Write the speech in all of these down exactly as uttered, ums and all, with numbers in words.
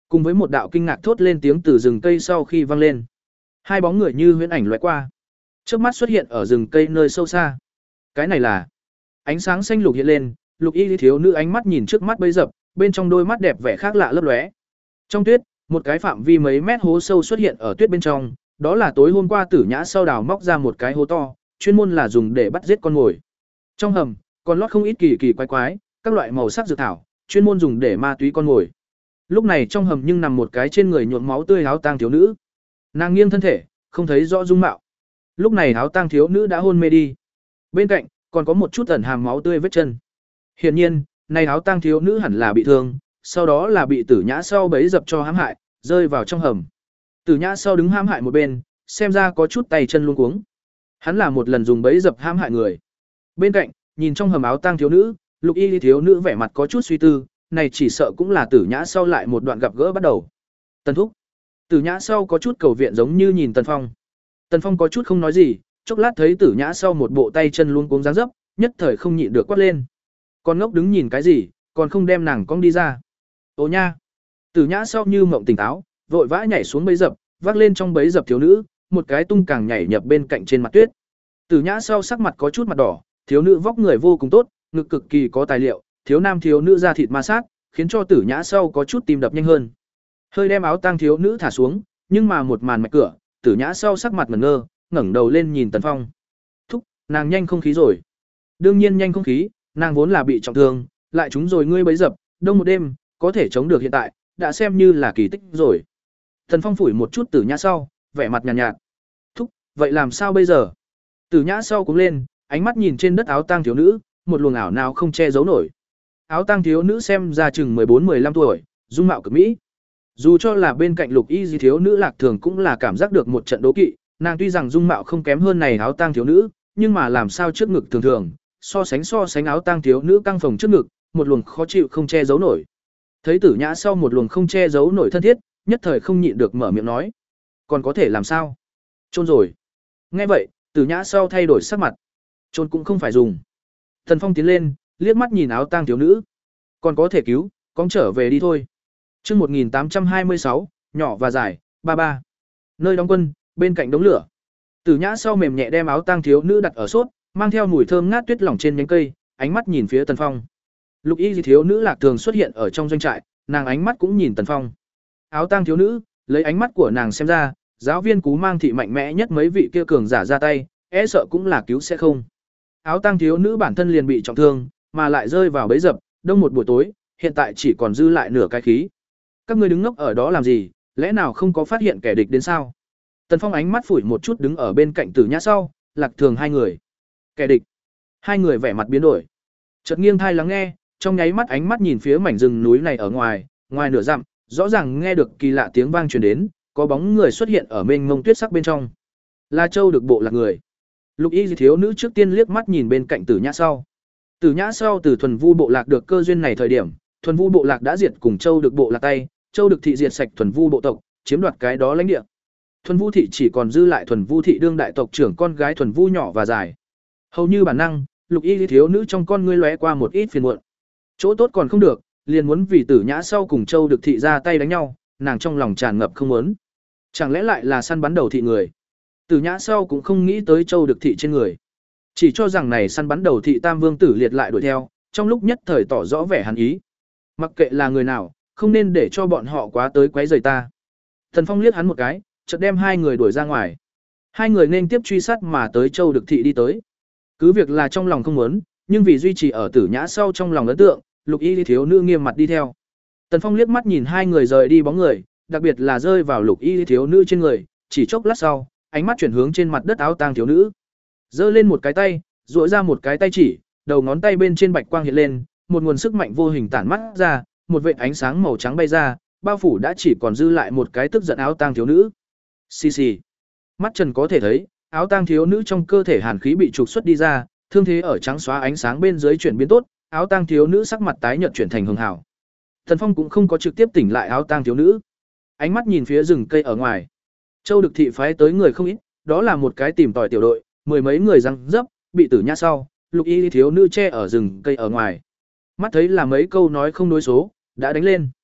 Cùng với một đạo kinh ngạc thốt lên tiếng từ rừng cây sau khi vang lên. Hai bóng người như huyễn ảnh lóe qua, trước mắt xuất hiện ở rừng cây nơi sâu xa. Cái này là ánh sáng xanh lục hiện lên, Lục Y thiếu nữ ánh mắt nhìn trước mắt bấy dập, bên trong đôi mắt đẹp vẻ khác lạ lấp lóe. Trong tuyết, một cái phạm vi mấy mét hố sâu xuất hiện ở tuyết bên trong, đó là tối hôm qua Tử Nhã sau đào móc ra một cái hố to, chuyên môn là dùng để bắt giết con mồi. Trong hầm, còn lót không ít kỳ kỳ quái quái, các loại màu sắc dược thảo, chuyên môn dùng để ma túy con mồi. Lúc này trong hầm nhưng nằm một cái trên người nhuộm máu tươi áo tang thiếu nữ. Nàng nghiêng thân thể, không thấy rõ dung mạo. Lúc này áo tang thiếu nữ đã hôn mê đi. Bên cạnh còn có một chút ẩn hàm máu tươi vết chân. Hiển nhiên, này áo tang thiếu nữ hẳn là bị thương, sau đó là bị Tử Nhã sau bấy dập cho hãm hại, rơi vào trong hầm. Tử Nhã sau đứng hãm hại một bên, xem ra có chút tay chân luống cuống. Hắn là một lần dùng bẫy dập hãm hại người. Bên cạnh, nhìn trong hầm áo tang thiếu nữ, Lục Y thiếu nữ vẻ mặt có chút suy tư, này chỉ sợ cũng là Tử Nhã sau lại một đoạn gặp gỡ bắt đầu. Tần thúc. Tử Nhã sau có chút cầu viện giống như nhìn Tần Phong. Tần Phong có chút không nói gì, chốc lát thấy Tử Nhã sau một bộ tay chân luống cuống dáng dấp, nhất thời không nhịn được quát lên. Con ngốc đứng nhìn cái gì, còn không đem nàng cong đi ra. Ô nha. Tử Nhã sau như mộng tỉnh táo, vội vã nhảy xuống bẫy dập, vác lên trong bẫy dập thiếu nữ, một cái tung càng nhảy nhập bên cạnh trên mặt tuyết. Tử Nhã sau sắc mặt có chút mặt đỏ, thiếu nữ vóc người vô cùng tốt, ngực cực kỳ có tài liệu, thiếu nam thiếu nữ da thịt ma sát, khiến cho Tử Nhã sau có chút tim đập nhanh hơn. Hơi đem áo tang thiếu nữ thả xuống, nhưng mà một màn mạch cửa, Tử Nhã sau sắc mặt ngẩn ngơ, ngẩng đầu lên nhìn Tần Phong. Thúc, nàng nhanh không khí rồi. Đương nhiên nhanh không khí, nàng vốn là bị trọng thương, lại chúng rồi ngươi bấy dập, đông một đêm, có thể chống được hiện tại, đã xem như là kỳ tích rồi. Tần Phong phủi một chút Tử Nhã sau, vẻ mặt nhàn nhạt, nhạt. Thúc, vậy làm sao bây giờ? Tử Nhã sau cũng lên, ánh mắt nhìn trên đất áo tang thiếu nữ, một luồng ảo nào không che giấu nổi. Áo tang thiếu nữ xem ra chừng mười bốn mười lăm tuổi, dung mạo cực mỹ. Dù cho là bên cạnh Lục Y gì thiếu nữ Lạc Thường cũng là cảm giác được một trận đố kỵ, nàng tuy rằng dung mạo không kém hơn này áo tang thiếu nữ, nhưng mà làm sao trước ngực thường thường, so sánh so sánh áo tang thiếu nữ căng phồng trước ngực, một luồng khó chịu không che giấu nổi. Thấy Tử Nhã sau một luồng không che giấu nổi thân thiết, nhất thời không nhịn được mở miệng nói, còn có thể làm sao? Chôn rồi. Nghe vậy, Tử Nhã sau thay đổi sắc mặt. Chôn cũng không phải dùng. Thần Phong tiến lên, liếc mắt nhìn áo tang thiếu nữ, còn có thể cứu, con trở về đi thôi. Chương một nghìn tám trăm hai mươi sáu, nhỏ và dài, ba ba. Nơi đóng quân, bên cạnh đống lửa. Tử Nhã sau mềm nhẹ đem áo tang thiếu nữ đặt ở sốt, mang theo mùi thơm ngát tuyết lỏng trên nhánh cây, ánh mắt nhìn phía Tần Phong. Lục Y thiếu nữ Lạc Thường xuất hiện ở trong doanh trại, nàng ánh mắt cũng nhìn Tần Phong. Áo tang thiếu nữ, lấy ánh mắt của nàng xem ra, giáo viên Cú Mang thị mạnh mẽ nhất mấy vị kia cường giả ra tay, e sợ cũng là cứu sẽ không. Áo tang thiếu nữ bản thân liền bị trọng thương, mà lại rơi vào bẫy dập, đông một buổi tối, hiện tại chỉ còn dư lại nửa cái khí. Các ngươi đứng ngốc ở đó làm gì, lẽ nào không có phát hiện kẻ địch đến sao? Tần Phong ánh mắt phủi một chút đứng ở bên cạnh Tử Nhã sau, Lạc Thường hai người. Kẻ địch. Hai người vẻ mặt biến đổi. Chợt nghiêng thai lắng nghe, trong nháy mắt ánh mắt nhìn phía mảnh rừng núi này ở ngoài, ngoài nửa dặm, rõ ràng nghe được kỳ lạ tiếng vang truyền đến, có bóng người xuất hiện ở mênh mông tuyết sắc bên trong. La Châu được bộ lạc người. Lục Y thiếu nữ trước tiên liếc mắt nhìn bên cạnh Tử Nhã sau. Tử Nhã sau từ thuần vu bộ lạc được cơ duyên này thời điểm, thuần vu bộ lạc đã diệt cùng Châu được bộ lạc tay, Châu được thị diệt sạch thuần vu bộ tộc, chiếm đoạt cái đó lãnh địa. Thuần vu thị chỉ còn dư lại thuần vu thị đương đại tộc trưởng con gái thuần vu nhỏ và dài. Hầu như bản năng, Lục Y thiếu nữ trong con ngươi lóe qua một ít phiền muộn. Chỗ tốt còn không được, liền muốn vì Tử Nhã sau cùng Châu được thị ra tay đánh nhau, nàng trong lòng tràn ngập không muốn. Chẳng lẽ lại là săn bắn đầu thị người? Tử Nhã sau cũng không nghĩ tới Châu được thị trên người, chỉ cho rằng này săn bắn đầu thị Tam Vương tử liệt lại đuổi theo, trong lúc nhất thời tỏ rõ vẻ hàn ý. Mặc kệ là người nào, không nên để cho bọn họ quá tới quấy rầy ta. Thần Phong liếc hắn một cái, chợt đem hai người đuổi ra ngoài. Hai người nên tiếp truy sát mà tới Châu được thị đi tới. Cứ việc là trong lòng không muốn, nhưng vì duy trì ở Tử Nhã sau trong lòng ấn tượng, Lục Y thiếu nữ nghiêm mặt đi theo. Tần Phong liếc mắt nhìn hai người rời đi bóng người, đặc biệt là rơi vào Lục Y thiếu nữ trên người, chỉ chốc lát sau, ánh mắt chuyển hướng trên mặt đất áo tang thiếu nữ. Giơ lên một cái tay, duỗi ra một cái tay chỉ, đầu ngón tay bên trên bạch quang hiện lên, một nguồn sức mạnh vô hình tản mắt ra, một vệt ánh sáng màu trắng bay ra, bao phủ đã chỉ còn dư lại một cái tức giận áo tang thiếu nữ. Xì xì. Mắt Trần có thể thấy, áo tang thiếu nữ trong cơ thể hàn khí bị trục xuất đi ra, thương thế ở trắng xóa ánh sáng bên dưới chuyển biến tốt, áo tang thiếu nữ sắc mặt tái nhợt chuyển thành hường hảo. Thần Phong cũng không có trực tiếp tỉnh lại áo tang thiếu nữ. Ánh mắt nhìn phía rừng cây ở ngoài. Châu được thị phái tới người không ít, đó là một cái tìm tòi tiểu đội, mười mấy người răng dấp, bị Tử Nhã sau, Lục Y thiếu nữ che ở rừng cây ở ngoài. Mắt thấy là mấy câu nói không đối số, đã đánh lên.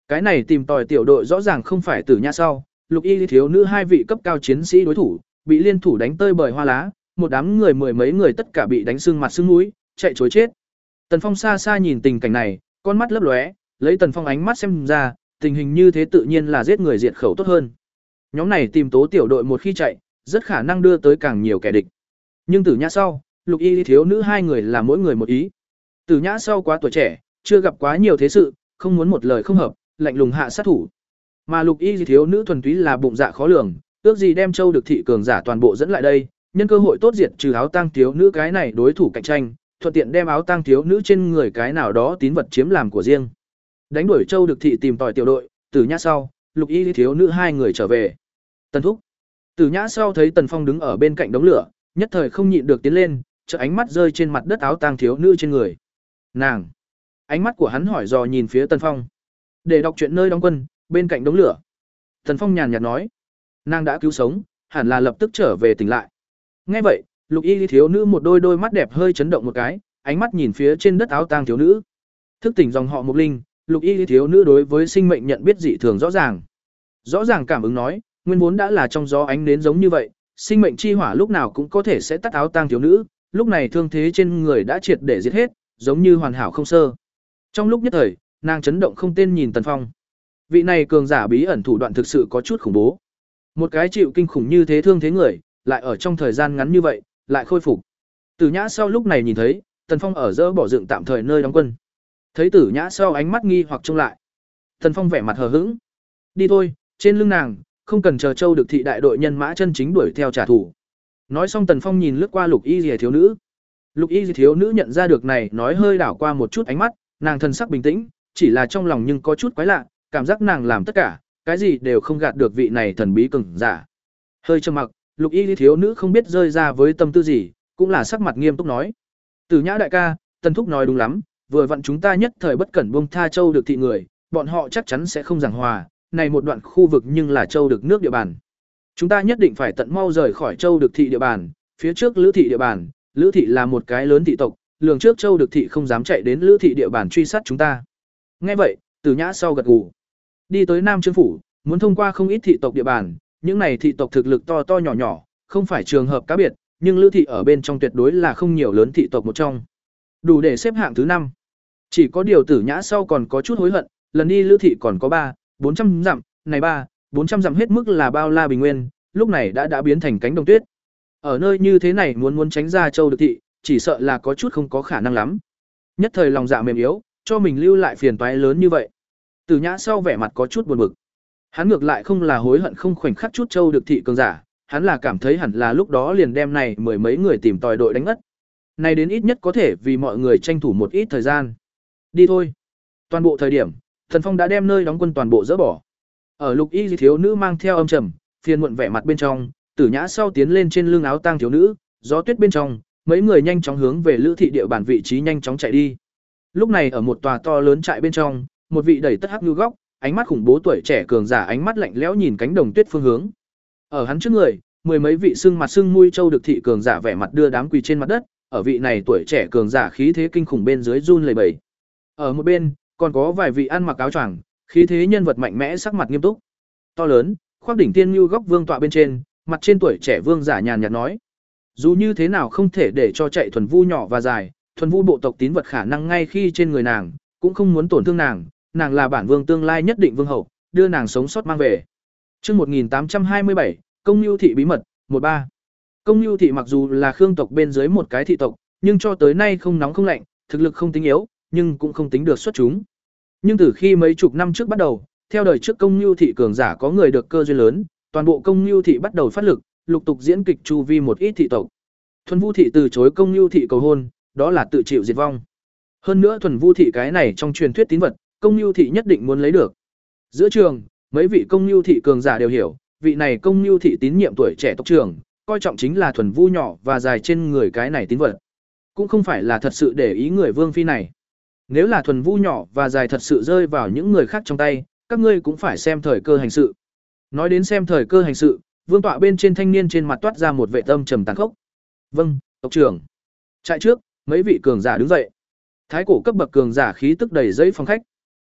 Cái này tìm tòi tiểu đội rõ ràng không phải Tử Nhã sau, Lục Y thiếu nữ hai vị cấp cao chiến sĩ đối thủ, bị liên thủ đánh tơi bời hoa lá, một đám người mười mấy người tất cả bị đánh sưng mặt sưng mũi, chạy trối chết. Tần Phong xa xa nhìn tình cảnh này, con mắt lấp lóe, lấy Tần Phong ánh mắt xem ra, tình hình như thế tự nhiên là giết người diệt khẩu tốt hơn. Nhóm này tìm tố tiểu đội một khi chạy, rất khả năng đưa tới càng nhiều kẻ địch. Nhưng Tử Nhã sau, Lục Y thiếu nữ hai người là mỗi người một ý. Tử Nhã sau quá tuổi trẻ, chưa gặp quá nhiều thế sự, không muốn một lời không hợp, lạnh lùng hạ sát thủ. Mà Lục Y thiếu nữ thuần túy là bụng dạ khó lường, ước gì đem Châu Được thị cường giả toàn bộ dẫn lại đây, nhân cơ hội tốt diệt trừ áo tang thiếu nữ cái này đối thủ cạnh tranh, thuận tiện đem áo tang thiếu nữ trên người cái nào đó tín vật chiếm làm của riêng. Đánh đuổi Châu Được thị tìm tòi tiểu đội, Tử Nhã sau, Lục Y thiếu nữ hai người trở về. Tần thúc. Tử Nhã sau thấy Tần Phong đứng ở bên cạnh đống lửa, nhất thời không nhịn được tiến lên, chợ ánh mắt rơi trên mặt đất áo tang thiếu nữ trên người. Nàng. Ánh mắt của hắn hỏi dò nhìn phía Tần Phong. Để đọc chuyện nơi đóng quân, bên cạnh đống lửa. Tần Phong nhàn nhạt nói, nàng đã cứu sống, hẳn là lập tức trở về tỉnh lại. Nghe vậy, Lục Y thiếu nữ một đôi đôi mắt đẹp hơi chấn động một cái, ánh mắt nhìn phía trên đất áo tang thiếu nữ. Thức tỉnh dòng họ Mục Linh, Lục Y thiếu nữ đối với sinh mệnh nhận biết dị thường rõ ràng. Rõ ràng cảm ứng nói, nguyên vốn đã là trong gió ánh nến giống như vậy, sinh mệnh chi hỏa lúc nào cũng có thể sẽ tắt áo tang thiếu nữ, lúc này thương thế trên người đã triệt để giết hết, giống như hoàn hảo không sơ. Trong lúc nhất thời, nàng chấn động không tên nhìn Tần Phong. Vị này cường giả bí ẩn thủ đoạn thực sự có chút khủng bố. Một cái chịu kinh khủng như thế thương thế người, lại ở trong thời gian ngắn như vậy, lại khôi phục. Tử Nhã sau lúc này nhìn thấy, Tần Phong ở dỡ bỏ dựng tạm thời nơi đóng quân. Thấy Tử Nhã sau ánh mắt nghi hoặc trông lại. Tần Phong vẻ mặt hờ hững. Đi thôi, trên lưng nàng, không cần chờ Châu Được thị đại đội nhân mã chân chính đuổi theo trả thù. Nói xong Tần Phong nhìn lướt qua Lục Y Liễu thiếu nữ. Lục Y thiếu nữ nhận ra được này, nói hơi đảo qua một chút ánh mắt, nàng thần sắc bình tĩnh, chỉ là trong lòng nhưng có chút quái lạ, cảm giác nàng làm tất cả, cái gì đều không gạt được vị này thần bí cường giả. Hơi trầm mặc, Lục Y thiếu nữ không biết rơi ra với tâm tư gì, cũng là sắc mặt nghiêm túc nói: "Tử Nhã đại ca, Tần thúc nói đúng lắm, vừa vặn chúng ta nhất thời bất cẩn buông tha Châu Được thị người, bọn họ chắc chắn sẽ không giảng hòa, này một đoạn khu vực nhưng là Châu Được nước địa bàn. Chúng ta nhất định phải tận mau rời khỏi Châu Được thị địa bàn, phía trước Lữ thị địa bàn, Lữ thị là một cái lớn thị tộc, lường trước Châu Được thị không dám chạy đến Lữ thị địa bàn truy sát chúng ta." Nghe vậy, Tử Nhã sau gật gù. Đi tới Nam Trương phủ, muốn thông qua không ít thị tộc địa bàn, những này thị tộc thực lực to to nhỏ nhỏ, không phải trường hợp cá biệt, nhưng Lữ thị ở bên trong tuyệt đối là không nhiều lớn thị tộc một trong. Đủ để xếp hạng thứ năm. Chỉ có điều Tử Nhã sau còn có chút hối hận, lần đi Lữ thị còn có ba, bốn trăm dặm, này ba, bốn trăm dặm hết mức là bao la bình nguyên, lúc này đã đã biến thành cánh đồng tuyết. Ở nơi như thế này muốn muốn tránh ra Châu Được thị, chỉ sợ là có chút không có khả năng lắm. Nhất thời lòng dạ mềm yếu, cho mình lưu lại phiền toái lớn như vậy. Tử Nhã sau vẻ mặt có chút buồn bực. Hắn ngược lại không là hối hận không khoảnh khắc chút Châu Được thị cường giả, hắn là cảm thấy hẳn là lúc đó liền đem này mười mấy người tìm tòi đội đánh ngất. Này đến ít nhất có thể vì mọi người tranh thủ một ít thời gian. Đi thôi. Toàn bộ thời điểm, Thần Phong đã đem nơi đóng quân toàn bộ dỡ bỏ. Ở Lục Y thiếu nữ mang theo âm trầm, phiền muộn vẻ mặt bên trong, Tử Nhã sau tiến lên trên lưng áo tang thiếu nữ, gió tuyết bên trong, mấy người nhanh chóng hướng về Lữ thị địa bàn vị trí nhanh chóng chạy đi. Lúc này ở một tòa to lớn trại bên trong, một vị đầy tất hắc như góc, ánh mắt khủng bố tuổi trẻ cường giả ánh mắt lạnh lẽo nhìn cánh đồng tuyết phương hướng. Ở hắn trước người, mười mấy vị xương mặt xương mũi Châu Được thị cường giả vẻ mặt đưa đám quỳ trên mặt đất, ở vị này tuổi trẻ cường giả khí thế kinh khủng bên dưới run lẩy bẩy. Ở một bên, còn có vài vị ăn mặc áo choàng, khí thế nhân vật mạnh mẽ sắc mặt nghiêm túc. To lớn, khoác đỉnh tiên như góc vương tọa bên trên, mặt trên tuổi trẻ vương giả nhàn nhạt nói: "Dù như thế nào không thể để cho chạy thuần vu nhỏ và dài, thuần vu bộ tộc tín vật khả năng ngay khi trên người nàng, cũng không muốn tổn thương nàng, nàng là bản vương tương lai nhất định vương hậu, đưa nàng sống sót mang về." Chương một nghìn tám trăm hai mươi bảy, Công Nưu thị bí mật, một ba. Công Nưu thị mặc dù là Khương tộc bên dưới một cái thị tộc, nhưng cho tới nay không nóng không lạnh, thực lực không tính yếu, nhưng cũng không tính được xuất chúng. Nhưng từ khi mấy chục năm trước bắt đầu, theo đời trước Công Nưu thị cường giả có người được cơ duyên lớn, toàn bộ Công Nưu thị bắt đầu phát lực, lục tục diễn kịch chu vi một ít thị tộc. Thuần Vu thị từ chối Công Nưu thị cầu hôn, đó là tự chịu diệt vong. Hơn nữa Thuần Vu thị cái này trong truyền thuyết tín vật, Công Nưu thị nhất định muốn lấy được. Giữa trường, mấy vị Công Nưu thị cường giả đều hiểu, vị này Công Nưu thị tín nhiệm tuổi trẻ tộc trưởng, coi trọng chính là Thuần Vu nhỏ và dài trên người cái này tín vật. Cũng không phải là thật sự để ý người vương phi này. Nếu là Thuần Vu nhỏ và dài thật sự rơi vào những người khác trong tay, các ngươi cũng phải xem thời cơ hành sự. Nói đến xem thời cơ hành sự, vương tọa bên trên thanh niên trên mặt toát ra một vẻ tâm trầm tàn khốc. "Vâng, tộc trưởng." Trại trước, mấy vị cường giả đứng dậy. Thái cổ cấp bậc cường giả khí tức đầy dẫy phòng khách. Chợt,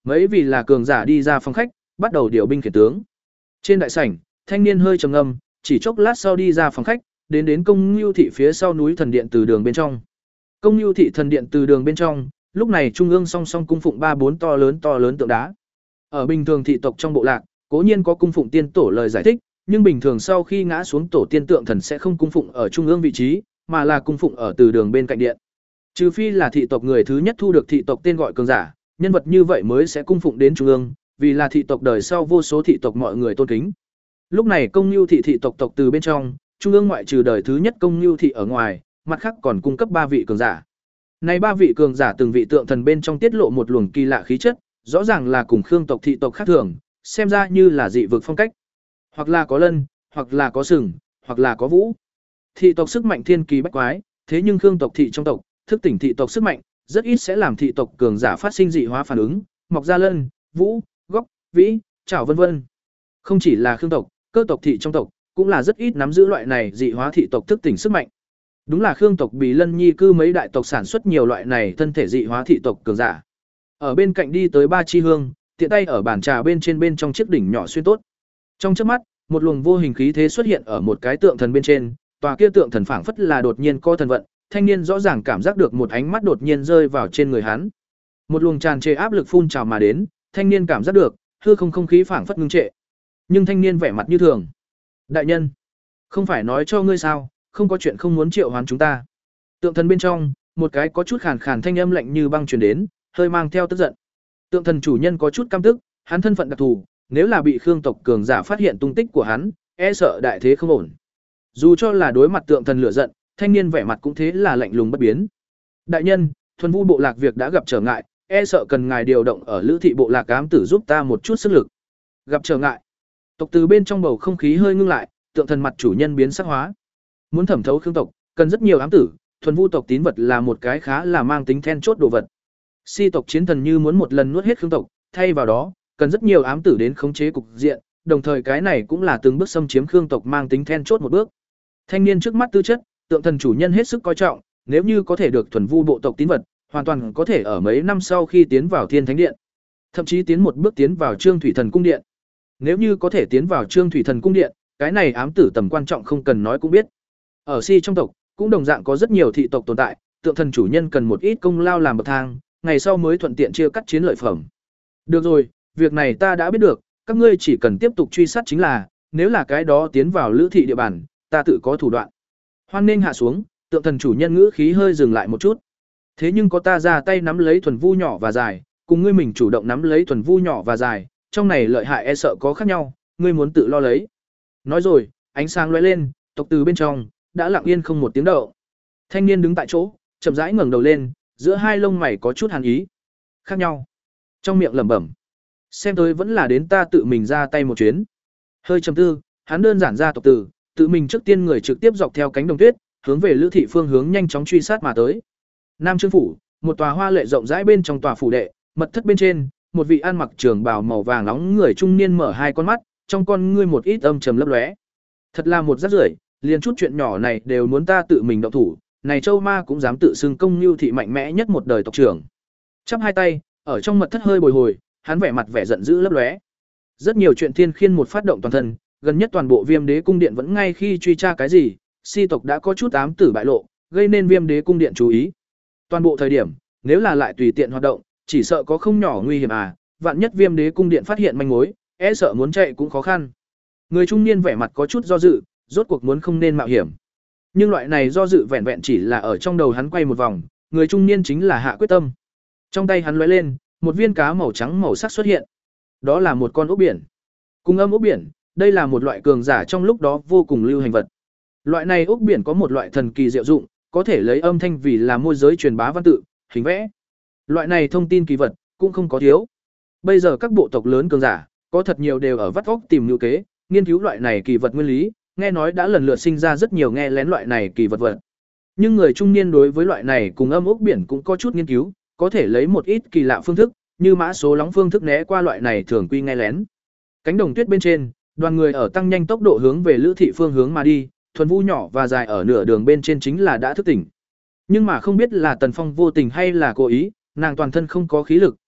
Mấy vì là cường giả đi ra phòng khách, bắt đầu điều binh khiển tướng. Trên đại sảnh, thanh niên hơi trầm ngâm, chỉ chốc lát sau đi ra phòng khách, đến đến Công Nưu thị phía sau núi thần điện từ đường bên trong. Công Nưu thị thần điện từ đường bên trong, lúc này trung ương song song cung phụng ba bốn to lớn to lớn tượng đá. Ở bình thường thị tộc trong bộ lạc, cố nhiên có cung phụng tiên tổ lời giải thích, nhưng bình thường sau khi ngã xuống tổ tiên tượng thần sẽ không cung phụng ở trung ương vị trí, mà là cung phụng ở từ đường bên cạnh điện. Trừ phi là thị tộc người thứ nhất thu được thị tộc tên gọi cường giả, nhân vật như vậy mới sẽ cung phụng đến trung ương, vì là thị tộc đời sau vô số thị tộc mọi người tôn kính. Lúc này Công Nưu thị thị tộc tộc từ bên trong, trung ương ngoại trừ đời thứ nhất Công Nưu thị ở ngoài, mặt khác còn cung cấp ba vị cường giả. Này ba vị cường giả từng vị tượng thần bên trong tiết lộ một luồng kỳ lạ khí chất, rõ ràng là cùng Khương tộc thị tộc khác thường, xem ra như là dị vực phong cách. Hoặc là có lân, hoặc là có sừng, hoặc là có vũ. Thị tộc sức mạnh thiên kỳ bách quái, thế nhưng Khương tộc thị trong tộc, thức tỉnh thị tộc sức mạnh, rất ít sẽ làm thị tộc cường giả phát sinh dị hóa phản ứng, mọc ra lân, vũ, góc, vĩ, chảo vân vân. Không chỉ là Khương tộc, Cơ tộc thị trong tộc cũng là rất ít nắm giữ loại này dị hóa thị tộc thức tỉnh sức mạnh. Đúng là Khương tộc Bì Lân Nhi cư mấy đại tộc sản xuất nhiều loại này thân thể dị hóa thị tộc cường giả. Ở bên cạnh đi tới ba chi hương, tiện tay ở bàn trà bên trên bên trong chiếc đỉnh nhỏ xuyên tốt. Trong chớp mắt, một luồng vô hình khí thế xuất hiện ở một cái tượng thần bên trên, tòa kia tượng thần phảng phất là đột nhiên co thần vận, thanh niên rõ ràng cảm giác được một ánh mắt đột nhiên rơi vào trên người hắn. Một luồng tràn trề áp lực phun trào mà đến, thanh niên cảm giác được, hư không không khí phảng phất ngưng trệ. Nhưng thanh niên vẻ mặt như thường. Đại nhân, không phải nói cho ngươi sao, không có chuyện không muốn triệu hoán chúng ta. Tượng thần bên trong, một cái có chút khàn khàn thanh âm lạnh như băng truyền đến, hơi mang theo tức giận. Tượng thần chủ nhân có chút căm tức, hắn thân phận đặc thù, nếu là bị Khương tộc cường giả phát hiện tung tích của hắn, e sợ đại thế không ổn. Dù cho là đối mặt tượng thần lửa giận, thanh niên vẻ mặt cũng thế là lạnh lùng bất biến. Đại nhân, thuần vu bộ lạc việc đã gặp trở ngại, e sợ cần ngài điều động ở lữ thị bộ lạc ám tử giúp ta một chút sức lực. Gặp trở ngại. Tộc từ bên trong bầu không khí hơi ngưng lại, tượng thần mặt chủ nhân biến sắc hóa. Muốn thẩm thấu Khương tộc, cần rất nhiều ám tử, thuần vu tộc tín vật là một cái khá là mang tính then chốt đồ vật. Si tộc chiến thần như muốn một lần nuốt hết Khương tộc, thay vào đó, cần rất nhiều ám tử đến khống chế cục diện, đồng thời cái này cũng là từng bước xâm chiếm Khương tộc mang tính then chốt một bước. Thanh niên trước mắt tư chất, tượng thần chủ nhân hết sức coi trọng, nếu như có thể được thuần vu bộ tộc tín vật, hoàn toàn có thể ở mấy năm sau khi tiến vào Thiên Thánh Điện, thậm chí tiến một bước tiến vào Trương Thủy Thần cung điện. Nếu như có thể tiến vào Trương Thủy Thần cung điện, cái này ám tử tầm quan trọng không cần nói cũng biết. Ở Si trong tộc, cũng đồng dạng có rất nhiều thị tộc tồn tại, tượng thần chủ nhân cần một ít công lao làm bậc thang, ngày sau mới thuận tiện chia cắt chiến lợi phẩm. Được rồi, việc này ta đã biết được, các ngươi chỉ cần tiếp tục truy sát chính là, nếu là cái đó tiến vào lữ thị địa bàn, ta tự có thủ đoạn. Hoan nên hạ xuống, tượng thần chủ nhân ngữ khí hơi dừng lại một chút. Thế nhưng có ta ra tay nắm lấy thuần vu nhỏ và dài, cùng ngươi mình chủ động nắm lấy thuần vu nhỏ và dài, trong này lợi hại e sợ có khác nhau, ngươi muốn tự lo lấy. Nói rồi, ánh sáng lóe lên, tộc từ bên trong đã lặng yên không một tiếng động. Thanh niên đứng tại chỗ, chậm rãi ngẩng đầu lên, giữa hai lông mày có chút hàn ý. Khác nhau. Trong miệng lẩm bẩm, xem tới vẫn là đến ta tự mình ra tay một chuyến. Hơi trầm tư, hắn đơn giản ra tộc từ, tự mình trước tiên người trực tiếp dọc theo cánh đồng tuyết, hướng về Lữ thị phương hướng nhanh chóng truy sát mà tới. Nam Trương phủ, một tòa hoa lệ rộng rãi bên trong tòa phủ đệ, mật thất bên trên, một vị ăn mặc trường bào màu vàng nóng người trung niên mở hai con mắt, trong con ngươi một ít âm trầm lấp lóe. Thật là một rác rưởi, liền chút chuyện nhỏ này đều muốn ta tự mình động thủ, này châu ma cũng dám tự xưng Công Nưu thị mạnh mẽ nhất một đời tộc trưởng. Chắp hai tay, ở trong mật thất hơi bồi hồi, hắn vẻ mặt vẻ giận dữ lấp lóe. Rất nhiều chuyện thiên khiên một phát động toàn thân, gần nhất toàn bộ Viêm Đế cung điện vẫn ngay khi truy tra cái gì, Si tộc đã có chút ám tử bại lộ, gây nên Viêm Đế cung điện chú ý. Toàn bộ thời điểm, nếu là lại tùy tiện hoạt động, chỉ sợ có không nhỏ nguy hiểm à, vạn nhất Viêm Đế cung điện phát hiện manh mối, e sợ muốn chạy cũng khó khăn. Người trung niên vẻ mặt có chút do dự, rốt cuộc muốn không nên mạo hiểm. Nhưng loại này do dự vẹn vẹn chỉ là ở trong đầu hắn quay một vòng, người trung niên chính là hạ quyết tâm. Trong tay hắn lóe lên, một viên cá màu trắng màu sắc xuất hiện. Đó là một con ốc biển. Cùng âm ốc biển, đây là một loại cường giả trong lúc đó vô cùng lưu hành vật. Loại này ốc biển có một loại thần kỳ diệu dụng, có thể lấy âm thanh vì là môi giới truyền bá văn tự, hình vẽ. Loại này thông tin kỳ vật cũng không có thiếu. Bây giờ các bộ tộc lớn cường giả, có thật nhiều đều ở vắt óc tìm lưu kế, nghiên cứu loại này kỳ vật nguyên lý, nghe nói đã lần lượt sinh ra rất nhiều nghe lén loại này kỳ vật vật. Nhưng người trung niên đối với loại này cùng âm ốc biển cũng có chút nghiên cứu, có thể lấy một ít kỳ lạ phương thức, như mã số lóng phương thức né qua loại này thường quy nghe lén. Cánh đồng tuyết bên trên, đoàn người ở tăng nhanh tốc độ hướng về Lữ thị phương hướng mà đi, thuần vu nhỏ và dài ở nửa đường bên trên chính là đã thức tỉnh. Nhưng mà không biết là Tần Phong vô tình hay là cố ý, nàng toàn thân không có khí lực,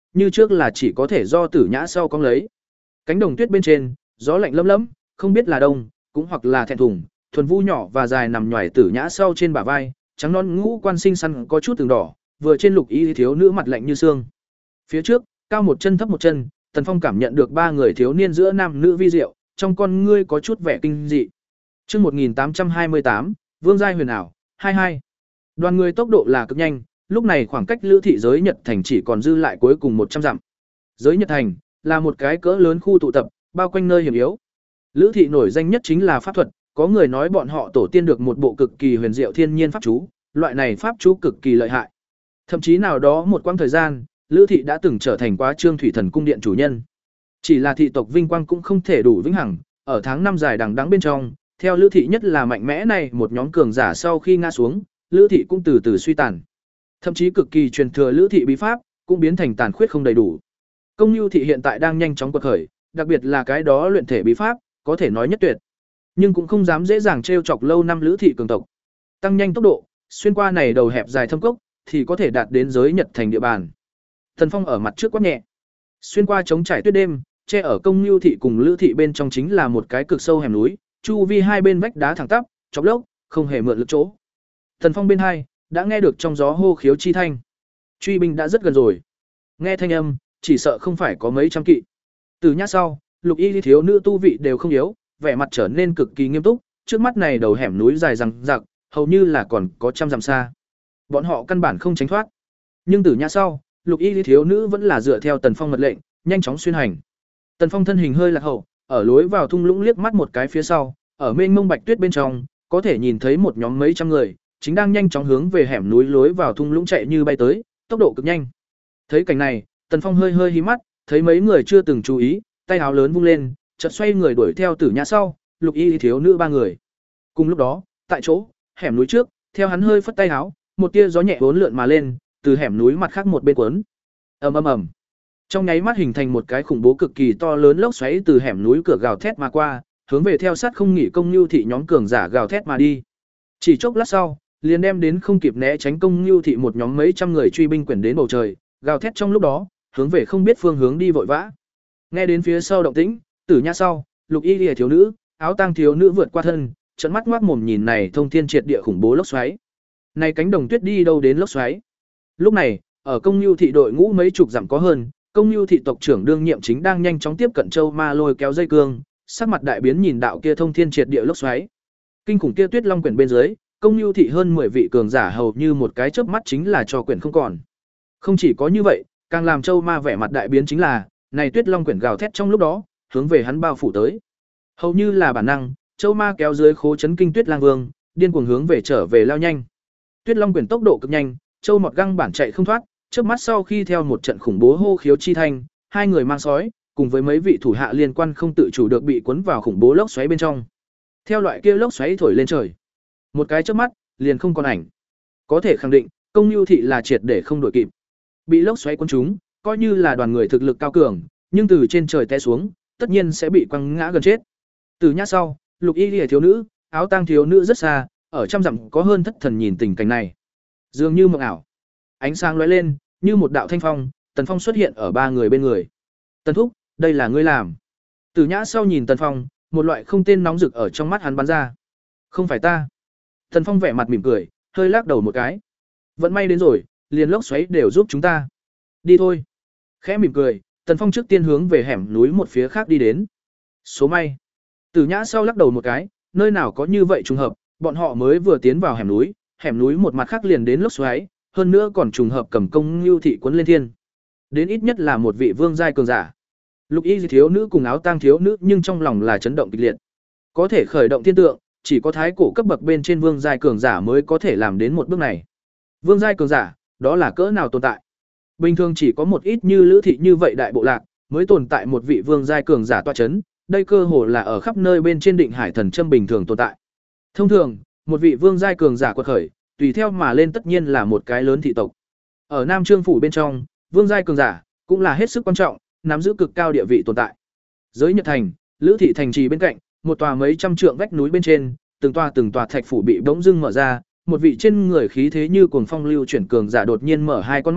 như trước là chỉ có thể do Tử Nhã sau cong lấy. Cánh đồng tuyết bên trên, gió lạnh lấm lấm, không biết là đông, cũng hoặc là thẹn thùng, thuần vu nhỏ và dài nằm nhòi Tử Nhã sau trên bả vai, trắng non ngũ quan xinh xắn có chút từng đỏ, vừa trên lục y thiếu nữ mặt lạnh như xương. Phía trước, cao một chân thấp một chân, Tần Phong cảm nhận được ba người thiếu niên giữa nam nữ vi diệu, trong con ngươi có chút vẻ kinh dị. Chương một nghìn tám trăm hai mươi tám, Vương giai huyền ảo, hai mươi hai. Đoàn người tốc độ là cực nhanh, lúc này khoảng cách Lữ thị giới Nhật thành chỉ còn dư lại cuối cùng một trăm dặm. Giới Nhật thành là một cái cỡ lớn khu tụ tập, bao quanh nơi hiểm yếu. Lữ thị nổi danh nhất chính là pháp thuật, có người nói bọn họ tổ tiên được một bộ cực kỳ huyền diệu thiên nhiên pháp chú, loại này pháp chú cực kỳ lợi hại. Thậm chí nào đó một quãng thời gian, Lữ thị đã từng trở thành quá Trương Thủy Thần cung điện chủ nhân. Chỉ là thị tộc vinh quang cũng không thể đủ vĩnh hằng, ở tháng năm dài đằng đẵng bên trong, theo Lữ thị nhất là mạnh mẽ này, một nhóm cường giả sau khi ngã xuống, Lữ thị cũng từ từ suy tàn. Thậm chí cực kỳ truyền thừa Lữ thị bí pháp cũng biến thành tàn khuyết không đầy đủ. Công Nưu thị hiện tại đang nhanh chóng quật khởi, đặc biệt là cái đó luyện thể bí pháp, có thể nói nhất tuyệt. Nhưng cũng không dám dễ dàng trêu chọc lâu năm Lữ thị cường tộc. Tăng nhanh tốc độ, xuyên qua này đầu hẹp dài thâm cốc, thì có thể đạt đến giới Nhật thành địa bàn. Tần Phong ở mặt trước quát nhẹ. Xuyên qua trống trải tuyết đêm, che ở Công Nưu thị cùng Lữ thị bên trong chính là một cái cực sâu hẻm núi, chu vi hai bên vách đá thẳng tắp, chóp lốc, không hề mượn lực chỗ. Tần Phong bên hai đã nghe được trong gió hô khiếu chi thanh. Truy binh đã rất gần rồi. Nghe thanh âm, chỉ sợ không phải có mấy trăm kỵ. Từ nhát sau, Lục Y thiếu nữ tu vị đều không yếu, vẻ mặt trở nên cực kỳ nghiêm túc, trước mắt này đầu hẻm núi dài rằng rạc, hầu như là còn có trăm dặm xa. Bọn họ căn bản không tránh thoát. Nhưng từ nhát sau, Lục Y thiếu nữ vẫn là dựa theo Tần Phong mật lệnh, nhanh chóng xuyên hành. Tần Phong thân hình hơi lạc hậu, ở lối vào thung lũng liếc mắt một cái phía sau, ở mênh mông bạch tuyết bên trong, có thể nhìn thấy một nhóm mấy trăm người, chính đang nhanh chóng hướng về hẻm núi lối vào thung lũng chạy như bay tới, tốc độ cực nhanh. Thấy cảnh này, Tần Phong hơi hơi hí mắt, thấy mấy người chưa từng chú ý, tay áo lớn vung lên, chợt xoay người đuổi theo Tử Nhã sau, Lục Y thiếu nữ ba người. Cùng lúc đó, tại chỗ, hẻm núi trước, theo hắn hơi phất tay áo, một tia gió nhẹ uốn lượn mà lên, từ hẻm núi mặt khác một bên cuốn. Ầm ầm ầm. Trong nháy mắt hình thành một cái khủng bố cực kỳ to lớn lốc xoáy từ hẻm núi cửa gào thét mà qua, hướng về theo sát không nghỉ Công Nưu thị nhóm cường giả gào thét mà đi. Chỉ chốc lát sau, liền đem đến không kịp né tránh Công Nưu thị một nhóm mấy trăm người truy binh quyển đến bầu trời, gào thét trong lúc đó, hướng về không biết phương hướng đi vội vã. Nghe đến phía sau động tĩnh, Tử Nhã sau, Lục Y Liễu thiếu nữ, áo tang thiếu nữ vượt qua thân, trợn mắt ngoác mồm nhìn này thông thiên triệt địa khủng bố lốc xoáy. Này cánh đồng tuyết đi đâu đến lốc xoáy? Lúc này, ở Công Nưu thị đội ngũ mấy chục dặm có hơn, Công Nưu thị tộc trưởng đương nhiệm chính đang nhanh chóng tiếp cận Châu Ma lôi kéo dây cương, sắc mặt đại biến nhìn đạo kia thông thiên triệt địa lốc xoáy. Kinh khủng kia tuyết long quyển bên dưới, Công Nưu thị hơn mười vị cường giả hầu như một cái chớp mắt chính là cho quyển không còn. Không chỉ có như vậy, càng làm Châu Ma vẻ mặt đại biến chính là, này tuyết long quyển gào thét trong lúc đó, hướng về hắn bao phủ tới. Hầu như là bản năng, Châu Ma kéo dưới khố chấn kinh Tuyết Lang Vương, điên cuồng hướng về trở về lao nhanh. Tuyết long quyển tốc độ cực nhanh, Châu Mọt găng bản chạy không thoát, chớp mắt sau khi theo một trận khủng bố hô khiếu chi thanh, hai người mang sói, cùng với mấy vị thủ hạ liên quan không tự chủ được bị cuốn vào khủng bố lốc xoáy bên trong. Theo loại kia lốc xoáy thổi lên trời, một cái chớp mắt, liền không còn ảnh. Có thể khẳng định, Công Nưu thị là triệt để không đuổi kịp. Bị lốc xoáy cuốn trúng, coi như là đoàn người thực lực cao cường, nhưng từ trên trời té xuống, tất nhiên sẽ bị quăng ngã gần chết. Từ nhát sau, Lục Y Liễu thiếu nữ, áo tang thiếu nữ rất xa, ở trăm dặm có hơn thất thần nhìn tình cảnh này. Dường như mộng ảo. Ánh sáng lóe lên, như một đạo thanh phong, Tần Phong xuất hiện ở ba người bên người. "Tần thúc, đây là ngươi làm?" Từ nhã sau nhìn Tần Phong, một loại không tên nóng rực ở trong mắt hắn bắn ra. "Không phải ta." Tần Phong vẻ mặt mỉm cười, hơi lắc đầu một cái. "Vận may đến rồi, liền lốc xoáy đều giúp chúng ta. Đi thôi." Khẽ mỉm cười, Tần Phong trước tiên hướng về hẻm núi một phía khác đi đến. Số may. Tử Nhã sau lắc đầu một cái, nơi nào có như vậy trùng hợp, bọn họ mới vừa tiến vào hẻm núi, hẻm núi một mặt khác liền đến lốc xoáy, hơn nữa còn trùng hợp cầm Công Nưu thị cuốn lên thiên. Đến ít nhất là một vị vương giai cường giả. Lục Y thiếu nữ cùng áo tang thiếu nữ nhưng trong lòng là chấn động kịch liệt. Có thể khởi động thiên tượng, chỉ có thái cổ cấp bậc bên trên vương giai cường giả mới có thể làm đến một bước này. Vương giai cường giả, đó là cỡ nào tồn tại? Bình thường chỉ có một ít như Lữ thị như vậy đại bộ lạc mới tồn tại một vị vương giai cường giả tọa chấn, đây cơ hồ là ở khắp nơi bên trên Định Hải thần châm bình thường tồn tại. Thông thường, một vị vương giai cường giả quật khởi, tùy theo mà lên tất nhiên là một cái lớn thị tộc. Ở Nam Trương phủ bên trong, vương giai cường giả cũng là hết sức quan trọng, nắm giữ cực cao địa vị tồn tại. Giới Nhật thành, Lữ thị thành trì bên cạnh, một tòa mấy trăm trượng vách núi bên trên, từng tòa từng tòa thạch phủ bị bỗng dưng mở ra, một vị trên người khí thế như cuồng phong lưu chuyển cường giả đột nhiên mở hai con mắt,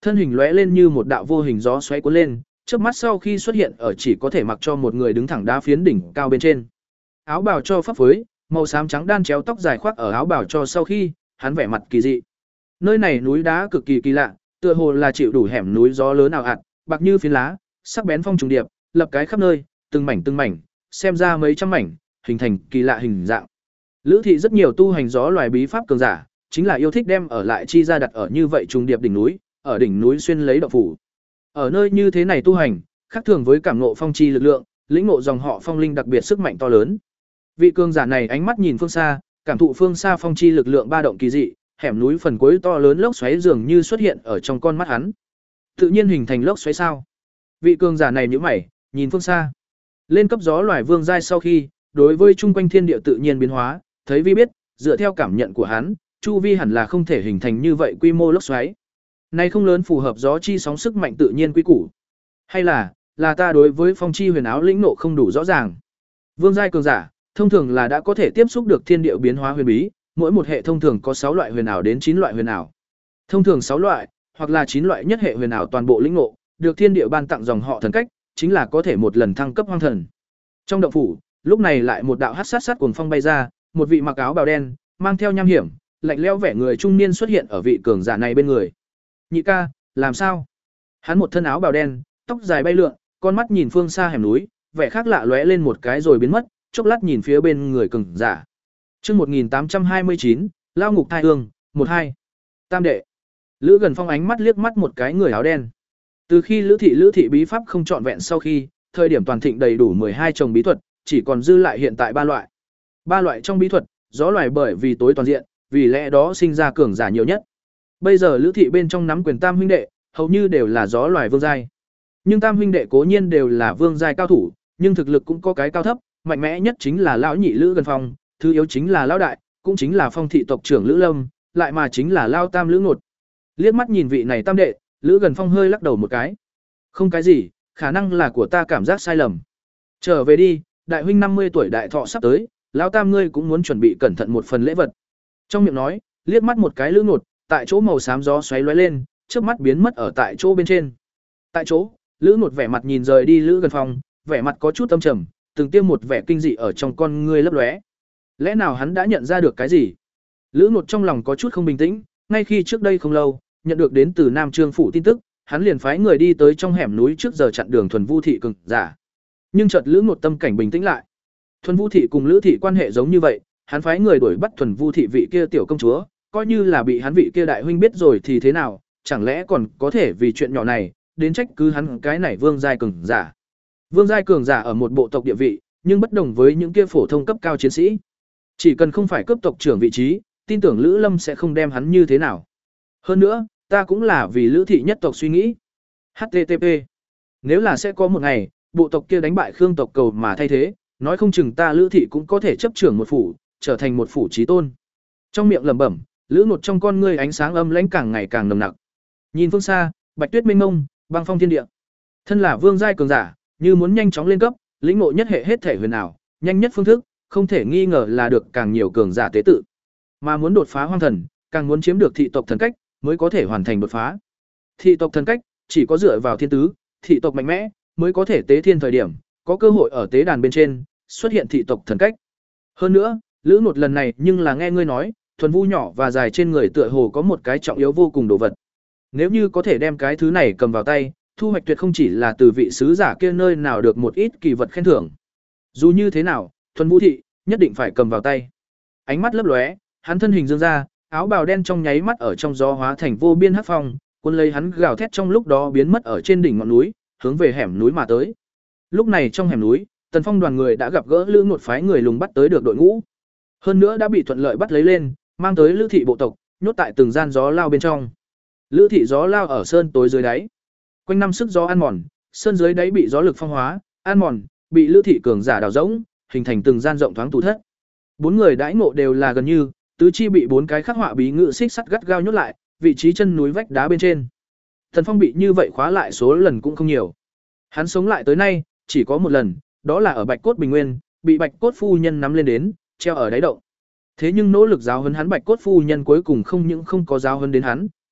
Thân hình lóe lên như một đạo vô hình gió xoáy cuốn lên, chớp mắt sau khi xuất hiện ở chỉ có thể mặc cho một người đứng thẳng đá phiến đỉnh cao bên trên. Áo bào cho phấp phới, màu xám trắng đan chéo tóc dài khoác ở áo bào cho sau khi, hắn vẻ mặt kỳ dị. Nơi này núi đá cực kỳ kỳ lạ, tựa hồ là chịu đủ hẻm núi gió lớn ảo ạt, bạc như phiến lá, sắc bén phong trùng điệp, lập cái khắp nơi, từng mảnh từng mảnh, xem ra mấy trăm mảnh, hình thành kỳ lạ hình dạng. Lữ thị rất nhiều tu hành gió loài bí pháp cường giả, chính là yêu thích đem ở lại chi ra đặt ở như vậy trùng điệp đỉnh núi, ở đỉnh núi xuyên lấy động phủ. Ở nơi như thế này tu hành, khác thường với cảm ngộ phong chi lực lượng, lĩnh ngộ dòng họ phong linh đặc biệt sức mạnh to lớn. Vị cường giả này ánh mắt nhìn phương xa, cảm thụ phương xa phong chi lực lượng ba động kỳ dị, hẻm núi phần cuối to lớn lốc xoáy dường như xuất hiện ở trong con mắt hắn. Tự nhiên hình thành lốc xoáy sao? Vị cường giả này nhíu mày, nhìn phương xa. Lên cấp gió loài vương giai sau khi, đối với chung quanh thiên địa tự nhiên biến hóa, thấy vi biết, dựa theo cảm nhận của hắn, chu vi hẳn là không thể hình thành như vậy quy mô lốc xoáy. Này không lớn phù hợp gió chi sóng sức mạnh tự nhiên quy củ. Hay là, là ta đối với phong chi huyền áo lĩnh nộ không đủ rõ ràng. Vương giai cường giả, thông thường là đã có thể tiếp xúc được thiên địa biến hóa huyền bí, mỗi một hệ thông thường có sáu loại huyền ảo đến chín loại huyền ảo. Thông thường sáu loại, hoặc là chín loại nhất hệ huyền ảo toàn bộ lĩnh ngộ, được thiên địa ban tặng dòng họ thần cách, chính là có thể một lần thăng cấp hoang thần. Trong động phủ, lúc này lại một đạo hắc sát sát cuồng phong bay ra, một vị mặc áo bào đen, mang theo nham hiểm, lạnh lẽo vẻ người trung niên xuất hiện ở vị cường giả này bên người. Nhị ca, làm sao? Hắn một thân áo bào đen, tóc dài bay lượn, con mắt nhìn phương xa hẻm núi, vẻ khác lạ lóe lên một cái rồi biến mất, chốc lát nhìn phía bên người cường giả. Chương một nghìn tám trăm hai mươi chín, lao ngục thai hương, một hai. Tam đệ. Lữ Gần Phong ánh mắt liếc mắt một cái người áo đen. Từ khi Lữ thị Lữ thị bí pháp không trọn vẹn sau khi, thời điểm toàn thịnh đầy đủ mười hai chồng bí thuật, chỉ còn dư lại hiện tại ba loại. Ba loại trong bí thuật, gió loài bởi vì tối toàn diện, vì lẽ đó sinh ra cường giả nhiều nhất. Bây giờ Lữ thị bên trong nắm quyền tam huynh đệ, hầu như đều là gió loài vương giai. Nhưng tam huynh đệ cố nhiên đều là vương giai cao thủ, nhưng thực lực cũng có cái cao thấp, mạnh mẽ nhất chính là lão nhị Lữ Gần Phong, thứ yếu chính là lão đại, cũng chính là Phong thị tộc trưởng Lữ Lâm, lại mà chính là lao tam Lữ Ngột. Liếc mắt nhìn vị này tam đệ, Lữ Gần Phong hơi lắc đầu một cái. Không cái gì, khả năng là của ta cảm giác sai lầm. Trở về đi, đại huynh năm mươi tuổi đại thọ sắp tới, lão tam ngươi cũng muốn chuẩn bị cẩn thận một phần lễ vật. Trong miệng nói, liếc mắt một cái Lữ Ngột, tại chỗ màu xám gió xoáy lóe lên, trước mắt biến mất ở tại chỗ bên trên. Tại chỗ, Lữ Ngột vẻ mặt nhìn rời đi Lữ Gần Phong, vẻ mặt có chút âm trầm, từng tiêm một vẻ kinh dị ở trong con ngươi lấp lóe. Lẽ nào hắn đã nhận ra được cái gì? Lữ Ngột trong lòng có chút không bình tĩnh, ngay khi trước đây không lâu, nhận được đến từ Nam Trương phủ tin tức, hắn liền phái người đi tới trong hẻm núi trước giờ chặn đường Thuần Vu thị cường giả. Nhưng chợt Lữ Ngột tâm cảnh bình tĩnh lại. Thuần Vu thị cùng Lữ thị quan hệ giống như vậy, hắn phái người đuổi bắt Thuần Vu thị vị kia tiểu công chúa, coi như là bị hắn vị kia đại huynh biết rồi thì thế nào, chẳng lẽ còn có thể vì chuyện nhỏ này đến trách cứ hắn cái này vương giai cường giả. Vương giai cường giả ở một bộ tộc địa vị, nhưng bất đồng với những kia phổ thông cấp cao chiến sĩ. Chỉ cần không phải cấp tộc trưởng vị trí, tin tưởng Lữ Lâm sẽ không đem hắn như thế nào. Hơn nữa, ta cũng là vì Lữ thị nhất tộc suy nghĩ. hát tê tê pê. Nếu là sẽ có một ngày, bộ tộc kia đánh bại Khương tộc cầu mà thay thế, nói không chừng ta Lữ thị cũng có thể chấp trưởng một phủ, trở thành một phủ chí tôn. Trong miệng lẩm bẩm, Lữ Ngột trong con ngươi ánh sáng âm lãnh càng ngày càng nồng nặc. Nhìn phương xa, bạch tuyết mênh mông, băng phong thiên địa. Thân là vương giai cường giả, như muốn nhanh chóng lên cấp, lĩnh ngộ nhất hệ hết thể huyền ảo, nhanh nhất phương thức, không thể nghi ngờ là được càng nhiều cường giả tế tự. Mà muốn đột phá hoang thần, càng muốn chiếm được thị tộc thần cách, mới có thể hoàn thành đột phá. Thị tộc thần cách chỉ có dựa vào thiên tứ, thị tộc mạnh mẽ mới có thể tế thiên thời điểm, có cơ hội ở tế đàn bên trên xuất hiện thị tộc thần cách. Hơn nữa, Lữ Ngột lần này nhưng là nghe ngươi nói, Thuần Vu nhỏ và dài trên người tựa hồ có một cái trọng yếu vô cùng đồ vật. Nếu như có thể đem cái thứ này cầm vào tay, thu hoạch tuyệt không chỉ là từ vị sứ giả kia nơi nào được một ít kỳ vật khen thưởng. Dù như thế nào, Thuần Vu thị nhất định phải cầm vào tay. Ánh mắt lấp lóe, hắn thân hình dương ra, áo bào đen trong nháy mắt ở trong gió hóa thành vô biên hắc phong, cuốn lấy hắn gào thét trong lúc đó biến mất ở trên đỉnh ngọn núi, hướng về hẻm núi mà tới. Lúc này trong hẻm núi, Tần Phong đoàn người đã gặp gỡ Lữ Ngột phái người lùng bắt tới được đội ngũ. Hơn nữa đã bị thuận lợi bắt lấy lên, mang tới Lữ thị bộ tộc, nhốt tại từng gian gió lao bên trong. Lữ thị gió lao ở sơn tối dưới đáy. Quanh năm sức gió ăn mòn, sơn dưới đáy bị gió lực phong hóa, ăn mòn, bị Lữ thị cường giả đào rỗng, hình thành từng gian rộng thoáng tù thất. Bốn người đãi ngộ đều là gần như, tứ chi bị bốn cái khắc họa bí ngự xích sắt gắt gao nhốt lại, vị trí chân núi vách đá bên trên. Tần Phong bị như vậy khóa lại số lần cũng không nhiều. Hắn sống lại tới nay, chỉ có một lần, đó là ở Bạch Cốt Bình Nguyên, bị Bạch Cốt phu nhân nắm lên đến, treo ở đáy động. Thế nhưng nỗ lực giáo huấn hắn Bạch Cốt phu nhân cuối cùng không những không có giáo huấn đến hắn,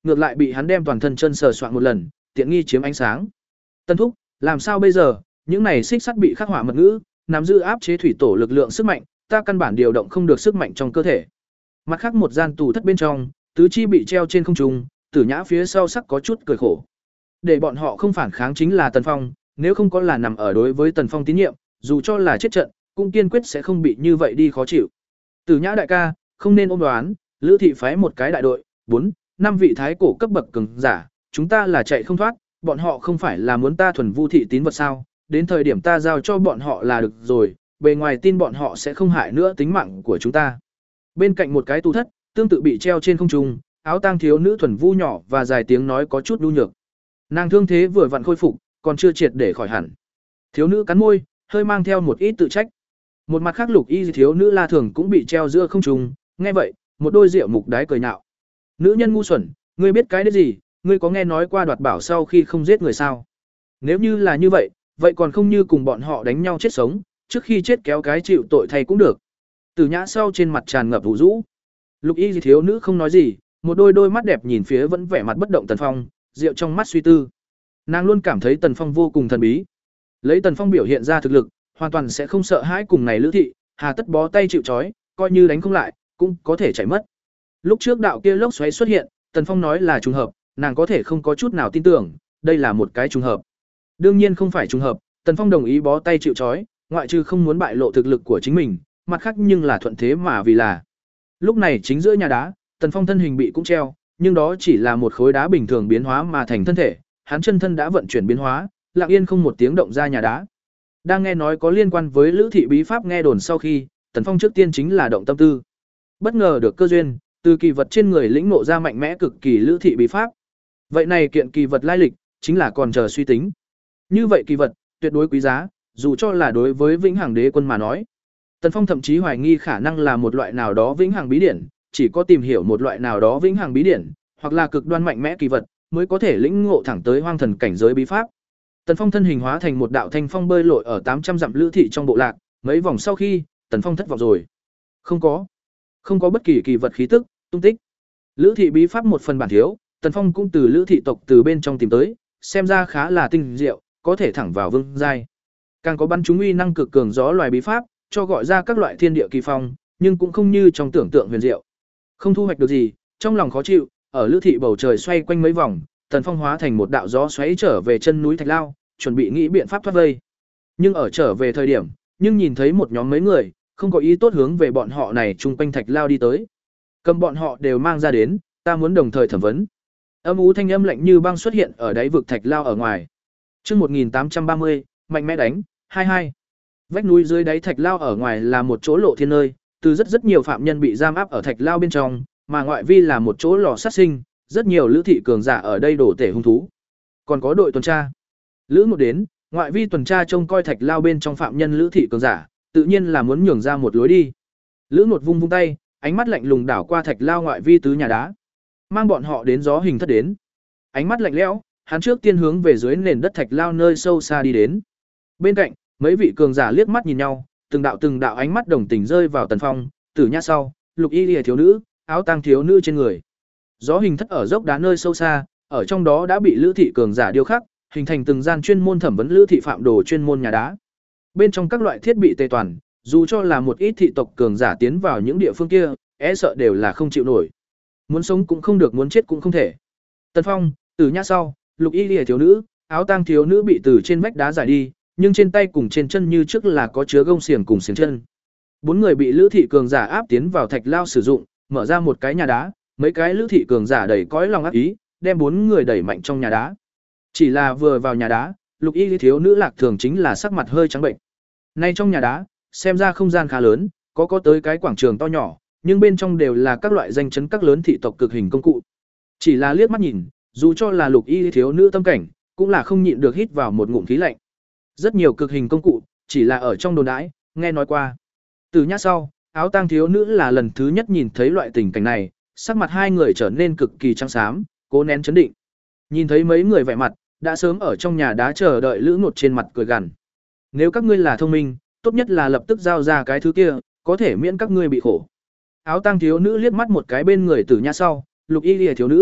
ngược lại bị hắn đem toàn thân chân sờ soạn một lần, tiện nghi chiếm ánh sáng. Tân thúc, làm sao bây giờ, những này xích sắt bị khắc họa mật ngữ, nắm giữ áp chế thủy tổ lực lượng sức mạnh, ta căn bản điều động không được sức mạnh trong cơ thể. Mặt khác một gian tù thất bên trong, tứ chi bị treo trên không trung, Tử Nhã phía sau sắc có chút cười khổ. Để bọn họ không phản kháng chính là Tần Phong, nếu không có là nằm ở đối với Tần Phong tín nhiệm, dù cho là chết trận, cũng kiên quyết sẽ không bị như vậy đi khó chịu. Tử Nhã đại ca, không nên ôm đoán, Lữ thị phái một cái đại đội, bốn, năm vị thái cổ cấp bậc cường giả, chúng ta là chạy không thoát, bọn họ không phải là muốn ta thuần vu thị tín vật sao? Đến thời điểm ta giao cho bọn họ là được rồi, bề ngoài tin bọn họ sẽ không hại nữa tính mạng của chúng ta. Bên cạnh một cái tù thất, tương tự bị treo trên không trung, áo tang thiếu nữ thuần vu nhỏ và dài tiếng nói có chút nhu nhược. Nàng thương thế vừa vặn khôi phục, còn chưa triệt để khỏi hẳn. Thiếu nữ cắn môi, hơi mang theo một ít tự trách. Một mặt khác Lục Y thiếu nữ La Thường cũng bị treo giữa không trung, nghe vậy, một đôi rượu mục đái cười nhạo. Nữ nhân ngu xuẩn, ngươi biết cái đấy gì, ngươi có nghe nói qua đoạt bảo sau khi không giết người sao? Nếu như là như vậy, vậy còn không như cùng bọn họ đánh nhau chết sống, trước khi chết kéo cái chịu tội thay cũng được. Tử Nhã sau trên mặt tràn ngập vũ rũ. Lục Y thiếu nữ không nói gì, một đôi đôi mắt đẹp nhìn phía vẫn vẻ mặt bất động Tần Phong, rượu trong mắt suy tư. Nàng luôn cảm thấy Tần Phong vô cùng thần bí. Lấy Tần Phong biểu hiện ra thực lực, hoàn toàn sẽ không sợ hãi cùng này Lữ thị, hà tất bó tay chịu trói, coi như đánh không lại, cũng có thể chạy mất. Lúc trước đạo kia lốc xoáy xuất hiện, Tần Phong nói là trùng hợp, nàng có thể không có chút nào tin tưởng, đây là một cái trùng hợp. Đương nhiên không phải trùng hợp, Tần Phong đồng ý bó tay chịu trói, ngoại trừ không muốn bại lộ thực lực của chính mình, mặt khác nhưng là thuận thế mà vì là. Lúc này chính giữa nhà đá, Tần Phong thân hình bị cũng treo, nhưng đó chỉ là một khối đá bình thường biến hóa mà thành thân thể, hắn chân thân đã vận chuyển biến hóa, lặng yên không một tiếng động ra nhà đá. Đang nghe nói có liên quan với Lữ thị bí pháp nghe đồn sau khi, Tần Phong trước tiên chính là động tâm tư. Bất ngờ được cơ duyên, từ kỳ vật trên người lĩnh ngộ ra mạnh mẽ cực kỳ Lữ thị bí pháp. Vậy này kiện kỳ vật lai lịch, chính là còn chờ suy tính. Như vậy kỳ vật, tuyệt đối quý giá, dù cho là đối với Vĩnh Hằng Đế quân mà nói. Tần Phong thậm chí hoài nghi khả năng là một loại nào đó Vĩnh Hằng bí điển, chỉ có tìm hiểu một loại nào đó Vĩnh Hằng bí điển, hoặc là cực đoan mạnh mẽ kỳ vật, mới có thể lĩnh ngộ thẳng tới hoang thần cảnh giới bí pháp. Tần Phong thân hình hóa thành một đạo thanh phong bơi lội ở tám trăm dặm Lữ thị trong bộ lạc, mấy vòng sau khi, Tần Phong thất vọng rồi. Không có, không có bất kỳ kỳ vật khí tức, tung tích. Lữ thị bí pháp một phần bản thiếu, Tần Phong cũng từ Lữ thị tộc từ bên trong tìm tới, xem ra khá là tinh diệu, có thể thẳng vào vương giai. Càng có bắn chúng uy năng cực cường gió loài bí pháp, cho gọi ra các loại thiên địa kỳ phong, nhưng cũng không như trong tưởng tượng huyền diệu. Không thu hoạch được gì, trong lòng khó chịu, ở Lữ thị bầu trời xoay quanh mấy vòng, Tần Phong hóa thành một đạo gió xoáy trở về chân núi Thạch Lao, chuẩn bị nghĩ biện pháp thoát vây. Nhưng ở trở về thời điểm, nhưng nhìn thấy một nhóm mấy người, không có ý tốt hướng về bọn họ này chung quanh Thạch Lao đi tới. Cầm bọn họ đều mang ra đến, ta muốn đồng thời thẩm vấn. Âm ú thanh âm lạnh như băng xuất hiện ở đáy vực Thạch Lao ở ngoài. Chương một nghìn tám trăm ba mươi, mạnh mẽ đánh, hai hai. Vách núi dưới đáy Thạch Lao ở ngoài là một chỗ lộ thiên nơi, từ rất rất nhiều phạm nhân bị giam áp ở Thạch Lao bên trong, mà ngoại vi là một chỗ lò sát sinh, rất nhiều Lữ thị cường giả ở đây đổ tể hung thú. Còn có đội tuần tra. Lữ một đến, ngoại vi tuần tra trông coi Thạch Lao bên trong phạm nhân Lữ thị cường giả, tự nhiên là muốn nhường ra một lối đi. Lữ một vung vung tay, ánh mắt lạnh lùng đảo qua Thạch Lao ngoại vi tứ nhà đá, mang bọn họ đến gió hình thất đến. Ánh mắt lạnh lẽo, hắn trước tiên hướng về dưới nền đất Thạch Lao nơi sâu xa đi đến. Bên cạnh, mấy vị cường giả liếc mắt nhìn nhau, từng đạo từng đạo ánh mắt đồng tình rơi vào Tần Phong, Tử Nhã sau, Lục Y Lìa thiếu nữ, áo tang thiếu nữ trên người. Gió hình thất ở dốc đá nơi sâu xa, ở trong đó đã bị Lữ thị cường giả điêu khắc, hình thành từng gian chuyên môn thẩm vấn Lữ thị phạm đồ chuyên môn nhà đá. Bên trong các loại thiết bị tề toàn, dù cho là một ít thị tộc cường giả tiến vào những địa phương kia, e sợ đều là không chịu nổi. Muốn sống cũng không được, muốn chết cũng không thể. Tần Phong, Tử Nhã sau, Lục Y Lìa thiếu nữ, áo tang thiếu nữ bị từ trên vách đá giải đi, nhưng trên tay cùng trên chân như trước là có chứa gông xiềng cùng xiềng chân. Bốn người bị Lữ thị cường giả áp tiến vào Thạch Lao sử dụng, mở ra một cái nhà đá, mấy cái Lữ thị cường giả đẩy cõi lòng ác ý, đem bốn người đẩy mạnh trong nhà đá. Chỉ là vừa vào nhà đá, Lục Y thiếu nữ Lạc Thường chính là sắc mặt hơi trắng bệnh. Nay trong nhà đá, xem ra không gian khá lớn, có có tới cái quảng trường to nhỏ, nhưng bên trong đều là các loại danh chấn các lớn thị tộc cực hình công cụ. Chỉ là liếc mắt nhìn, dù cho là Lục Y thiếu nữ tâm cảnh, cũng là không nhịn được hít vào một ngụm khí lạnh. Rất nhiều cực hình công cụ, chỉ là ở trong đồn đãi, nghe nói qua. Từ Nhã sau, áo tang thiếu nữ là lần thứ nhất nhìn thấy loại tình cảnh này, sắc mặt hai người trở nên cực kỳ trắng xám, cố nén chấn định. Nhìn thấy mấy người vẻ mặt, đã sớm ở trong nhà đá chờ đợi Lữ Ngột trên mặt cười gằn. Nếu các ngươi là thông minh, tốt nhất là lập tức giao ra cái thứ kia, có thể miễn các ngươi bị khổ. Áo tang thiếu nữ liếc mắt một cái bên người Tử Nhã sau, Lục Y Lìa thiếu nữ,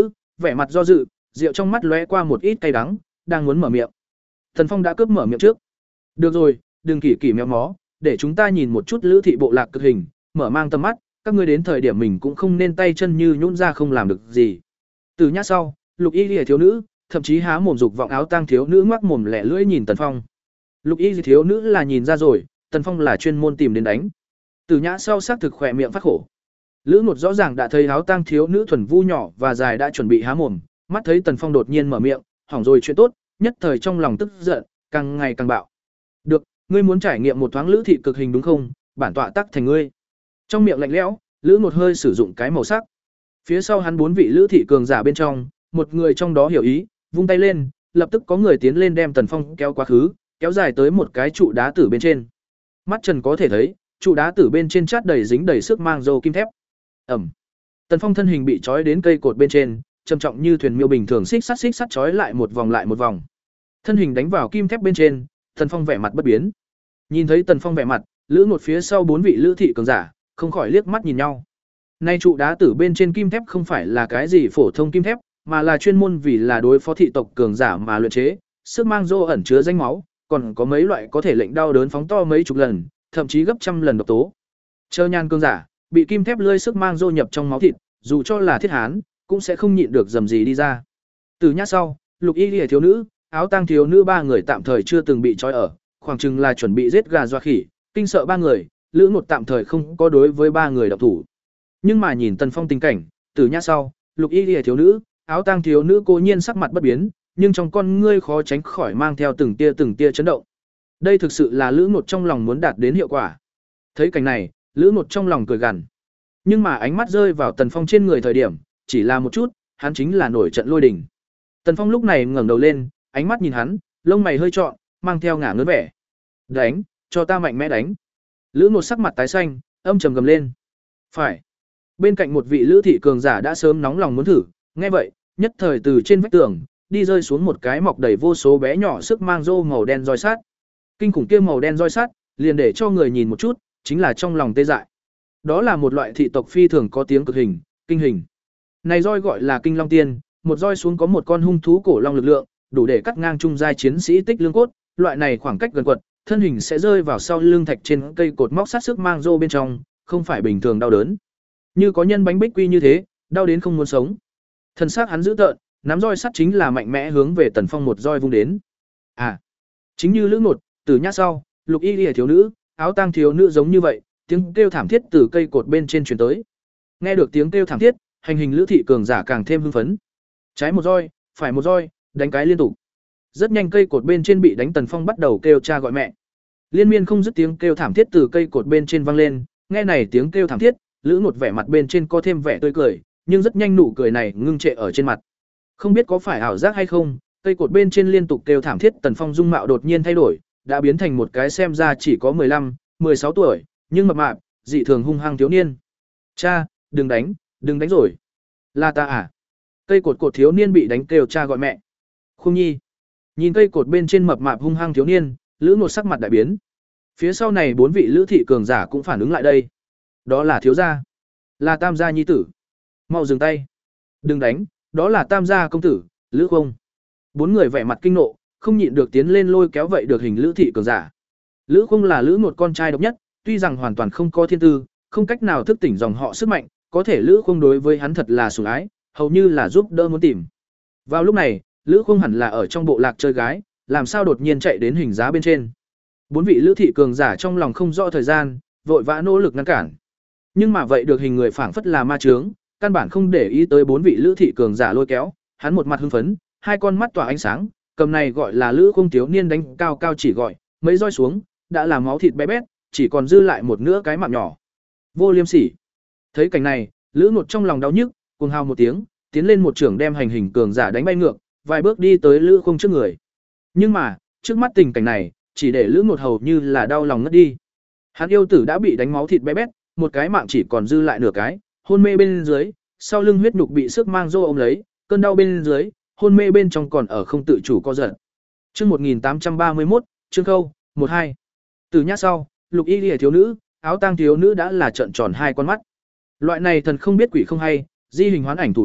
vẻ mặt do dự, rượu trong mắt lóe qua một ít cay đắng, đang muốn mở miệng. Tần Phong đã cướp mở miệng trước. Được rồi, đừng kỳ kỳ méo mó, để chúng ta nhìn một chút lữ thị bộ lạc cực hình, mở mang tầm mắt, các ngươi đến thời điểm mình cũng không nên tay chân như nhũn ra không làm được gì. Từ nhã sau, Lục Y Liễu thiếu nữ, thậm chí há mồm dục vọng áo tang thiếu nữ ngoác mồm lẻ lưỡi nhìn Tần Phong. Lục Y Liễu thiếu nữ là nhìn ra rồi, Tần Phong là chuyên môn tìm đến đánh. Từ nhã sau xác thực khỏe miệng phát khổ. Lữ Ngột rõ ràng đã thấy áo tang thiếu nữ thuần vu nhỏ và dài đã chuẩn bị há mồm, mắt thấy Tần Phong đột nhiên mở miệng, hỏng rồi chuyện tốt, nhất thời trong lòng tức giận, càng ngày càng bạo. Được, ngươi muốn trải nghiệm một thoáng lữ thị cực hình đúng không? Bản tọa tắc thành ngươi. Trong miệng lạnh lẽo, Lữ Ngột hơi sử dụng cái màu sắc. Phía sau hắn bốn vị lữ thị cường giả bên trong, một người trong đó hiểu ý, vung tay lên, lập tức có người tiến lên đem Tần Phong kéo quá khứ, kéo dài tới một cái trụ đá tử bên trên. Mắt Trần có thể thấy, trụ đá tử bên trên chát đầy dính đầy sức mang dầu kim thép. Ẩm. Tần Phong thân hình bị trói đến cây cột bên trên, trầm trọng như thuyền miêu bình thường xích sắt xích sắt trói lại một vòng lại một vòng. Thân hình đánh vào kim thép bên trên, Tần Phong vẻ mặt bất biến. Nhìn thấy Tần Phong vẻ mặt, Lữ Ngột phía sau bốn vị lữ thị cường giả, không khỏi liếc mắt nhìn nhau. Nay trụ đá tử bên trên kim thép không phải là cái gì phổ thông kim thép, mà là chuyên môn vì là đối phó thị tộc cường giả mà luyện chế, sức mang dô ẩn chứa danh máu, còn có mấy loại có thể lệnh đau đớn phóng to mấy chục lần, thậm chí gấp trăm lần độc tố. Chờ nhan cường giả, bị kim thép lươi sức mang dô nhập trong máu thịt, dù cho là thiết hán, cũng sẽ không nhịn được dầm gì đi ra. Từ nhát sau, Lục Y Liễu thiếu nữ, áo tang thiếu nữ ba người tạm thời chưa từng bị trói ở, khoảng chừng là chuẩn bị giết gà doa khỉ, kinh sợ ba người, Lữ Ngột tạm thời không có đối với ba người động thủ. Nhưng mà nhìn Tần Phong tình cảnh, từ nhát sau, Lục Y Liễu thiếu nữ, áo tang thiếu nữ cố nhiên sắc mặt bất biến, nhưng trong con ngươi khó tránh khỏi mang theo từng tia từng tia chấn động. Đây thực sự là Lữ Ngột trong lòng muốn đạt đến hiệu quả. Thấy cảnh này, Lữ Ngột trong lòng cười gằn. Nhưng mà ánh mắt rơi vào Tần Phong trên người thời điểm, chỉ là một chút, hắn chính là nổi trận lôi đình. Tần Phong lúc này ngẩng đầu lên, ánh mắt nhìn hắn, lông mày hơi trọn, mang theo ngả ngớn vẻ. "Đánh, cho ta mạnh mẽ đánh." Lữ Ngột sắc mặt tái xanh, âm trầm gầm lên. "Phải." Bên cạnh một vị lữ thị cường giả đã sớm nóng lòng muốn thử, nghe vậy, nhất thời từ trên vách tường đi rơi xuống một cái mọc đầy vô số bé nhỏ sức mang rô màu đen roi sắt. Kinh khủng kia màu đen roi sắt, liền để cho người nhìn một chút, chính là trong lòng tê dại. Đó là một loại thị tộc phi thường có tiếng cực hình, kinh hình. Này roi gọi là Kinh Long Tiên, một roi xuống có một con hung thú cổ long lực lượng, đủ để cắt ngang trung giai chiến sĩ tích lương cốt, loại này khoảng cách gần quật, thân hình sẽ rơi vào sau lưng thạch trên cây cột móc sát sức mang rô bên trong, không phải bình thường đau đớn. Như có nhân bánh bích quy như thế, đau đến không muốn sống. Thần sắc hắn dữ tợn, nắm roi sắt chính là mạnh mẽ hướng về Tần Phong một roi vung đến. À, chính như Lữ Ngột, từ nhát sau, Lục Y Liễu thiếu nữ, áo tang thiếu nữ giống như vậy, tiếng kêu thảm thiết từ cây cột bên trên truyền tới. Nghe được tiếng kêu thảm thiết, hành hình lữ thị cường giả càng thêm hưng phấn. Trái một roi, phải một roi, đánh cái liên tục. Rất nhanh cây cột bên trên bị đánh, Tần Phong bắt đầu kêu cha gọi mẹ. Liên miên không dứt tiếng kêu thảm thiết từ cây cột bên trên vang lên, nghe này tiếng kêu thảm thiết, Lữ Ngột vẻ mặt bên trên có thêm vẻ tươi cười, nhưng rất nhanh nụ cười này ngưng trệ ở trên mặt. Không biết có phải ảo giác hay không, cây cột bên trên liên tục kêu thảm thiết, Tần Phong dung mạo đột nhiên thay đổi, đã biến thành một cái xem ra chỉ có mười lăm, mười sáu tuổi, nhưng mập mạp, dị thường hung hăng thiếu niên. "Cha, đừng đánh, đừng đánh rồi." "Là ta à?" Cây cột cột thiếu niên bị đánh kêu cha gọi mẹ. "Khung Nhi." Nhìn cây cột bên trên mập mạp hung hăng thiếu niên, Lữ Ngột sắc mặt đại biến. Phía sau này bốn vị lữ thị cường giả cũng phản ứng lại đây. Đó là thiếu gia, là Tam gia nhi tử. Mau dừng tay. "Đừng đánh, đó là Tam gia công tử, Lữ Không." Bốn người vẻ mặt kinh nộ, không nhịn được tiến lên lôi kéo vậy được hình lữ thị cường giả. Lữ Không là Lữ Ngột con trai độc nhất, tuy rằng hoàn toàn không có thiên tư, không cách nào thức tỉnh dòng họ sức mạnh, có thể Lữ Không đối với hắn thật là sủng ái, hầu như là giúp đỡ muốn tìm. Vào lúc này, Lữ Không hẳn là ở trong bộ lạc chơi gái, làm sao đột nhiên chạy đến hình giá bên trên. Bốn vị lữ thị cường giả trong lòng không rõ thời gian, vội vã nỗ lực ngăn cản. Nhưng mà vậy được hình người phảng phất là ma chướng, căn bản không để ý tới bốn vị lữ thị cường giả lôi kéo, hắn một mặt hưng phấn, hai con mắt tỏa ánh sáng, cầm này gọi là Lữ Không thiếu niên đánh cao cao chỉ gọi, mấy roi xuống, đã là máu thịt bé bét, chỉ còn dư lại một nửa cái mạng nhỏ. Vô liêm sỉ. Thấy cảnh này, Lữ Ngột trong lòng đau nhức, cuồng hào một tiếng, tiến lên một trưởng đem hành hình cường giả đánh bay ngược, vài bước đi tới Lữ Không trước người. Nhưng mà, trước mắt tình cảnh này, chỉ để Lữ Ngột hầu như là đau lòng ngất đi. Hắn yêu tử đã bị đánh máu thịt bé bét, một cái mạng chỉ còn dư lại nửa cái, hôn mê bên dưới, sau lưng huyết nhục bị sức mang rô ôm lấy, cơn đau bên dưới, hôn mê bên trong còn ở không tự chủ co giật. Chương một nghìn tám trăm ba mươi mốt, chương câu, một hai. Từ nhát sau, Lục Y Liễu thiếu nữ, áo tang thiếu nữ đã là trợn tròn hai con mắt. Loại này thần không biết quỷ không hay, di hình hoán ảnh thủ đoạn,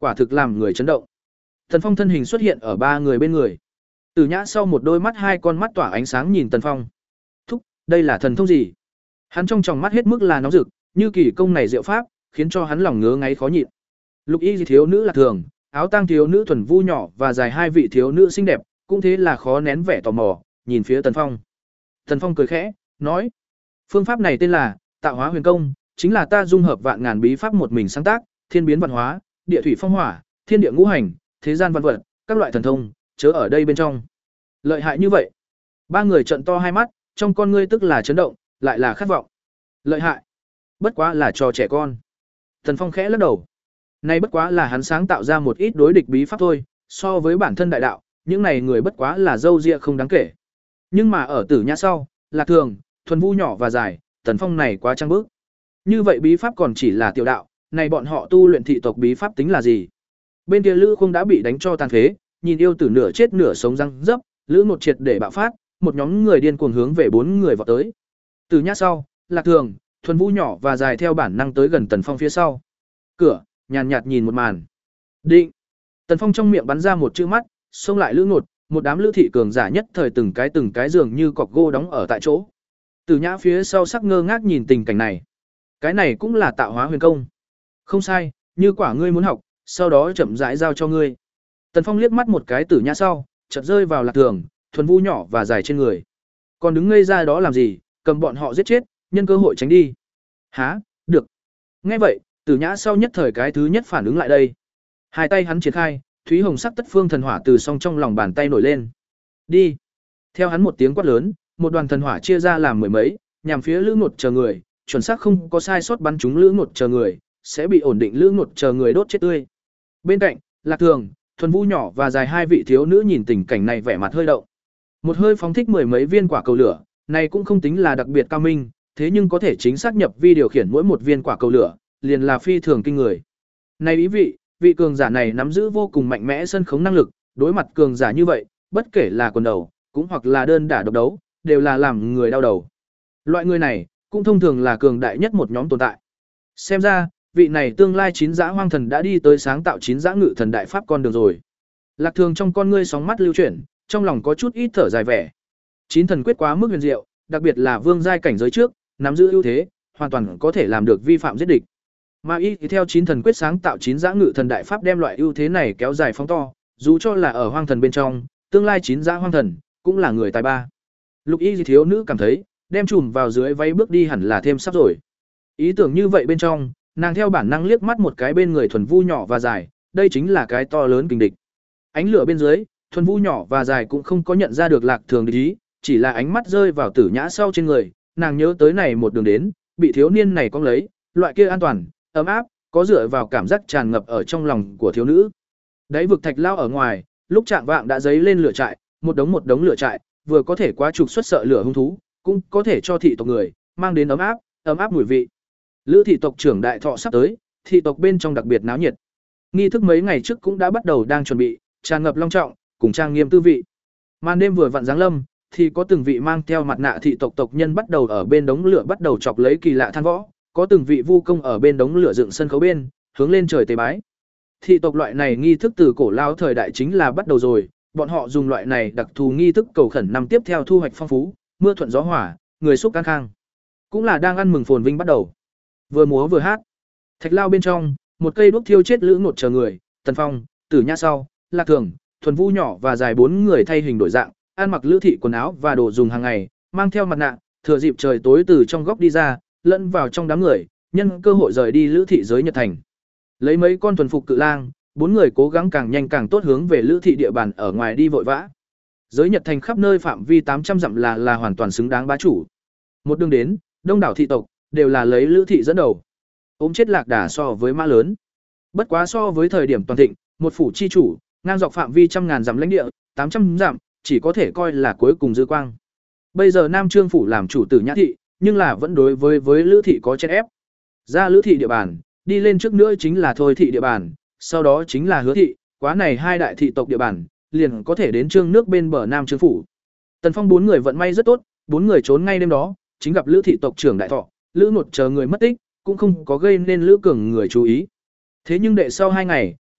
quả thực làm người chấn động. Tần Phong thân hình xuất hiện ở ba người bên người. Tử Nhã sau một đôi mắt hai con mắt tỏa ánh sáng nhìn Tần Phong. Thúc, đây là thần thông gì? Hắn trong tròng mắt hết mức là nóng rực, như kỳ công này diệu pháp, khiến cho hắn lòng ngứa ngáy khó nhịn. Lục y thiếu nữ là thường, áo tang thiếu nữ thuần vu nhỏ và dài hai vị thiếu nữ xinh đẹp, cũng thế là khó nén vẻ tò mò, nhìn phía Tần Phong. Tần Phong cười khẽ, nói: "Phương pháp này tên là Tạo Hóa Huyền Công, chính là ta dung hợp vạn ngàn bí pháp một mình sáng tác, thiên biến vạn hóa, địa thủy phong hỏa, thiên địa ngũ hành, thế gian văn vật, các loại thần thông, chớ ở đây bên trong." Lợi hại như vậy? Ba người trợn to hai mắt, trong con ngươi tức là chấn động, lại là khát vọng. Lợi hại, bất quá là trò trẻ con. Tần Phong khẽ lắc đầu. Này bất quá là hắn sáng tạo ra một ít đối địch bí pháp thôi, so với bản thân đại đạo, những này người bất quá là dâu ria không đáng kể. Nhưng mà ở Tử Nhã sau, Lạc Thường, thuần vu nhỏ và dài, Tần Phong này quá trang bước. Như vậy bí pháp còn chỉ là tiểu đạo, này bọn họ tu luyện thị tộc bí pháp tính là gì? Bên kia Lữ Khung đã bị đánh cho tàn phế, nhìn yêu tử nửa chết nửa sống răng dấp, Lữ một triệt để bạo phát, một nhóm người điên cuồng hướng về bốn người vào tới. Tử Nhã sau, Lạc Thường, thuần vu nhỏ và dài theo bản năng tới gần Tần Phong phía sau. Cửa, nhàn nhạt nhìn một màn. Định. Tần Phong trong miệng bắn ra một chữ mắt, xông lại Lữ Ngột, một đám lữ thị cường giả nhất thời từng cái từng cái giường như cọc gỗ đóng ở tại chỗ. Tử Nhã phía sau sắc ngơ ngác nhìn tình cảnh này. Cái này cũng là Tạo Hóa Huyền Công. Không sai, như quả ngươi muốn học, sau đó chậm rãi giao cho ngươi. Tần Phong liếc mắt một cái Tử Nhã sau, chợt rơi vào Lạc Thường, thuần vu nhỏ và dài trên người. Còn đứng ngây ra đó làm gì, cầm bọn họ giết chết, nhân cơ hội tránh đi. Há, được. Nghe vậy, Tử Nhã sau nhất thời cái thứ nhất phản ứng lại đây. Hai tay hắn triển khai, thúy hồng sắc tất phương thần hỏa từ song trong lòng bàn tay nổi lên. Đi. Theo hắn một tiếng quát lớn, một đoàn thần hỏa chia ra làm mười mấy, nhằm phía Lữ Ngột chờ người, chuẩn xác không có sai sót bắn trúng Lữ Ngột chờ người, sẽ bị ổn định Lữ Ngột chờ người đốt chết tươi. Bên cạnh, Lạc Thường, thuần vu nhỏ và dài hai vị thiếu nữ nhìn tình cảnh này vẻ mặt hơi động. Một hơi phóng thích mười mấy viên quả cầu lửa, này cũng không tính là đặc biệt cao minh, thế nhưng có thể chính xác nhập vi điều khiển mỗi một viên quả cầu lửa, liền là phi thường kinh người. Này ý vị, vị cường giả này nắm giữ vô cùng mạnh mẽ sân khống năng lực, đối mặt cường giả như vậy, bất kể là quần đầu, cũng hoặc là đơn đả độc đấu, đều là làm người đau đầu. Loại người này, cũng thông thường là cường đại nhất một nhóm tồn tại. Xem ra, vị này tương lai chín dã hoang thần đã đi tới sáng tạo chín dã ngự thần đại pháp con đường rồi. Lạc Thường trong con ngươi sóng mắt lưu chuyển, trong lòng có chút ít thở dài vẻ. Chín thần quyết quá mức huyền diệu, đặc biệt là vương giai cảnh giới trước, nắm giữ ưu thế, hoàn toàn có thể làm được vi phạm giết địch. Mà y theo chín thần quyết sáng tạo chín dã ngự thần đại pháp đem loại ưu thế này kéo dài phóng to, dù cho là ở hoang thần bên trong, tương lai chín dã hoang thần cũng là người tài ba. Lục y thiếu nữ cảm thấy, đem chùm vào dưới váy bước đi hẳn là thêm sắp rồi. Ý tưởng như vậy bên trong, nàng theo bản năng liếc mắt một cái bên người thuần vu nhỏ và dài, đây chính là cái to lớn kình địch. Ánh lửa bên dưới, thuần vu nhỏ và dài cũng không có nhận ra được Lạc Thường địch ý, chỉ là ánh mắt rơi vào Tử Nhã sau trên người, nàng nhớ tới này một đường đến, bị thiếu niên này cong lấy, loại kia an toàn, ấm áp, có dựa vào cảm giác tràn ngập ở trong lòng của thiếu nữ. Đáy vực thạch lao ở ngoài, lúc trạng vạng đã dấy lên lửa trại, một đống một đống lửa trại, vừa có thể quá trục xuất sợ lửa hung thú, cũng có thể cho thị tộc người mang đến ấm áp, ấm áp mùi vị. Lữ thị tộc trưởng đại thọ sắp tới, thị tộc bên trong đặc biệt náo nhiệt. Nghi thức mấy ngày trước cũng đã bắt đầu đang chuẩn bị, tràn ngập long trọng, cùng trang nghiêm tư vị. Màn đêm vừa vặn giáng lâm, thì có từng vị mang theo mặt nạ thị tộc tộc nhân bắt đầu ở bên đống lửa bắt đầu chọc lấy kỳ lạ than võ, có từng vị vu công ở bên đống lửa dựng sân khấu bên, hướng lên trời tế bái. Thị tộc loại này nghi thức từ cổ lao thời đại chính là bắt đầu rồi, bọn họ dùng loại này đặc thù nghi thức cầu khẩn năm tiếp theo thu hoạch phong phú, mưa thuận gió hỏa, người xúc an khang. Cũng là đang ăn mừng phồn vinh bắt đầu. Vừa múa vừa hát. Thạch lao bên trong, một cây đuốc thiêu chết Lữ Ngột chờ người, Tần Phong, Tử Nhã sau, Lạc Thường, thuần vu nhỏ và dài bốn người thay hình đổi dạng, ăn mặc lữ thị quần áo và đồ dùng hàng ngày, mang theo mặt nạ, thừa dịp trời tối từ trong góc đi ra, lẫn vào trong đám người, nhân cơ hội rời đi lữ thị giới Nhật thành. Lấy mấy con thuần phục cự lang, bốn người cố gắng càng nhanh càng tốt hướng về lữ thị địa bàn ở ngoài đi vội vã. Giới Nhật thành khắp nơi phạm vi tám trăm dặm là là hoàn toàn xứng đáng bá chủ. Một đường đến, đông đảo thị tộc đều là lấy lữ thị dẫn đầu. Ôm chết lạc đà so với mã lớn. Bất quá so với thời điểm toàn thịnh, một phủ chi chủ, ngang dọc phạm vi trăm ngàn dặm lãnh địa, tám trăm dặm, chỉ có thể coi là cuối cùng dư quang. Bây giờ Nam Trương phủ làm chủ tử Nhã thị, nhưng là vẫn đối với với lữ thị có chen ép. Ra lữ thị địa bàn, đi lên trước nữa chính là thôi thị địa bàn, sau đó chính là hứa thị, quá này hai đại thị tộc địa bàn, liền có thể đến trương nước bên bờ Nam Trương phủ. Tần Phong bốn người vận may rất tốt, bốn người trốn ngay đêm đó, chính gặp lữ thị tộc trưởng đại thọ, lữ Ngột chờ người mất tích, cũng không có gây nên lữ cường người chú ý. Thế nhưng đệ sau hai ngày,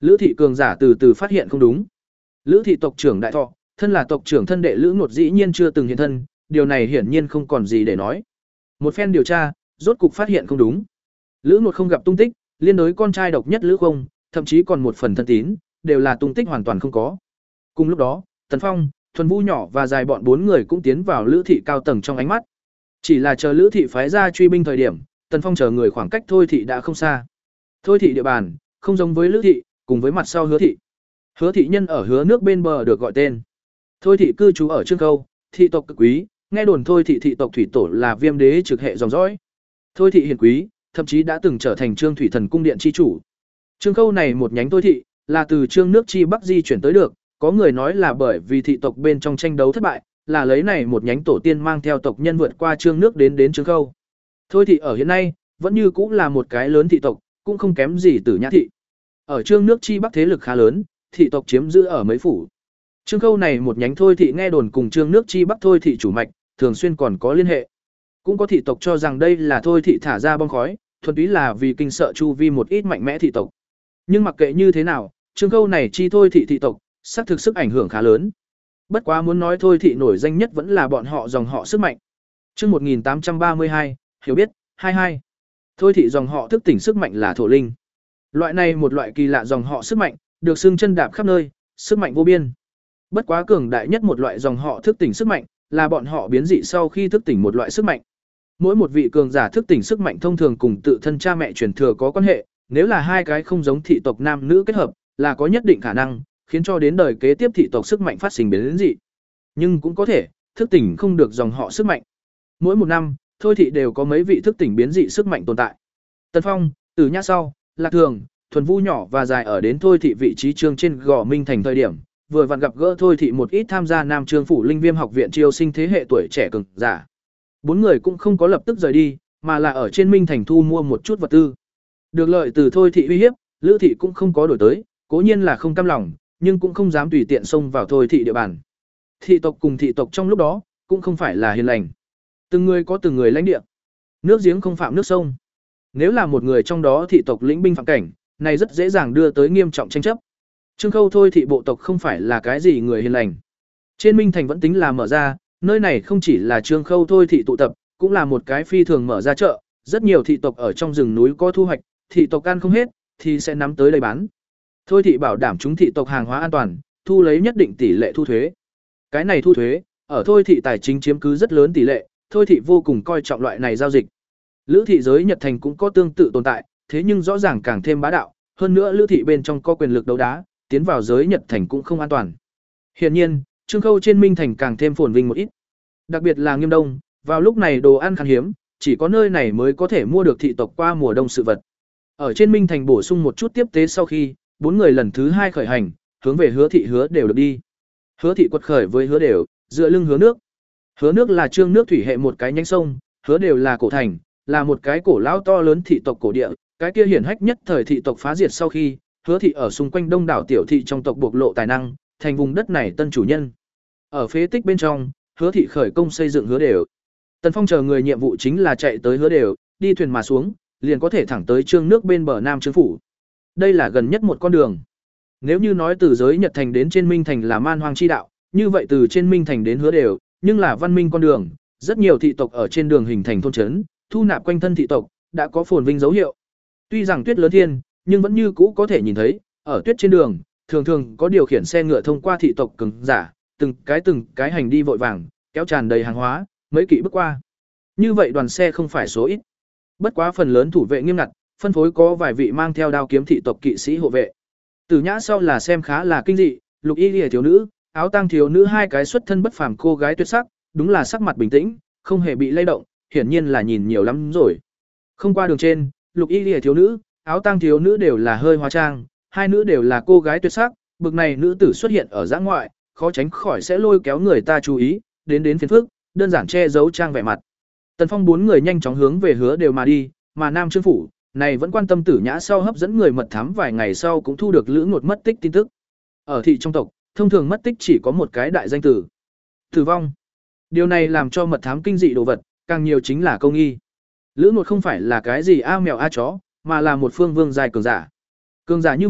Lữ thị cường giả từ từ phát hiện không đúng. Lữ thị tộc trưởng đại thọ, thân là tộc trưởng thân đệ Lữ Ngột dĩ nhiên chưa từng hiện thân, điều này hiển nhiên không còn gì để nói. Một phen điều tra, rốt cục phát hiện không đúng. Lữ Ngột không gặp tung tích, liên đối con trai độc nhất Lữ Không, thậm chí còn một phần thân tín, đều là tung tích hoàn toàn không có. Cùng lúc đó, Tần Phong, Thuần Vu nhỏ và dài bọn bốn người cũng tiến vào Lữ thị cao tầng trong ánh mắt. Chỉ là chờ Lữ thị phái ra truy binh thời điểm, Tần Phong chờ người khoảng cách Thôi thị đã không xa. Thôi thị địa bàn không giống với Lữ thị, cùng với mặt sau Hứa thị. Hứa thị nhân ở Hứa nước bên bờ được gọi tên. Thôi thị cư trú ở Trương Khâu, thị tộc cực quý, nghe đồn Thôi thị thị tộc thủy tổ là Viêm đế trực hệ dòng dõi. Thôi thị hiền quý, thậm chí đã từng trở thành Trương Thủy Thần cung điện chi chủ. Trương Khâu này một nhánh Thôi thị, là từ Trương nước chi Bắc di chuyển tới được, có người nói là bởi vì thị tộc bên trong tranh đấu thất bại, là lấy này một nhánh tổ tiên mang theo tộc nhân vượt qua Trương nước đến đến Trương Khâu. Thôi thị ở hiện nay, vẫn như cũng là một cái lớn thị tộc, cũng không kém gì Tử Nhã thị. Ở Trương nước chi Bắc thế lực khá lớn, thị tộc chiếm giữ ở mấy phủ. Trương Khâu này một nhánh Thôi thị nghe đồn cùng Trương nước chi Bắc Thôi thị chủ mạch, thường xuyên còn có liên hệ. Cũng có thị tộc cho rằng đây là Thôi thị thả ra bom khói, thuần túy là vì kinh sợ chu vi một ít mạnh mẽ thị tộc. Nhưng mặc kệ như thế nào, Trương Khâu này chi Thôi thị thị tộc, xác thực sức ảnh hưởng khá lớn. Bất quá muốn nói Thôi thị nổi danh nhất vẫn là bọn họ dòng họ sức mạnh. Chương một nghìn tám trăm ba mươi hai, hiểu biết, hai mươi hai. Thôi thị dòng họ thức tỉnh sức mạnh là thổ linh. Loại này một loại kỳ lạ dòng họ sức mạnh, được xưng chân đạp khắp nơi, sức mạnh vô biên. Bất quá cường đại nhất một loại dòng họ thức tỉnh sức mạnh, là bọn họ biến dị sau khi thức tỉnh một loại sức mạnh. Mỗi một vị cường giả thức tỉnh sức mạnh thông thường cùng tự thân cha mẹ truyền thừa có quan hệ, nếu là hai cái không giống thị tộc nam nữ kết hợp, là có nhất định khả năng khiến cho đến đời kế tiếp thị tộc sức mạnh phát sinh biến dị. Nhưng cũng có thể thức tỉnh không được dòng họ sức mạnh. Mỗi một năm, Thôi thị đều có mấy vị thức tỉnh biến dị sức mạnh tồn tại. Tần Phong, Tử Nhã sau, Lạc Thường, Thuần Vu nhỏ và dài ở đến Thôi thị vị trí trương trên gò Minh thành thời điểm, vừa vặn gặp gỡ Thôi thị một ít tham gia Nam Trương phủ Linh Viêm học viện chiêu sinh thế hệ tuổi trẻ cường giả. Bốn người cũng không có lập tức rời đi, mà là ở trên Minh thành thu mua một chút vật tư. Được lợi từ Thôi thị uy hiếp, Lữ thị cũng không có đổi tới, cố nhiên là không cam lòng, nhưng cũng không dám tùy tiện xông vào Thôi thị địa bàn. Thị tộc cùng thị tộc trong lúc đó cũng không phải là hiền lành. Từng người có từng người lãnh địa. Nước giếng không phạm nước sông. Nếu là một người trong đó thị tộc lĩnh binh phạm cảnh, này rất dễ dàng đưa tới nghiêm trọng tranh chấp. Trương Khâu Thôi thị bộ tộc không phải là cái gì người hiền lành. Trên Minh thành vẫn tính là mở ra, nơi này không chỉ là Trương Khâu Thôi thị tụ tập, cũng là một cái phi thường mở ra chợ, rất nhiều thị tộc ở trong rừng núi có thu hoạch, thị tộc ăn không hết thì sẽ nắm tới đây bán. Thôi thị bảo đảm chúng thị tộc hàng hóa an toàn, thu lấy nhất định tỷ lệ thu thuế. Cái này thu thuế, ở Thôi thị tài chính chiếm cứ rất lớn tỷ lệ, Thôi thị vô cùng coi trọng loại này giao dịch. Lữ thị giới Nhật thành cũng có tương tự tồn tại, thế nhưng rõ ràng càng thêm bá đạo, hơn nữa Lữ thị bên trong có quyền lực đấu đá, tiến vào giới Nhật thành cũng không an toàn. Hiển nhiên, Trương Khâu trên Minh thành càng thêm phồn vinh một ít. Đặc biệt là Nghiêm Đông, vào lúc này đồ ăn khan hiếm, chỉ có nơi này mới có thể mua được thị tộc qua mùa đông sự vật. Ở trên Minh thành bổ sung một chút tiếp tế sau khi, bốn người lần thứ hai khởi hành, hướng về Hứa thị Hứa đều được đi. Hứa thị quật khởi với Hứa đều, dựa lưng Hứa nước. Hứa nước là Trương nước thủy hệ một cái nhánh sông, Hứa đều là cổ thành, là một cái cổ lão to lớn thị tộc cổ địa, cái kia hiển hách nhất thời thị tộc phá diệt sau khi, Hứa thị ở xung quanh đông đảo tiểu thị trong tộc bộc lộ tài năng, thành vùng đất này tân chủ nhân. Ở phế tích bên trong, Hứa thị khởi công xây dựng Hứa đều. Tần Phong chờ người nhiệm vụ chính là chạy tới Hứa đều, đi thuyền mà xuống, liền có thể thẳng tới Trương nước bên bờ Nam Trương phủ. Đây là gần nhất một con đường. Nếu như nói từ giới Nhật thành đến trên Minh thành là man hoang chi đạo, như vậy từ trên Minh thành đến Hứa đều, nhưng là văn minh con đường, rất nhiều thị tộc ở trên đường hình thành thôn trấn, thu nạp quanh thân thị tộc, đã có phồn vinh dấu hiệu. Tuy rằng tuyết lớn thiên, nhưng vẫn như cũ có thể nhìn thấy, ở tuyết trên đường, thường thường có điều khiển xe ngựa thông qua thị tộc cường giả, từng cái từng cái hành đi vội vàng, kéo tràn đầy hàng hóa, mấy kỵ bước qua. Như vậy đoàn xe không phải số ít. Bất quá phần lớn thủ vệ nghiêm ngặt, phân phối có vài vị mang theo đao kiếm thị tộc kỵ sĩ hộ vệ. Từ Nhã sau là xem khá là kinh dị, Lục Y Liễu thiếu nữ, áo tang thiếu nữ hai cái xuất thân bất phàm cô gái tuyệt sắc, đúng là sắc mặt bình tĩnh, không hề bị lay động, hiển nhiên là nhìn nhiều lắm rồi. Không qua đường trên, Lục Y Liễu thiếu nữ, áo tang thiếu nữ đều là hơi hóa trang, hai nữ đều là cô gái tuyệt sắc, bực này nữ tử xuất hiện ở dã ngoại, khó tránh khỏi sẽ lôi kéo người ta chú ý, đến đến phiền phức, đơn giản che giấu trang vẻ mặt. Tần Phong bốn người nhanh chóng hướng về Hứa đều mà đi, mà Nam Trương phủ này vẫn quan tâm Tử Nhã sau hấp dẫn người mật thám vài ngày sau cũng thu được Lữ Ngột mất tích tin tức. Ở thị trong tộc, thông thường mất tích chỉ có một cái đại danh tử, tử vong. Điều này làm cho mật thám kinh dị đồ vật, càng nhiều chính là câu nghi. Lữ Ngột không phải là cái gì a mèo a chó, mà là một phương vương giai cường giả. Cường giả như vậy,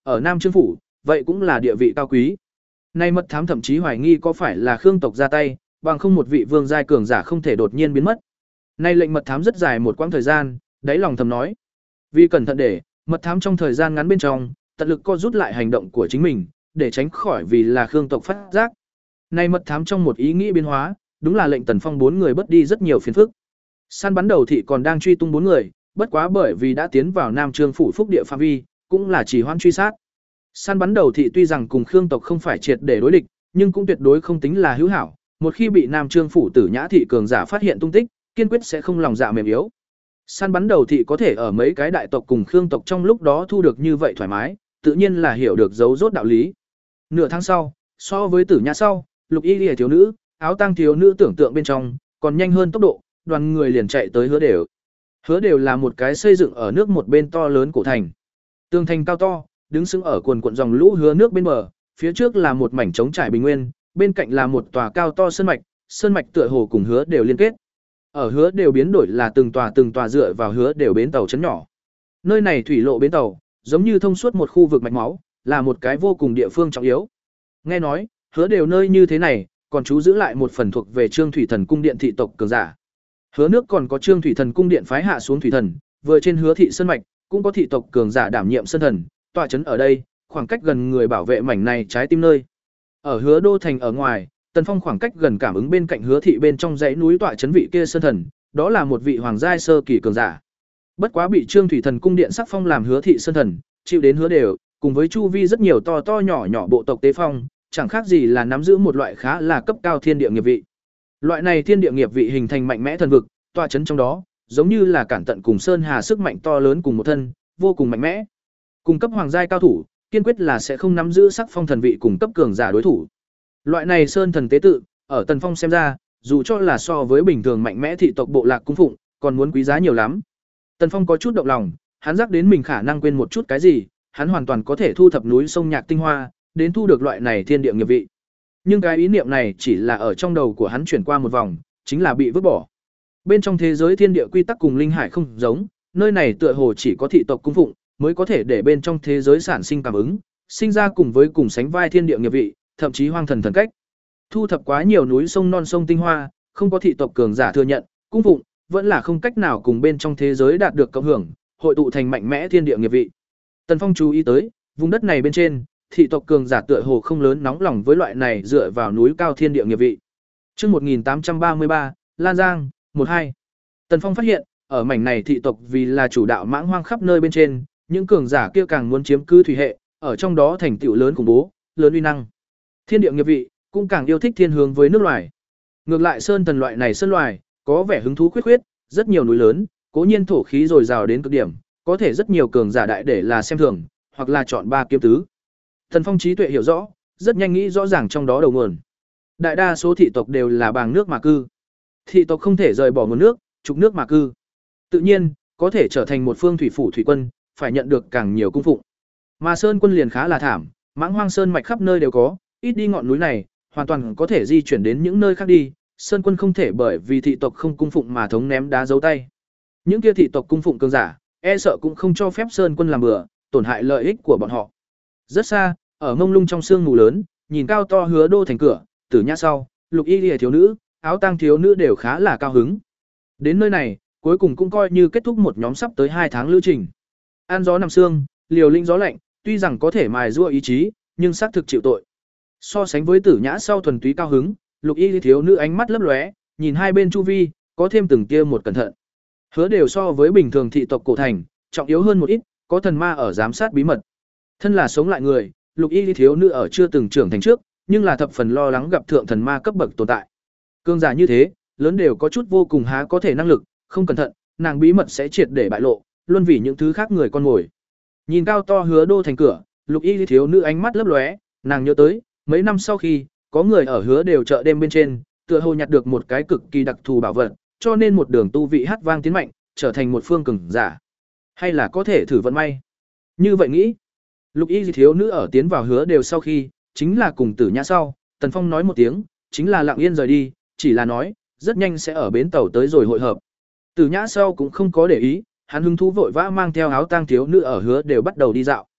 ở Nam Trương phủ, vậy cũng là địa vị cao quý. Nay mật thám thậm chí hoài nghi có phải là Khương tộc ra tay, bằng không một vị vương giai cường giả không thể đột nhiên biến mất. Nay lệnh mật thám rất dài một quãng thời gian, đáy lòng thầm nói, vì cẩn thận để mật thám trong thời gian ngắn bên trong, tận lực co rút lại hành động của chính mình, để tránh khỏi vì là Khương tộc phát giác. Nay mật thám trong một ý nghĩ biến hóa, đúng là lệnh Tần Phong bốn người bớt đi rất nhiều phiền phức. Săn bắn đầu thị còn đang truy tung bốn người, bất quá bởi vì đã tiến vào Nam Trương phủ phúc địa phạm vi, cũng là chỉ hoãn truy sát. Săn bắn đầu thị tuy rằng cùng Khương tộc không phải triệt để đối địch, nhưng cũng tuyệt đối không tính là hữu hảo, một khi bị Nam Trương phủ Tử Nhã thị cường giả phát hiện tung tích, kiên quyết sẽ không lòng dạ mềm yếu. Săn bắn đầu thị có thể ở mấy cái đại tộc cùng Khương tộc trong lúc đó thu được như vậy thoải mái, tự nhiên là hiểu được dấu rốt đạo lý. Nửa tháng sau, so với Tử Nhã sau, Lục Y Liễu thiếu nữ, áo tang thiếu nữ tưởng tượng bên trong, còn nhanh hơn tốc độ, đoàn người liền chạy tới Hứa Đều. Hứa Đều là một cái xây dựng ở nước một bên to lớn cổ thành. Tường thành cao to, đứng sững ở quần quần dòng lũ hứa nước bên bờ, phía trước là một mảnh trống trải bình nguyên, bên cạnh là một tòa cao to sơn mạch, sơn mạch tựa hồ cùng Hứa Đều liên kết. Ở Hứa Đều biến đổi là từng tòa từng tòa dựa vào Hứa Đều bến tàu trấn nhỏ. Nơi này thủy lộ bến tàu, giống như thông suốt một khu vực mạch máu, là một cái vô cùng địa phương trọng yếu. Nghe nói, Hứa Đều nơi như thế này, còn chú giữ lại một phần thuộc về Trương Thủy Thần cung điện thị tộc cường giả. Hứa nước còn có Trương Thủy Thần cung điện phái hạ xuống thủy thần, vừa trên Hứa thị sơn mạch, cũng có thị tộc cường giả đảm nhiệm sơn thần, tọa trấn ở đây, khoảng cách gần người bảo vệ mảnh này trái tim nơi. Ở Hứa đô thành ở ngoài, Tần Phong khoảng cách gần cảm ứng bên cạnh Hứa thị bên trong dãy núi tọa trấn vị kia sơn thần, đó là một vị hoàng giai sơ kỳ cường giả. Bất quá bị Trương Thủy Thần cung điện sắc phong làm Hứa thị sơn thần, chịu đến Hứa Đều, cùng với chu vi rất nhiều to to nhỏ nhỏ bộ tộc tế phong, chẳng khác gì là nắm giữ một loại khá là cấp cao thiên địa nghiệp vị. Loại này thiên địa nghiệp vị hình thành mạnh mẽ thần vực, tọa trấn trong đó, giống như là cản tận cùng sơn hà sức mạnh to lớn cùng một thân, vô cùng mạnh mẽ. Cùng cấp hoàng giai cao thủ, kiên quyết là sẽ không nắm giữ sắc phong thần vị cùng cấp cường giả đối thủ. Loại này sơn thần tế tự, ở Tần Phong xem ra, dù cho là so với bình thường mạnh mẽ thị tộc bộ lạc cung phụng, còn muốn quý giá nhiều lắm. Tần Phong có chút động lòng, hắn giác đến mình khả năng quên một chút cái gì, hắn hoàn toàn có thể thu thập núi sông nhạc tinh hoa, đến thu được loại này thiên địa nghiệp vị. Nhưng cái ý niệm này chỉ là ở trong đầu của hắn chuyển qua một vòng, chính là bị vứt bỏ. Bên trong thế giới thiên địa quy tắc cùng linh hải không giống, nơi này tựa hồ chỉ có thị tộc cung phụng mới có thể để bên trong thế giới sản sinh cảm ứng, sinh ra cùng với cùng sánh vai thiên địa nghiệp vị, thậm chí hoang thần thần cách. Thu thập quá nhiều núi sông non sông tinh hoa, không có thị tộc cường giả thừa nhận, cung phụng vẫn là không cách nào cùng bên trong thế giới đạt được cộng hưởng, hội tụ thành mạnh mẽ thiên địa nghiệp vị. Tần Phong chú ý tới, vùng đất này bên trên, thị tộc cường giả tựa hồ không lớn nóng lòng với loại này dựa vào núi cao thiên địa nghiệp vị. Chương một nghìn tám trăm ba mươi ba, Lan Giang, một hai. Tần Phong phát hiện, ở mảnh này thị tộc vì là chủ đạo mãng hoang khắp nơi bên trên, những cường giả kia càng muốn chiếm cứ thủy hệ, ở trong đó thành tựu lớn khủng bố, lớn uy năng. Thiên địa nghiệp vị cũng càng yêu thích thiên hướng với nước loài. Ngược lại sơn thần loại này sơn loài, có vẻ hứng thú khuyết khuyết, rất nhiều núi lớn, cố nhiên thổ khí dồi dào đến cực điểm, có thể rất nhiều cường giả đại để là xem thường, hoặc là chọn ba kiếm tứ. Tần Phong trí tuệ hiểu rõ, rất nhanh nghĩ rõ ràng trong đó đầu nguồn. Đại đa số thị tộc đều là bằng nước mà cư. Thị tộc không thể rời bỏ nguồn nước, trục nước mà cư. Tự nhiên, có thể trở thành một phương thủy phủ thủy quân, phải nhận được càng nhiều cung phụng. Mà sơn quân liền khá là thảm, mãng hoang sơn mạch khắp nơi đều có, ít đi ngọn núi này, hoàn toàn có thể di chuyển đến những nơi khác đi. Sơn quân không thể bởi vì thị tộc không cung phụng mà thống ném đá dấu tay. Những kia thị tộc cung phụng cường giả, e sợ cũng không cho phép sơn quân làm bừa, tổn hại lợi ích của bọn họ. Rất xa, ở mông lung trong sương mù lớn, nhìn cao to Hứa đô thành cửa, Tử Nhã sau, Lục Y Liễu thiếu nữ, áo tang thiếu nữ đều khá là cao hứng. Đến nơi này, cuối cùng cũng coi như kết thúc một nhóm sắp tới hai tháng lữ trình. An gió nằm sương, liều linh gió lạnh, tuy rằng có thể mài giũa ý chí, nhưng xác thực chịu tội. So sánh với Tử Nhã sau thuần túy cao hứng, Lục Y Liễu thiếu nữ ánh mắt lấp lóe, nhìn hai bên chu vi, có thêm từng tia một cẩn thận. Hứa đều so với bình thường thị tộc cổ thành, trọng yếu hơn một ít, có thần ma ở giám sát bí mật. Thân là sống lại người, Lục Y Liễu thiếu nữ ở chưa từng trưởng thành trước, nhưng là thập phần lo lắng gặp thượng thần ma cấp bậc tồn tại. Cương giả như thế, lớn đều có chút vô cùng há có thể năng lực, không cẩn thận, nàng bí mật sẽ triệt để bại lộ, luôn vì những thứ khác người con mồi. Nhìn cao to Hứa đô thành cửa, Lục Y Liễu thiếu nữ ánh mắt lấp lóe, nàng nhớ tới, mấy năm sau khi, có người ở Hứa đều chợ đêm bên trên, tựa hồ nhặt được một cái cực kỳ đặc thù bảo vật, cho nên một đường tu vị hát vang tiến mạnh, trở thành một phương cường giả. Hay là có thể thử vận may. Như vậy nghĩ, Lục Y Liễu thiếu nữ ở tiến vào Hứa đều sau khi, chính là cùng Tử Nhã sau, Tần Phong nói một tiếng, chính là lặng yên rời đi, chỉ là nói, rất nhanh sẽ ở bến tàu tới rồi hội hợp. Tử Nhã sau cũng không có để ý, hắn hứng thú vội vã mang theo áo tang thiếu nữ ở Hứa đều bắt đầu đi dạo.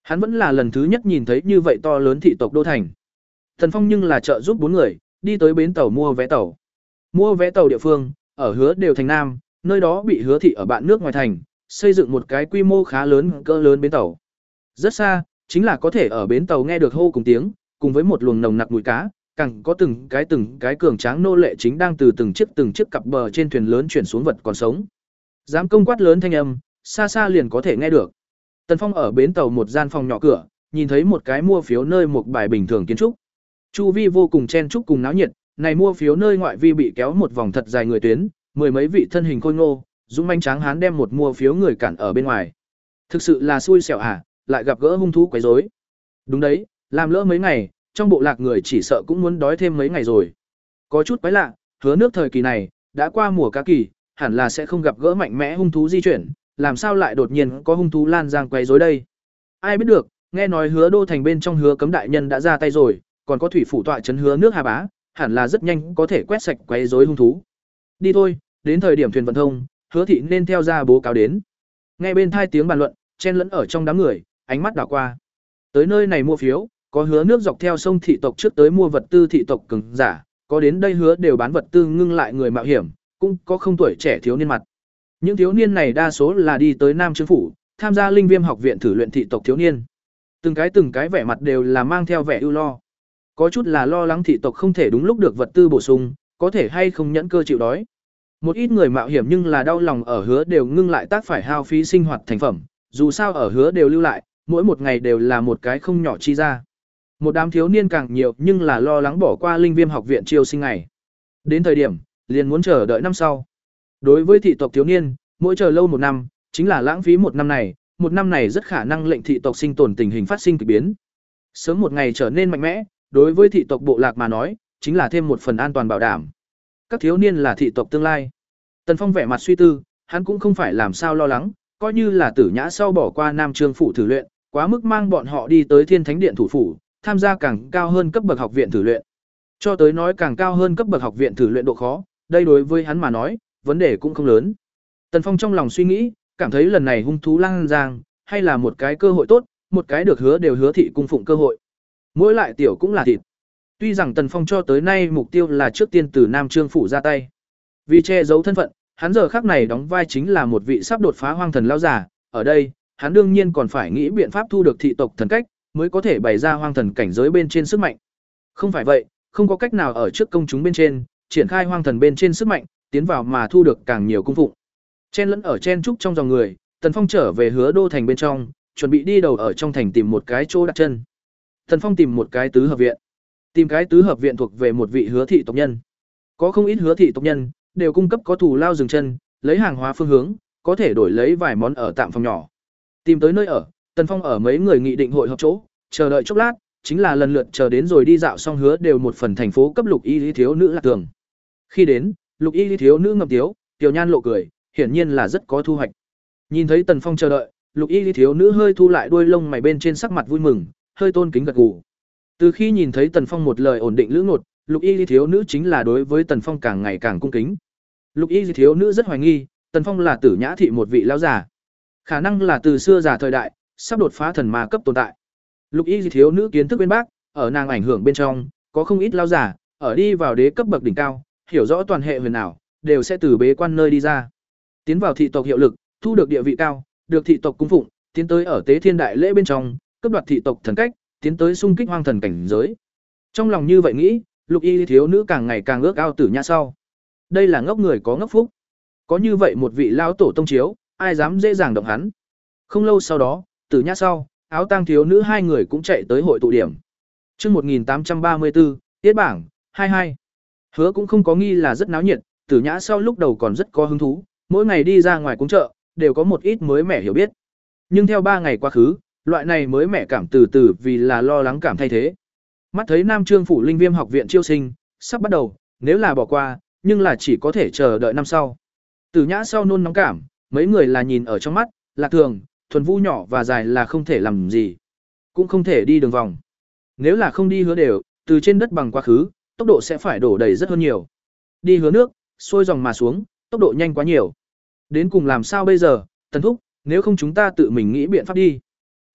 Hắn vẫn là lần thứ nhất nhìn thấy như vậy to lớn thị tộc đô thành. Tần Phong nhưng là trợ giúp bốn người, đi tới bến tàu mua vé tàu. Mua vé tàu địa phương, ở Hứa Đều thành Nam, nơi đó bị Hứa thị ở bạn nước ngoài thành, xây dựng một cái quy mô khá lớn cỡ lớn bến tàu. Rất xa, chính là có thể ở bến tàu nghe được hô cùng tiếng, cùng với một luồng nồng nặc mùi cá, càng có từng cái từng cái cường tráng nô lệ chính đang từ từng chiếc từng chiếc cặp bờ trên thuyền lớn chuyển xuống vật còn sống. Dám công quát lớn thanh âm, xa xa liền có thể nghe được. Tần Phong ở bến tàu một gian phòng nhỏ cửa, nhìn thấy một cái mua phiếu nơi một bài bình thường kiến trúc. Chu vi vô cùng chen chúc cùng náo nhiệt, này mua phiếu nơi ngoại vi bị kéo một vòng thật dài người tuyến, mười mấy vị thân hình khôi ngô, dũng manh tráng hán đem một mua phiếu người cản ở bên ngoài. Thực sự là xui xẻo à, lại gặp gỡ hung thú quấy rối. Đúng đấy, làm lỡ mấy ngày, trong bộ lạc người chỉ sợ cũng muốn đói thêm mấy ngày rồi. Có chút quái lạ, Hứa nước thời kỳ này đã qua mùa cá kỳ, hẳn là sẽ không gặp gỡ mạnh mẽ hung thú di chuyển, làm sao lại đột nhiên có hung thú lan giang quấy rối đây? Ai biết được, nghe nói Hứa đô thành bên trong Hứa Cấm đại nhân đã ra tay rồi, còn có thủy phủ tọa trấn Hứa nước Hà Bá, hẳn là rất nhanh có thể quét sạch quấy rối hung thú. Đi thôi, đến thời điểm thuyền vận thông, Hứa thị nên theo ra bố cáo đến. Nghe bên thai tiếng bàn luận, chen lẫn ở trong đám người, ánh mắt đảo qua. Tới nơi này mua phiếu, có Hứa nước dọc theo sông thị tộc trước tới mua vật tư thị tộc cường giả, có đến đây Hứa đều bán vật tư ngưng lại người mạo hiểm, cũng có không tuổi trẻ thiếu niên mặt. Những thiếu niên này đa số là đi tới Nam Trương phủ, tham gia Linh Viêm học viện thử luyện thị tộc thiếu niên. Từng cái từng cái vẻ mặt đều là mang theo vẻ ưu lo. Có chút là lo lắng thị tộc không thể đúng lúc được vật tư bổ sung, có thể hay không nhẫn cơ chịu đói. Một ít người mạo hiểm nhưng là đau lòng ở Hứa đều ngưng lại tác phải hao phí sinh hoạt thành phẩm, dù sao ở Hứa đều lưu lại, mỗi một ngày đều là một cái không nhỏ chi ra. Một đám thiếu niên càng nhiều nhưng là lo lắng bỏ qua Linh Viêm học viện chiêu sinh ngày. Đến thời điểm, liền muốn chờ đợi năm sau. Đối với thị tộc thiếu niên, mỗi chờ lâu một năm, chính là lãng phí một năm này, một năm này rất khả năng lệnh thị tộc sinh tồn tình hình phát sinh kỳ biến. Sớm một ngày trở nên mạnh mẽ, đối với thị tộc bộ lạc mà nói, chính là thêm một phần an toàn bảo đảm. Các thiếu niên là thị tộc tương lai. Tần Phong vẻ mặt suy tư, hắn cũng không phải làm sao lo lắng, coi như là Tử Nhã sau bỏ qua Nam Trương phủ thử luyện, quá mức mang bọn họ đi tới Thiên Thánh Điện thủ phủ, tham gia càng cao hơn cấp bậc học viện thử luyện. Cho tới nói càng cao hơn cấp bậc học viện thử luyện độ khó, đây đối với hắn mà nói, vấn đề cũng không lớn. Tần Phong trong lòng suy nghĩ, cảm thấy lần này hung thú lang giang, hay là một cái cơ hội tốt, một cái được hứa đều hứa thị cung phụng cơ hội. Mỗi lại tiểu cũng là thịt. Tuy rằng Tần Phong cho tới nay mục tiêu là trước tiên từ Nam Trương phủ ra tay. Vì che giấu thân phận, hắn giờ khắc này đóng vai chính là một vị sắp đột phá hoang thần lão giả, ở đây, hắn đương nhiên còn phải nghĩ biện pháp thu được thị tộc thần cách, mới có thể bày ra hoang thần cảnh giới bên trên sức mạnh. Không phải vậy, không có cách nào ở trước công chúng bên trên, triển khai hoang thần bên trên sức mạnh, tiến vào mà thu được càng nhiều cung phụng. Chen lẫn ở chen trúc trong dòng người, Tần Phong trở về Hứa đô thành bên trong, chuẩn bị đi đầu ở trong thành tìm một cái chỗ đặt chân. Tần Phong tìm một cái tứ hợp viện. Tìm cái tứ hợp viện thuộc về một vị Hứa thị tộc nhân. Có không ít Hứa thị tộc nhân đều cung cấp có thủ lao dừng chân, lấy hàng hóa phương hướng, có thể đổi lấy vài món ở tạm phòng nhỏ. Tìm tới nơi ở, Tần Phong ở mấy người nghị định hội hợp chỗ, chờ đợi chốc lát, chính là lần lượt chờ đến rồi đi dạo xong Hứa đều một phần thành phố cấp Lục Y Lý thiếu nữ Lạc Tường. Khi đến, Lục Y Lý thiếu nữ ngậm tiếu, tiểu nhan lộ cười, hiển nhiên là rất có thu hoạch. Nhìn thấy Tần Phong chờ đợi, Lục Y Lý thiếu nữ hơi thu lại đuôi lông mày bên trên sắc mặt vui mừng, hơi tôn kính gật gù. Từ khi nhìn thấy Tần Phong một lời ổn định lữ ngột, Lục Y Lý thiếu nữ chính là đối với Tần Phong càng ngày càng cung kính. Lục Y Lý thiếu nữ rất hoài nghi, Tần Phong là Tử Nhã thị một vị lão giả, khả năng là từ xưa giả thời đại, sắp đột phá thần ma cấp tồn tại. Lục Y Lý thiếu nữ kiến thức bên bác, ở nàng ảnh hưởng bên trong, có không ít lão giả, ở đi vào đế cấp bậc đỉnh cao, hiểu rõ toàn hệ huyền ảo, đều sẽ từ bế quan nơi đi ra. Tiến vào thị tộc hiệu lực, thu được địa vị cao, được thị tộc cung phụng, tiến tới ở tế thiên đại lễ bên trong, cấp đoạt thị tộc thần cách, tiến tới xung kích hoang thần cảnh giới. Trong lòng như vậy nghĩ, Lục Y thiếu nữ càng ngày càng ước ao Tử Nhã sau. Đây là ngốc người có ngốc phúc. Có như vậy một vị lão tổ tông chiếu, ai dám dễ dàng động hắn. Không lâu sau đó, Tử Nhã sau, áo tang thiếu nữ hai người cũng chạy tới hội tụ điểm. Chương một nghìn tám trăm ba mươi tư, tiết bảng hai mươi hai. Hứa cũng không có nghi là rất náo nhiệt, Tử Nhã sau lúc đầu còn rất có hứng thú, mỗi ngày đi ra ngoài cúng chợ, đều có một ít mới mẻ hiểu biết. Nhưng theo ba ngày quá khứ, loại này mới mẻ cảm từ từ vì là lo lắng cảm thay thế. Mắt thấy Nam Trương phủ Linh Viêm học viện chiêu sinh sắp bắt đầu, nếu là bỏ qua, nhưng là chỉ có thể chờ đợi năm sau. Tử Nhã sau nôn nóng cảm, mấy người là nhìn ở trong mắt, Lạc Thường, thuần vũ nhỏ và dài là không thể làm gì, cũng không thể đi đường vòng. Nếu là không đi Hứa đều, từ trên đất bằng quá khứ, tốc độ sẽ phải đổ đầy rất hơn nhiều. Đi Hứa nước, xuôi dòng mà xuống, tốc độ nhanh quá nhiều. Đến cùng làm sao bây giờ, Tần thúc, nếu không chúng ta tự mình nghĩ biện pháp đi.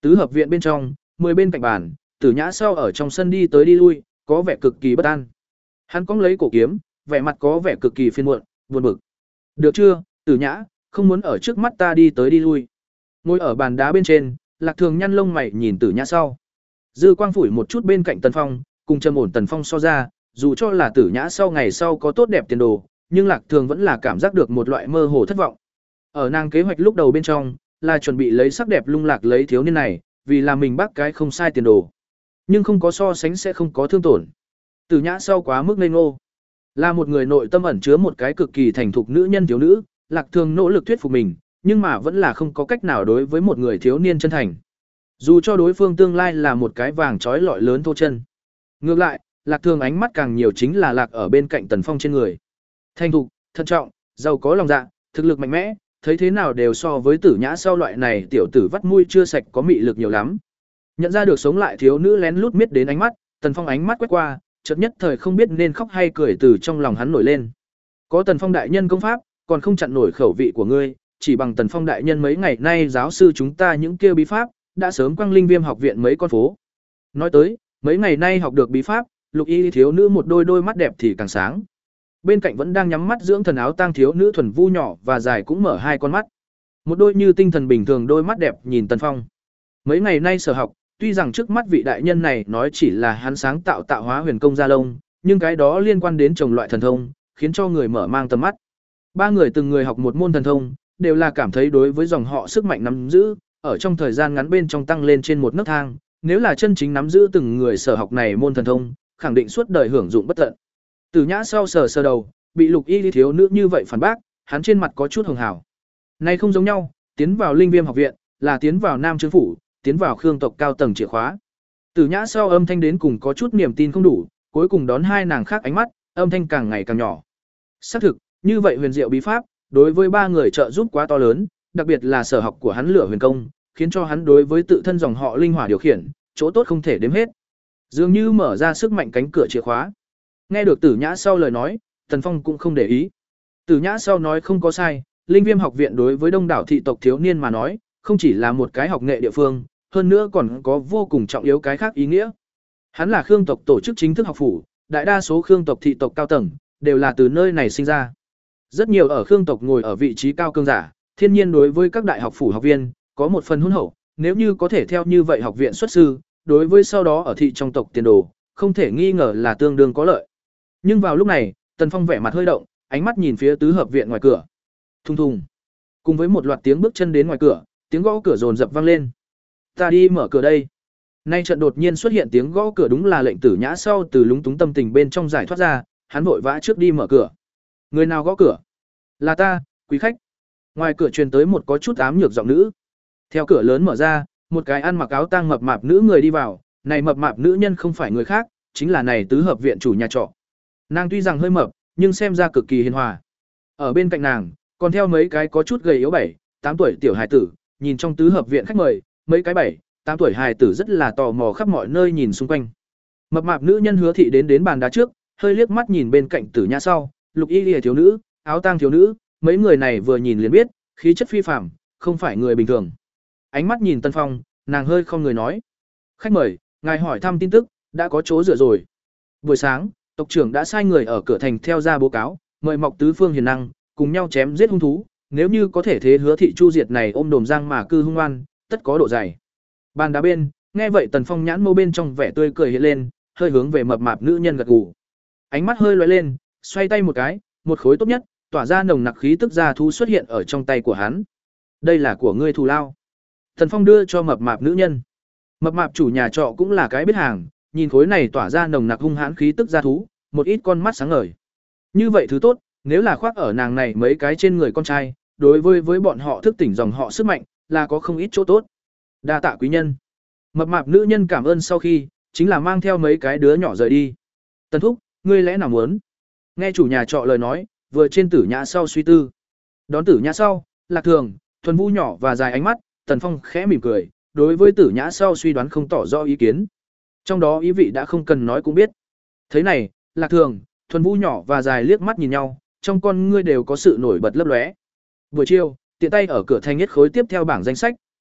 Tứ hợp viện bên trong, mười bên cạnh bàn, Tử Nhã sau ở trong sân đi tới đi lui, có vẻ cực kỳ bất an. Hắn cong lấy cổ kiếm, vẻ mặt có vẻ cực kỳ phiền muộn, buồn bực. Được chưa, Tử Nhã, không muốn ở trước mắt ta đi tới đi lui. Ngồi ở bàn đá bên trên, Lạc Thường nhăn lông mày nhìn Tử Nhã sau. Dư quang phủi một chút bên cạnh Tần Phong, cùng trầm ổn Tần Phong so ra, dù cho là Tử Nhã sau ngày sau có tốt đẹp tiền đồ, nhưng Lạc Thường vẫn là cảm giác được một loại mơ hồ thất vọng. Ở nàng kế hoạch lúc đầu bên trong, là chuẩn bị lấy sắc đẹp lung lạc lấy thiếu niên này, vì là mình bác cái không sai tiền đồ. Nhưng không có so sánh sẽ không có thương tổn. Tử Nhã sau quá mức ngây ngô, là một người nội tâm ẩn chứa một cái cực kỳ thành thục nữ nhân thiếu nữ, Lạc Thường nỗ lực thuyết phục mình, nhưng mà vẫn là không có cách nào đối với một người thiếu niên chân thành. Dù cho đối phương tương lai là một cái vàng trói lọi lớn thô chân. Ngược lại, Lạc Thường ánh mắt càng nhiều chính là lạc ở bên cạnh Tần Phong trên người. Thành thục, thận trọng, giàu có lòng dạ, thực lực mạnh mẽ, thấy thế nào đều so với Tử Nhã sau loại này tiểu tử vắt mũi chưa sạch có mị lực nhiều lắm. Nhận ra được sống lại thiếu nữ lén lút miết đến ánh mắt, Tần Phong ánh mắt quét qua, chợt nhất thời không biết nên khóc hay cười từ trong lòng hắn nổi lên. Có Tần Phong đại nhân công pháp, còn không chặn nổi khẩu vị của ngươi, chỉ bằng Tần Phong đại nhân mấy ngày nay giáo sư chúng ta những kia bí pháp, đã sớm quăng Linh Viêm học viện mấy con phố. Nói tới, mấy ngày nay học được bí pháp, Lục Y thiếu nữ một đôi đôi mắt đẹp thì càng sáng. Bên cạnh vẫn đang nhắm mắt dưỡng thần áo tang thiếu nữ thuần vu nhỏ và dài cũng mở hai con mắt. Một đôi như tinh thần bình thường đôi mắt đẹp nhìn Tần Phong. Mấy ngày nay sở học, tuy rằng trước mắt vị đại nhân này nói chỉ là hắn sáng tạo tạo hóa huyền công gia lông, nhưng cái đó liên quan đến chồng loại thần thông, khiến cho người mở mang tầm mắt. Ba người từng người học một môn thần thông, đều là cảm thấy đối với dòng họ sức mạnh nắm giữ, ở trong thời gian ngắn bên trong tăng lên trên một nấc thang, nếu là chân chính nắm giữ từng người sở học này môn thần thông, khẳng định suốt đời hưởng dụng bất tận. Tử Nhã sau sờ sờ đầu, bị Lục Y thiếu nữ như vậy phản bác, hắn trên mặt có chút hường hào. Này không giống nhau, tiến vào Linh Viêm học viện, là tiến vào Nam Trương phủ, tiến vào Khương tộc cao tầng chìa khóa. Tử Nhã sau âm thanh đến cùng có chút niềm tin không đủ, cuối cùng đón hai nàng khác ánh mắt, âm thanh càng ngày càng nhỏ. Xác thực, như vậy huyền diệu bí pháp, đối với ba người trợ giúp quá to lớn, đặc biệt là sở học của hắn lửa huyền công, khiến cho hắn đối với tự thân dòng họ linh hỏa điều khiển, chỗ tốt không thể đếm hết. Dường như mở ra sức mạnh cánh cửa chìa khóa. Nghe được Tử Nhã sau lời nói, Tần Phong cũng không để ý. Tử Nhã sau nói không có sai, Linh Viêm học viện đối với đông đảo thị tộc thiếu niên mà nói, không chỉ là một cái học nghệ địa phương, hơn nữa còn có vô cùng trọng yếu cái khác ý nghĩa. Hắn là Khương tộc tổ chức chính thức học phủ, đại đa số Khương tộc thị tộc cao tầng đều là từ nơi này sinh ra. Rất nhiều ở Khương tộc ngồi ở vị trí cao cương giả, thiên nhiên đối với các đại học phủ học viên có một phần hôn hậu, nếu như có thể theo như vậy học viện xuất sư, đối với sau đó ở thị trong tộc tiền đồ, không thể nghi ngờ là tương đương có lợi. Nhưng vào lúc này, Tần Phong vẻ mặt hơi động, ánh mắt nhìn phía tứ hợp viện ngoài cửa. Thùng thùng. Cùng với một loạt tiếng bước chân đến ngoài cửa, tiếng gõ cửa rồn rập vang lên. Ta đi mở cửa đây. Nay trận đột nhiên xuất hiện tiếng gõ cửa đúng là lệnh Tử Nhã sau từ lúng túng tâm tình bên trong giải thoát ra, hắn vội vã trước đi mở cửa. Người nào gõ cửa? Là ta, quý khách. Ngoài cửa truyền tới một có chút ám nhược giọng nữ. Theo cửa lớn mở ra, một cái ăn mặc áo tang mập mạp nữ người đi vào, này mập mạp nữ nhân không phải người khác, chính là này tứ hợp viện chủ nhà trọ. Nàng tuy rằng hơi mập, nhưng xem ra cực kỳ hiền hòa. Ở bên cạnh nàng, còn theo mấy cái có chút gầy yếu bảy, tám tuổi tiểu hài tử, nhìn trong tứ hợp viện khách mời, mấy cái bảy, tám tuổi hài tử rất là tò mò khắp mọi nơi nhìn xung quanh. Mập mạp nữ nhân Hứa Thị đến đến bàn đá trước, hơi liếc mắt nhìn bên cạnh Tử Nhã sau, Lục Y Lìa thiếu nữ, áo tang thiếu nữ, mấy người này vừa nhìn liền biết, khí chất phi phàm, không phải người bình thường. Ánh mắt nhìn Tân Phong, nàng hơi không người nói: "Khách mời, ngài hỏi thăm tin tức, đã có chỗ dựa rồi." Buổi sáng, tộc trưởng đã sai người ở cửa thành theo ra báo cáo, mời Mọc tứ phương hiền năng, cùng nhau chém giết hung thú, nếu như có thể thế Hứa Thị chu diệt này ôm đồm giang mà cư hung oan, tất có độ dày. Bàn đá bên, nghe vậy Tần Phong nhãn mâu bên trong vẻ tươi cười hiện lên, hơi hướng về mập mạp nữ nhân gật gù. Ánh mắt hơi lóe lên, xoay tay một cái, một khối tốt nhất, tỏa ra nồng nặc khí tức ra thú xuất hiện ở trong tay của hắn. Đây là của ngươi thù lao. Tần Phong đưa cho mập mạp nữ nhân. Mập mạp chủ nhà trọ cũng là cái biết hàng, nhìn khối này tỏa ra nồng nặc hung hãn khí tức ra thú, một ít con mắt sáng ngời. Như vậy thứ tốt, nếu là khoác ở nàng này mấy cái trên người con trai, đối với với bọn họ thức tỉnh dòng họ sức mạnh, là có không ít chỗ tốt. Đa tạ quý nhân. Mập mạp nữ nhân cảm ơn sau khi, chính là mang theo mấy cái đứa nhỏ rời đi. Tần thúc, ngươi lẽ nào muốn? Nghe chủ nhà trọ lời nói, vừa trên Tử Nhã sau suy tư. Đón Tử Nhã sau, Lạc Thường, thuần vũ nhỏ và dài ánh mắt, Tần Phong khẽ mỉm cười, đối với Tử Nhã sau suy đoán không tỏ rõ ý kiến. Trong đó ý vị đã không cần nói cũng biết. Thế này, Lạc Thường, thuần vũ nhỏ và dài liếc mắt nhìn nhau, trong con ngươi đều có sự nổi bật lấp lóe. Buổi chiều, tiện tay ở cửa thành nhất khối tiếp theo bảng danh sách,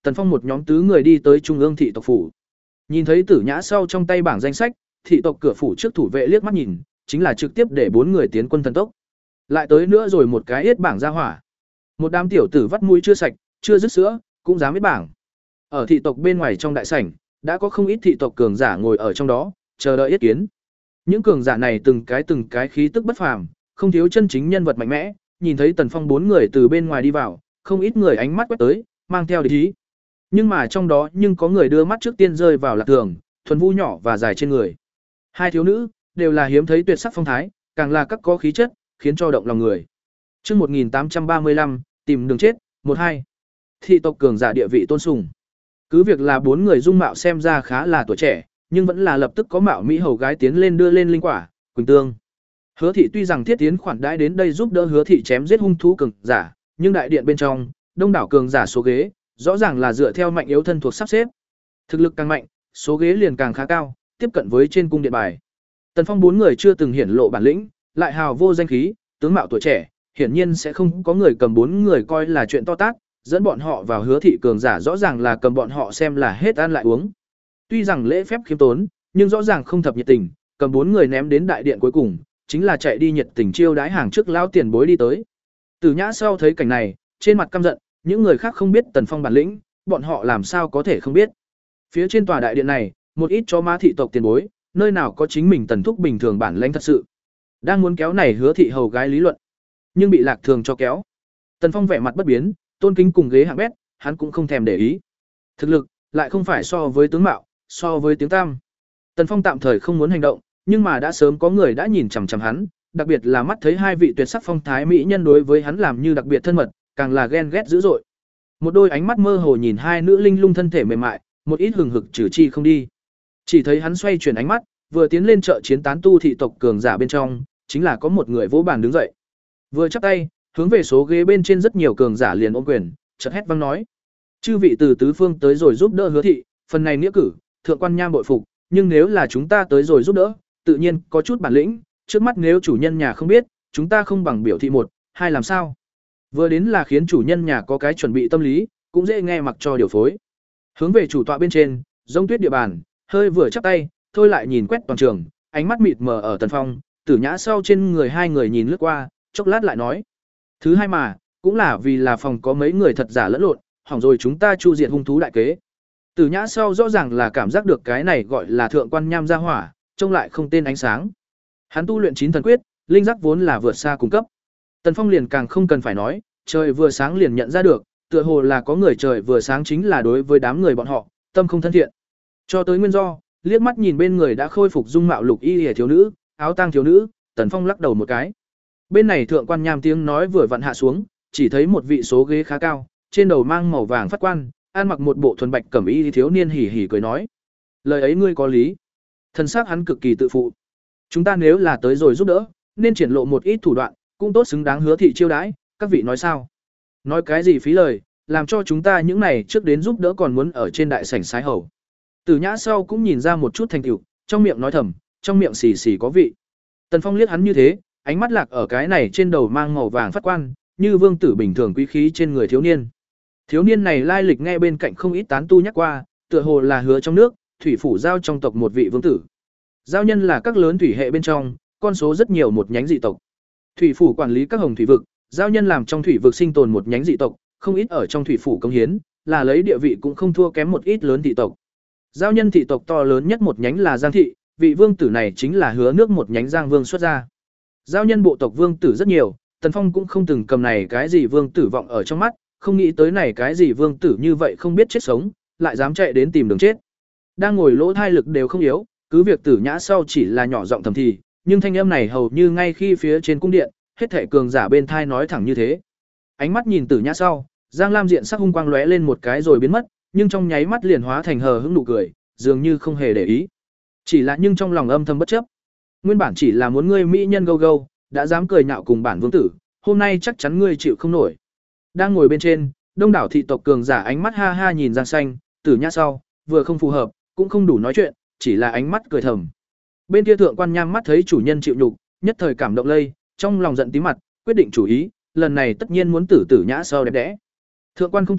Tần Phong một nhóm tứ người đi tới trung ương thị tộc phủ. Nhìn thấy Tử Nhã sau trong tay bảng danh sách, thị tộc cửa phủ trước thủ vệ liếc mắt nhìn, chính là trực tiếp để bốn người tiến quân thần tốc. Lại tới nữa rồi một cái yết bảng ra hỏa. Một đám tiểu tử vắt mũi chưa sạch, chưa dứt sữa, cũng dám yết bảng. Ở thị tộc bên ngoài trong đại sảnh, đã có không ít thị tộc cường giả ngồi ở trong đó, chờ đợi yết kiến. Những cường giả này từng cái từng cái khí tức bất phàm, không thiếu chân chính nhân vật mạnh mẽ, nhìn thấy Tần Phong bốn người từ bên ngoài đi vào, không ít người ánh mắt quét tới, mang theo địch ý. Nhưng mà trong đó nhưng có người đưa mắt trước tiên rơi vào Lạc Thường, thuần vu nhỏ và dài trên người. Hai thiếu nữ đều là hiếm thấy tuyệt sắc phong thái, càng là các có khí chất, khiến cho động lòng người. Chương một nghìn tám trăm ba mươi lăm, tìm đường chết, một hai. Thị tộc cường giả địa vị tôn sùng. Cứ việc là bốn người dung mạo xem ra khá là tuổi trẻ, nhưng vẫn là lập tức có mạo mỹ hầu gái tiến lên đưa lên linh quả, Quỳnh Tương. Hứa thị tuy rằng thiết tiến khoản đãi đến đây giúp đỡ Hứa thị chém giết hung thú cường giả, nhưng đại điện bên trong, đông đảo cường giả số ghế, rõ ràng là dựa theo mạnh yếu thân thuộc sắp xếp. Thực lực càng mạnh, số ghế liền càng khá cao, tiếp cận với trên cung điện bài. Tần Phong bốn người chưa từng hiển lộ bản lĩnh, lại hào vô danh khí, tướng mạo tuổi trẻ, hiển nhiên sẽ không có người cầm bốn người coi là chuyện to tát, dẫn bọn họ vào Hứa thị cường giả rõ ràng là cầm bọn họ xem là hết ăn lại uống. Tuy rằng lễ phép khiêm tốn, nhưng rõ ràng không thập nhiệt tình, cầm bốn người ném đến đại điện cuối cùng, chính là chạy đi nhiệt tình chiêu đái hàng trước lão tiền bối đi tới. Tử Nhã sau thấy cảnh này, trên mặt căm giận, những người khác không biết Tần Phong bản lĩnh, bọn họ làm sao có thể không biết. Phía trên tòa đại điện này, một ít chó má thị tộc tiền bối, nơi nào có chính mình Tần thúc bình thường bản lãnh thật sự. Đang muốn kéo này Hứa thị hầu gái lý luận, nhưng bị Lạc Thường cho kéo. Tần Phong vẻ mặt bất biến, tôn kính cùng ghế hạng bét, hắn cũng không thèm để ý. Thực lực lại không phải so với tướng mạo, so với tiếng tam. Tần Phong tạm thời không muốn hành động, nhưng mà đã sớm có người đã nhìn chằm chằm hắn, đặc biệt là mắt thấy hai vị tuyệt sắc phong thái mỹ nhân đối với hắn làm như đặc biệt thân mật, càng là ghen ghét dữ dội. Một đôi ánh mắt mơ hồ nhìn hai nữ linh lung thân thể mềm mại, một ít hừng hực trừ chi không đi. Chỉ thấy hắn xoay chuyển ánh mắt, vừa tiến lên chợ chiến tán tu thị tộc cường giả bên trong, chính là có một người vỗ bàn đứng dậy. Vừa chắp tay, hướng về số ghế bên trên rất nhiều cường giả liền ôm quyền, chợt hét vang nói: "Chư vị từ tứ phương tới rồi giúp đỡ Hứa thị, phần này nghĩa cử, thượng quan nham bội phục, nhưng nếu là chúng ta tới rồi giúp đỡ, tự nhiên có chút bản lĩnh, trước mắt nếu chủ nhân nhà không biết, chúng ta không bằng biểu thị một, hai làm sao?" Vừa đến là khiến chủ nhân nhà có cái chuẩn bị tâm lý, cũng dễ nghe mặc cho điều phối. Hướng về chủ tọa bên trên, Giống Tuyết địa bàn, hơi vừa chắp tay, thôi lại nhìn quét toàn trường, ánh mắt mịt mờ ở Tần Phong, Tử Nhã sau trên người hai người nhìn lướt qua, chốc lát lại nói: "Thứ hai mà, cũng là vì là phòng có mấy người thật giả lẫn lộn, hỏng rồi chúng ta chu diệt hung thú đại kế." Tử Nhã sau rõ ràng là cảm giác được cái này gọi là thượng quan nham gia hỏa, trông lại không tên ánh sáng. Hắn tu luyện chín thần quyết, linh giác vốn là vượt xa cung cấp. Tần Phong liền càng không cần phải nói, trời vừa sáng liền nhận ra được, tựa hồ là có người trời vừa sáng chính là đối với đám người bọn họ, tâm không thân thiện. Cho tới nguyên do, liếc mắt nhìn bên người đã khôi phục dung mạo lục y liễu thiếu nữ, áo tang thiếu nữ, Tần Phong lắc đầu một cái. Bên này thượng quan nham tiếng nói vừa vặn hạ xuống, chỉ thấy một vị số ghế khá cao, trên đầu mang màu vàng phát quan, ăn mặc một bộ thuần bạch cẩm y thiếu niên hỉ hỉ cười nói: "Lời ấy ngươi có lý." Thân xác hắn cực kỳ tự phụ. "Chúng ta nếu là tới rồi giúp đỡ, nên triển lộ một ít thủ đoạn, cũng tốt xứng đáng Hứa thị chiêu đãi, các vị nói sao?" "Nói cái gì phí lời, làm cho chúng ta những này trước đến giúp đỡ còn muốn ở trên đại sảnh sái hầu." Tử Nhã sau cũng nhìn ra một chút thành tựu, trong miệng nói thầm, trong miệng xì xì có vị. Tần Phong liếc hắn như thế, ánh mắt lạc ở cái này trên đầu mang màu vàng phát quan, như vương tử bình thường quý khí trên người thiếu niên. Thiếu niên này lai lịch nghe bên cạnh không ít tán tu nhắc qua, tựa hồ là Hứa trong nước, thủy phủ giao trong tộc một vị vương tử. Giao nhân là các lớn thủy hệ bên trong, con số rất nhiều một nhánh dị tộc. Thủy phủ quản lý các hồng thủy vực, giao nhân làm trong thủy vực sinh tồn một nhánh dị tộc, không ít ở trong thủy phủ công hiến, là lấy địa vị cũng không thua kém một ít lớn thị tộc. Giao nhân thị tộc to lớn nhất một nhánh là Giang thị, vị vương tử này chính là Hứa nước một nhánh Giang vương xuất ra. Giao nhân bộ tộc vương tử rất nhiều, Tần Phong cũng không từng cầm này cái gì vương tử vọng ở trong mắt, không nghĩ tới này cái gì vương tử như vậy không biết chết sống, lại dám chạy đến tìm đường chết. Đang ngồi lỗ thai lực đều không yếu, cứ việc Tử Nhã sau chỉ là nhỏ giọng thầm thì, nhưng thanh âm này hầu như ngay khi phía trên cung điện, hết thảy cường giả bên thai nói thẳng như thế. Ánh mắt nhìn Tử Nhã sau, Giang Lam diện sắc hung quang lóe lên một cái rồi biến mất, nhưng trong nháy mắt liền hóa thành hờ hững nụ cười, dường như không hề để ý. Chỉ là nhưng trong lòng âm thầm bất chấp. Nguyên bản chỉ là muốn ngươi mỹ nhân gâu gâu, đã dám cười nhạo cùng bản vương tử, hôm nay chắc chắn ngươi chịu không nổi. Đang ngồi bên trên, đông đảo thị tộc cường giả ánh mắt ha ha nhìn Giang Xanh, Tử Nhã sau, vừa không phù hợp, cũng không đủ nói chuyện, chỉ là ánh mắt cười thầm. Bên kia thượng quan nham mắt thấy chủ nhân chịu nhục, nhất thời cảm động lây, trong lòng giận tím mặt, quyết định chủ ý, lần này tất nhiên muốn tử Tử Nhã sau đẹp đẽ. Thượng quan không tử,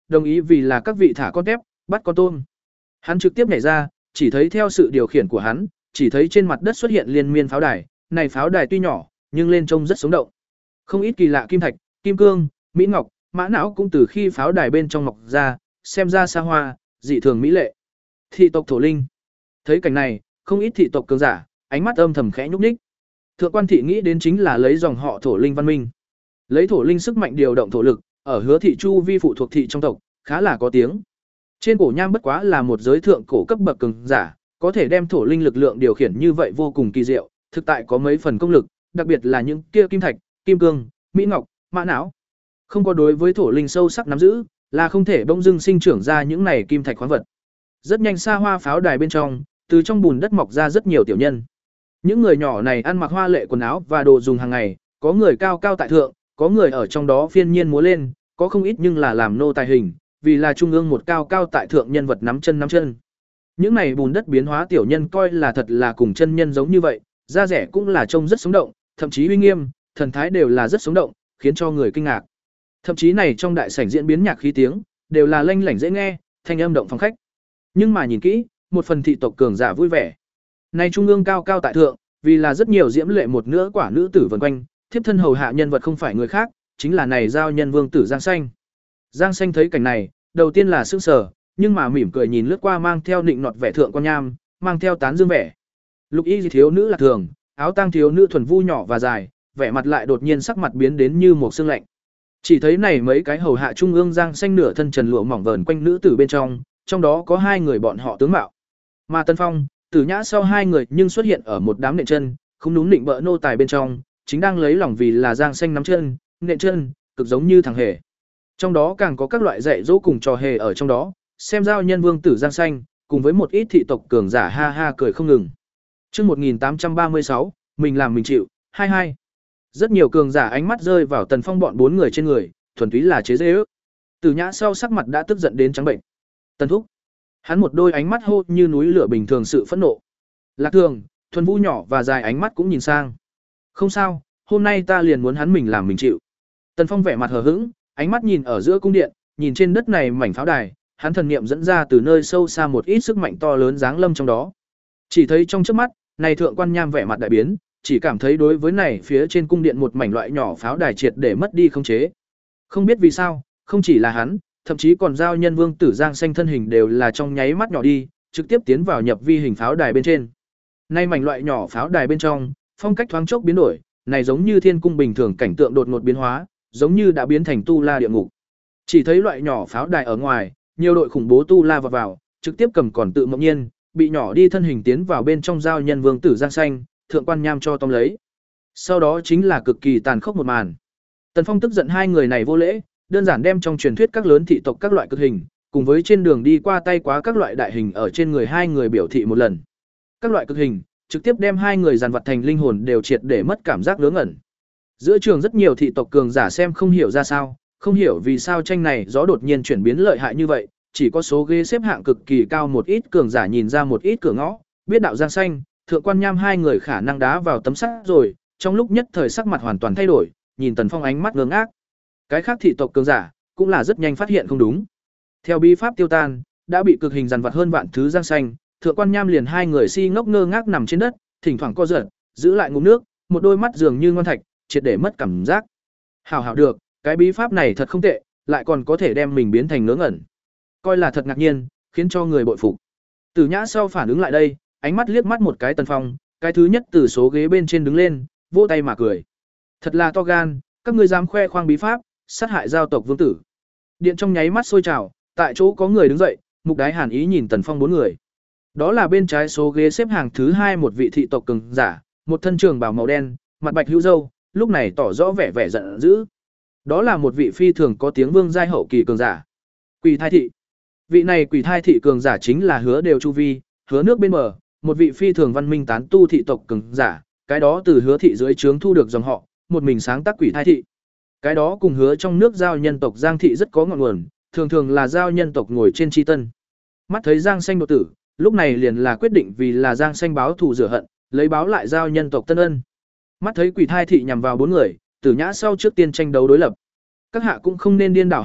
đồng ý vì là các vị thả con tép, bắt con tôm. Hắn trực tiếp nhảy ra, chỉ thấy theo sự điều khiển của hắn, chỉ thấy trên mặt đất xuất hiện liên miên pháo đài, này pháo đài tuy nhỏ, nhưng lên trông rất sống động. Không ít kỳ lạ kim thạch, kim cương, mỹ ngọc, mã não cũng từ khi pháo đài bên trong mọc ra, xem ra xa hoa, dị thường mỹ lệ. Thị tộc thổ linh. Thấy cảnh này, không ít thị tộc cường giả, ánh mắt âm thầm khẽ nhúc nhích. Thượng quan thị nghĩ đến chính là lấy dòng họ thổ linh văn minh. Lấy thổ linh sức mạnh điều động thổ lực, ở Hứa thị chu vi phụ thuộc thị trong tộc, khá là có tiếng. Trên cổ nham bất quá là một giới thượng cổ cấp bậc cường giả, có thể đem thổ linh lực lượng điều khiển như vậy vô cùng kỳ diệu, thực tại có mấy phần công lực, đặc biệt là những kia kim thạch, kim cương, mỹ ngọc, mã não. Không có đối với thổ linh sâu sắc nắm giữ, là không thể bỗng dưng sinh trưởng ra những này kim thạch khoáng vật. Rất nhanh xa hoa pháo đài bên trong, từ trong bùn đất mọc ra rất nhiều tiểu nhân. Những người nhỏ này ăn mặc hoa lệ quần áo và đồ dùng hàng ngày, có người cao cao tại thượng, có người ở trong đó phiên nhiên múa lên, có không ít nhưng là làm nô tài hình, vì là trung ương một cao cao tại thượng nhân vật nắm chân nắm chân. Những này bùn đất biến hóa tiểu nhân coi là thật là cùng chân nhân giống như vậy, da rẻ cũng là trông rất sống động, thậm chí uy nghiêm, thần thái đều là rất sống động, khiến cho người kinh ngạc. Thậm chí này trong đại sảnh diễn biến nhạc khí tiếng, đều là lanh lảnh dễ nghe, thanh âm động phòng khách. Nhưng mà nhìn kỹ, một phần thị tộc cường giả vui vẻ. Này trung ương cao cao tại thượng, vì là rất nhiều diễm lệ một nữa quả nữ tử vần quanh, thiếp thân hầu hạ nhân vật không phải người khác, chính là này giao nhân vương tử Giang Xanh. Giang Xanh thấy cảnh này, đầu tiên là sững sờ, nhưng mà mỉm cười nhìn lướt qua mang theo nịnh nọt vẻ thượng quan nham, mang theo tán dương vẻ. Lục y thiếu nữ là thường, áo tang thiếu nữ thuần vu nhỏ và dài, vẻ mặt lại đột nhiên sắc mặt biến đến như một sương lạnh. Chỉ thấy này mấy cái hầu hạ trung ương Giang Xanh nửa thân trần lụa mỏng vờn quanh nữ tử bên trong, trong đó có hai người bọn họ tướng mạo. Mà Tân Phong, Tử Nhã sau hai người nhưng xuất hiện ở một đám nện chân, không đúng định bợ nô tài bên trong, chính đang lấy lòng vì là Giang Xanh nắm chân, nện chân, cực giống như thằng hề. Trong đó càng có các loại dạy dỗ cùng trò hề ở trong đó, xem giao nhân vương tử Giang Xanh, cùng với một ít thị tộc cường giả ha ha cười không ngừng. Chương một nghìn tám trăm ba mươi sáu, mình làm mình chịu, hai hai. Rất nhiều cường giả ánh mắt rơi vào Tần Phong bọn bốn người trên người, thuần túy là chế giễu. Tử Nhã sau sắc mặt đã tức giận đến trắng bệnh. Tần thúc, hắn một đôi ánh mắt hô như núi lửa bình thường sự phẫn nộ. Lạc Thường, thuần vũ nhỏ và dài ánh mắt cũng nhìn sang. Không sao, hôm nay ta liền muốn hắn mình làm mình chịu. Tần Phong vẻ mặt hờ hững, ánh mắt nhìn ở giữa cung điện, nhìn trên đất này mảnh pháo đài, hắn thần niệm dẫn ra từ nơi sâu xa một ít sức mạnh to lớn giáng lâm trong đó. Chỉ thấy trong chớp mắt, này thượng quan nham vẻ mặt đại biến, chỉ cảm thấy đối với này phía trên cung điện một mảnh loại nhỏ pháo đài triệt để mất đi khống chế. Không biết vì sao, không chỉ là hắn, thậm chí còn giao nhân vương tử Giang Xanh thân hình đều là trong nháy mắt nhỏ đi, trực tiếp tiến vào nhập vi hình pháo đài bên trên. Nay mảnh loại nhỏ pháo đài bên trong, phong cách thoáng chốc biến đổi, này giống như thiên cung bình thường cảnh tượng đột ngột biến hóa, giống như đã biến thành tu la địa ngục. Chỉ thấy loại nhỏ pháo đài ở ngoài, nhiều đội khủng bố tu la vọt vào, trực tiếp cầm còn tự mộng nhiên, bị nhỏ đi thân hình tiến vào bên trong giao nhân vương tử Giang Xanh, thượng quan nham cho tóm lấy. Sau đó chính là cực kỳ tàn khốc một màn. Tần Phong tức giận hai người này vô lễ, đơn giản đem trong truyền thuyết các lớn thị tộc các loại cực hình, cùng với trên đường đi qua tay quá các loại đại hình ở trên người hai người biểu thị một lần. Các loại cực hình, trực tiếp đem hai người dàn vật thành linh hồn đều triệt để mất cảm giác ngớ ngẩn. Giữa trường rất nhiều thị tộc cường giả xem không hiểu ra sao, không hiểu vì sao tranh này gió đột nhiên chuyển biến lợi hại như vậy, chỉ có số ghế xếp hạng cực kỳ cao một ít cường giả nhìn ra một ít cửa ngõ, biết đạo Giang Xanh, thượng quan nham hai người khả năng đá vào tấm sắt rồi, trong lúc nhất thời sắc mặt hoàn toàn thay đổi, nhìn Tần Phong ánh mắt ngơ ngác. Cái khác thị tộc cường giả cũng là rất nhanh phát hiện không đúng. Theo bí pháp tiêu tan, đã bị cực hình dằn vặt hơn vạn thứ Giang Xanh, thượng quan nham liền hai người si ngốc ngơ ngác nằm trên đất, thỉnh thoảng co giật, giữ lại ngụm nước, một đôi mắt dường như ngon thạch, triệt để mất cảm giác. Hảo hảo được, cái bí pháp này thật không tệ, lại còn có thể đem mình biến thành ngớ ngẩn. Coi là thật ngạc nhiên, khiến cho người bội phục. Tử Nhã sau phản ứng lại đây, ánh mắt liếc mắt một cái Tần Phong, cái thứ nhất từ số ghế bên trên đứng lên, vỗ tay mà cười. Thật là to gan, các ngươi dám khoe khoang bí pháp, sát hại giao tộc vương tử. Điện trong nháy mắt sôi trào, tại chỗ có người đứng dậy, Mục Đái Hàn ý nhìn Tần Phong bốn người. Đó là bên trái số ghế xếp hàng thứ hai một vị thị tộc cường giả, một thân trường bào màu đen, mặt bạch hữu râu, lúc này tỏ rõ vẻ vẻ giận dữ. Đó là một vị phi thường có tiếng vương giai hậu kỳ cường giả. Quỷ Thai thị. Vị này Quỷ Thai thị cường giả chính là Hứa Đều Chu Vi, Hứa nước bên bờ, một vị phi thường văn minh tán tu thị tộc cường giả, cái đó từ Hứa thị dưới trướng thu được dòng họ, một mình sáng tác Quỷ Thai thị. Cái đó cùng Hứa trong nước giao nhân tộc Giang thị rất có ngọn nguồn, thường thường là giao nhân tộc ngồi trên chi tân. Mắt thấy Giang Xanh đột tử, lúc này liền là quyết định vì là Giang Xanh báo thù rửa hận, lấy báo lại giao nhân tộc Tân Ân. Mắt thấy Quỷ Thai thị nhằm vào bốn người, Tử Nhã sau trước tiên tranh đấu đối lập. Các hạ cũng không nên điên đảo hắc bạch,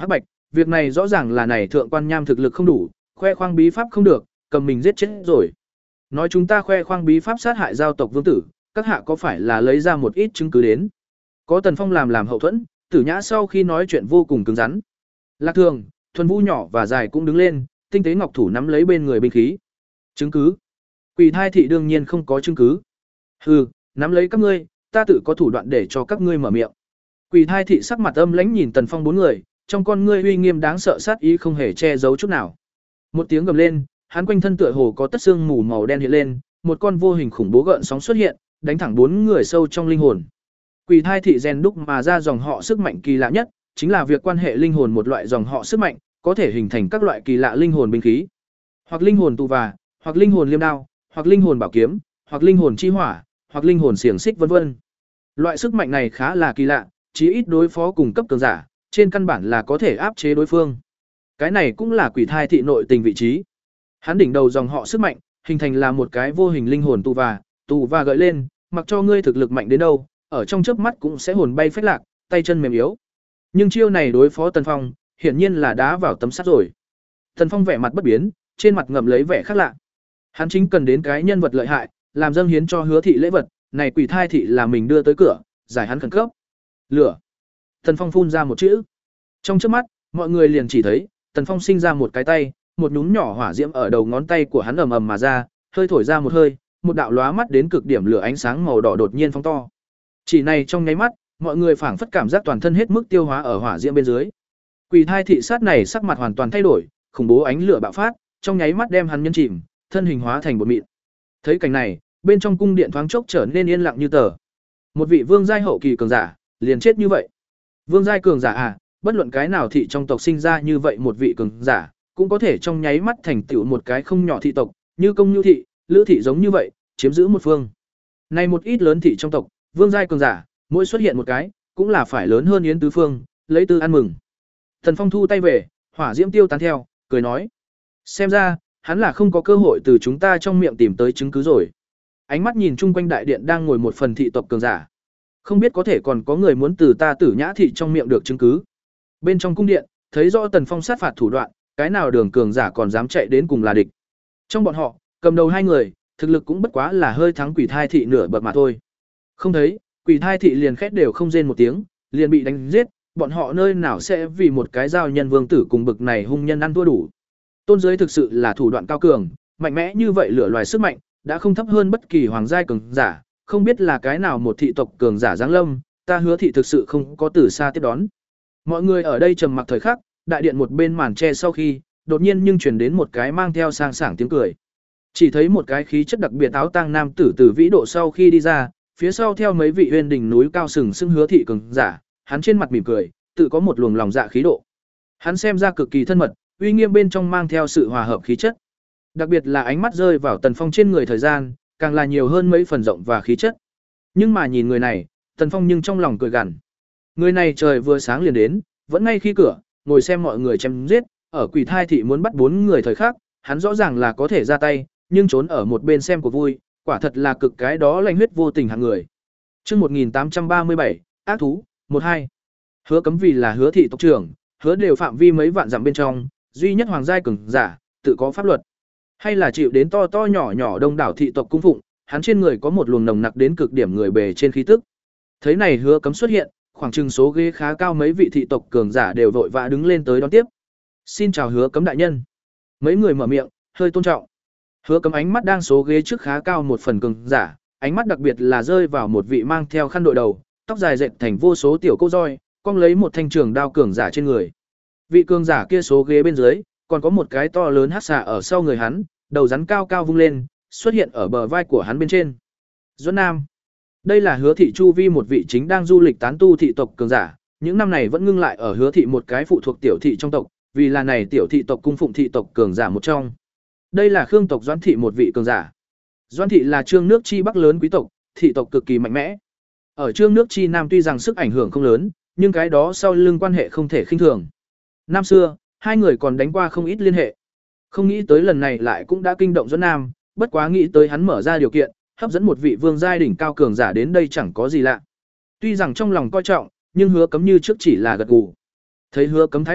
việc này rõ ràng là này thượng quan nham thực lực không đủ, khoe khoang bí pháp không được, cầm mình giết chết rồi. Nói chúng ta khoe khoang bí pháp sát hại giao tộc vương tử, các hạ có phải là lấy ra một ít chứng cứ đến? Có Tần Phong làm làm hậu thuẫn, Tử Nhã sau khi nói chuyện vô cùng cứng rắn. Lạc Thường, Thuần Vũ nhỏ và dài cũng đứng lên, tinh tế ngọc thủ nắm lấy bên người binh khí. Chứng cứ? Quỷ thai thị đương nhiên không có chứng cứ. Hừ, nắm lấy các ngươi, ta tự có thủ đoạn để cho các ngươi mở miệng. Quỷ thai thị sắc mặt âm lãnh nhìn Tần Phong bốn người, trong con ngươi uy nghiêm đáng sợ sát ý không hề che giấu chút nào. Một tiếng gầm lên, hắn quanh thân tựa hồ có tất xương mù màu đen hiện lên, một con vô hình khủng bố gợn sóng xuất hiện, đánh thẳng bốn người sâu trong linh hồn. Quỷ thai thị rèn đúc mà ra dòng họ sức mạnh kỳ lạ nhất, chính là việc quan hệ linh hồn một loại dòng họ sức mạnh, có thể hình thành các loại kỳ lạ linh hồn binh khí. Hoặc linh hồn tù và, hoặc linh hồn liêm đao, hoặc linh hồn bảo kiếm, hoặc linh hồn chi hỏa, hoặc linh hồn xiềng xích vân vân. Loại sức mạnh này khá là kỳ lạ, chí ít đối phó cùng cấp cường giả, trên căn bản là có thể áp chế đối phương. Cái này cũng là quỷ thai thị nội tình vị trí. Hắn đỉnh đầu dòng họ sức mạnh, hình thành là một cái vô hình linh hồn tù và, tù và gợi lên, mặc cho ngươi thực lực mạnh đến đâu, ở trong chớp mắt cũng sẽ hồn bay phách lạc, tay chân mềm yếu. Nhưng chiêu này đối phó Tần Phong, hiển nhiên là đá vào tấm sắt rồi. Tần Phong vẻ mặt bất biến, trên mặt ngậm lấy vẻ khác lạ. Hắn chính cần đến cái nhân vật lợi hại, làm dâng hiến cho Hứa thị lễ vật, này quỷ thai thị là mình đưa tới cửa, giải hắn khẩn cấp. Lửa. Tần Phong phun ra một chữ. Trong chớp mắt, mọi người liền chỉ thấy, Tần Phong sinh ra một cái tay, một nhúm nhỏ hỏa diễm ở đầu ngón tay của hắn ầm ầm mà ra, hơi thổi ra một hơi, một đạo lóa mắt đến cực điểm lửa ánh sáng màu đỏ đột nhiên phóng to. Chỉ này trong nháy mắt, mọi người phảng phất cảm giác toàn thân hết mức tiêu hóa ở hỏa diễm bên dưới. Quỷ thai thị sát này sắc mặt hoàn toàn thay đổi, khủng bố ánh lửa bạo phát, trong nháy mắt đem hắn nhân chìm, thân hình hóa thành bột mịn. Thấy cảnh này, bên trong cung điện thoáng chốc trở nên yên lặng như tờ. Một vị vương giai hậu kỳ cường giả, liền chết như vậy. Vương giai cường giả à, bất luận cái nào thị trong tộc sinh ra như vậy một vị cường giả, cũng có thể trong nháy mắt thành tựu một cái không nhỏ thị tộc, như Công Nhu thị, Lữ thị giống như vậy, chiếm giữ một phương. Này một ít lớn thị trong tộc, vương giai cường giả, mỗi xuất hiện một cái, cũng là phải lớn hơn Yến tứ phương, lấy tư ăn mừng. Thần Phong thu tay về, hỏa diễm tiêu tán theo, cười nói: "Xem ra, hắn là không có cơ hội từ chúng ta trong miệng tìm tới chứng cứ rồi." Ánh mắt nhìn chung quanh đại điện đang ngồi một phần thị tộc cường giả, không biết có thể còn có người muốn từ ta Tử Nhã thị trong miệng được chứng cứ. Bên trong cung điện, thấy rõ Tần Phong sát phạt thủ đoạn, cái nào đường cường giả còn dám chạy đến cùng là địch. Trong bọn họ, cầm đầu hai người, thực lực cũng bất quá là hơi thắng quỷ thai thị nửa bậc mà thôi. Không thấy, quỷ thai thị liền khét đều không rên một tiếng, liền bị đánh giết, bọn họ nơi nào sẽ vì một cái giao nhân vương tử cùng bực này hung nhân ăn thua đủ. Tôn giới thực sự là thủ đoạn cao cường, mạnh mẽ như vậy lửa loài sức mạnh, đã không thấp hơn bất kỳ hoàng giai cường giả, không biết là cái nào một thị tộc cường giả giáng lâm, ta Hứa thị thực sự không có từ xa tiếp đón. Mọi người ở đây trầm mặc thời khắc, đại điện một bên màn che sau khi, đột nhiên nhưng truyền đến một cái mang theo sang sảng tiếng cười. Chỉ thấy một cái khí chất đặc biệt áo tang nam tử từ vĩ độ sau khi đi ra, phía sau theo mấy vị uyên đỉnh núi cao sừng sững Hứa thị cường giả, hắn trên mặt mỉm cười, tự có một luồng lòng dạ khí độ. Hắn xem ra cực kỳ thân mật, uy nghiêm bên trong mang theo sự hòa hợp khí chất. Đặc biệt là ánh mắt rơi vào Tần Phong trên người thời gian, càng là nhiều hơn mấy phần rộng và khí chất. Nhưng mà nhìn người này, Tần Phong nhưng trong lòng cười gằn. Người này trời vừa sáng liền đến, vẫn ngay khi cửa, ngồi xem mọi người chém giết, ở quỷ thai thị muốn bắt bốn người thời khắc, hắn rõ ràng là có thể ra tay, nhưng trốn ở một bên xem của vui, quả thật là cực cái đó lanh huyết vô tình hạng người. Chương một nghìn tám trăm ba mươi bảy, ác thú, một hai. Hứa Cấm vì là Hứa thị tộc trưởng, Hứa đều phạm vi mấy vạn dặm bên trong, duy nhất hoàng giai cường giả, tự có pháp luật. Hay là chịu đến to to nhỏ nhỏ đông đảo thị tộc cung phụng, hắn trên người có một luồng nồng nặc đến cực điểm người bề trên khí tức. Thấy này Hứa Cấm xuất hiện, khoảng chừng số ghế khá cao mấy vị thị tộc cường giả đều vội vã đứng lên tới đón tiếp. "Xin chào Hứa Cấm đại nhân." Mấy người mở miệng, hơi tôn trọng. Hứa Cấm ánh mắt đang số ghế trước khá cao một phần cường giả, ánh mắt đặc biệt là rơi vào một vị mang theo khăn đội đầu, tóc dài dệt thành vô số tiểu cô roi, cong lấy một thanh trường đao cường giả trên người. Vị cường giả kia số ghế bên dưới, còn có một cái to lớn hắc xà ở sau người hắn, đầu rắn cao cao vung lên, xuất hiện ở bờ vai của hắn bên trên. Duẫn Nam. Đây là Hứa thị chu vi một vị chính đang du lịch tán tu thị tộc cường giả, những năm này vẫn ngưng lại ở Hứa thị một cái phụ thuộc tiểu thị trong tộc, vì là này tiểu thị tộc cung phụng thị tộc cường giả một trong. Đây là Khương tộc Doãn thị một vị cường giả. Doãn thị là Trương nước chi bắc lớn quý tộc, thị tộc cực kỳ mạnh mẽ. Ở Trương nước chi nam tuy rằng sức ảnh hưởng không lớn, nhưng cái đó sau lưng quan hệ không thể khinh thường. Năm xưa, hai người còn đánh qua không ít liên hệ. Không nghĩ tới lần này lại cũng đã kinh động Doãn Nam, bất quá nghĩ tới hắn mở ra điều kiện, hấp dẫn một vị vương giai đỉnh cao cường giả đến đây chẳng có gì lạ. Tuy rằng trong lòng coi trọng, nhưng Hứa Cấm như trước chỉ là gật gù. Thấy Hứa Cấm thái độ,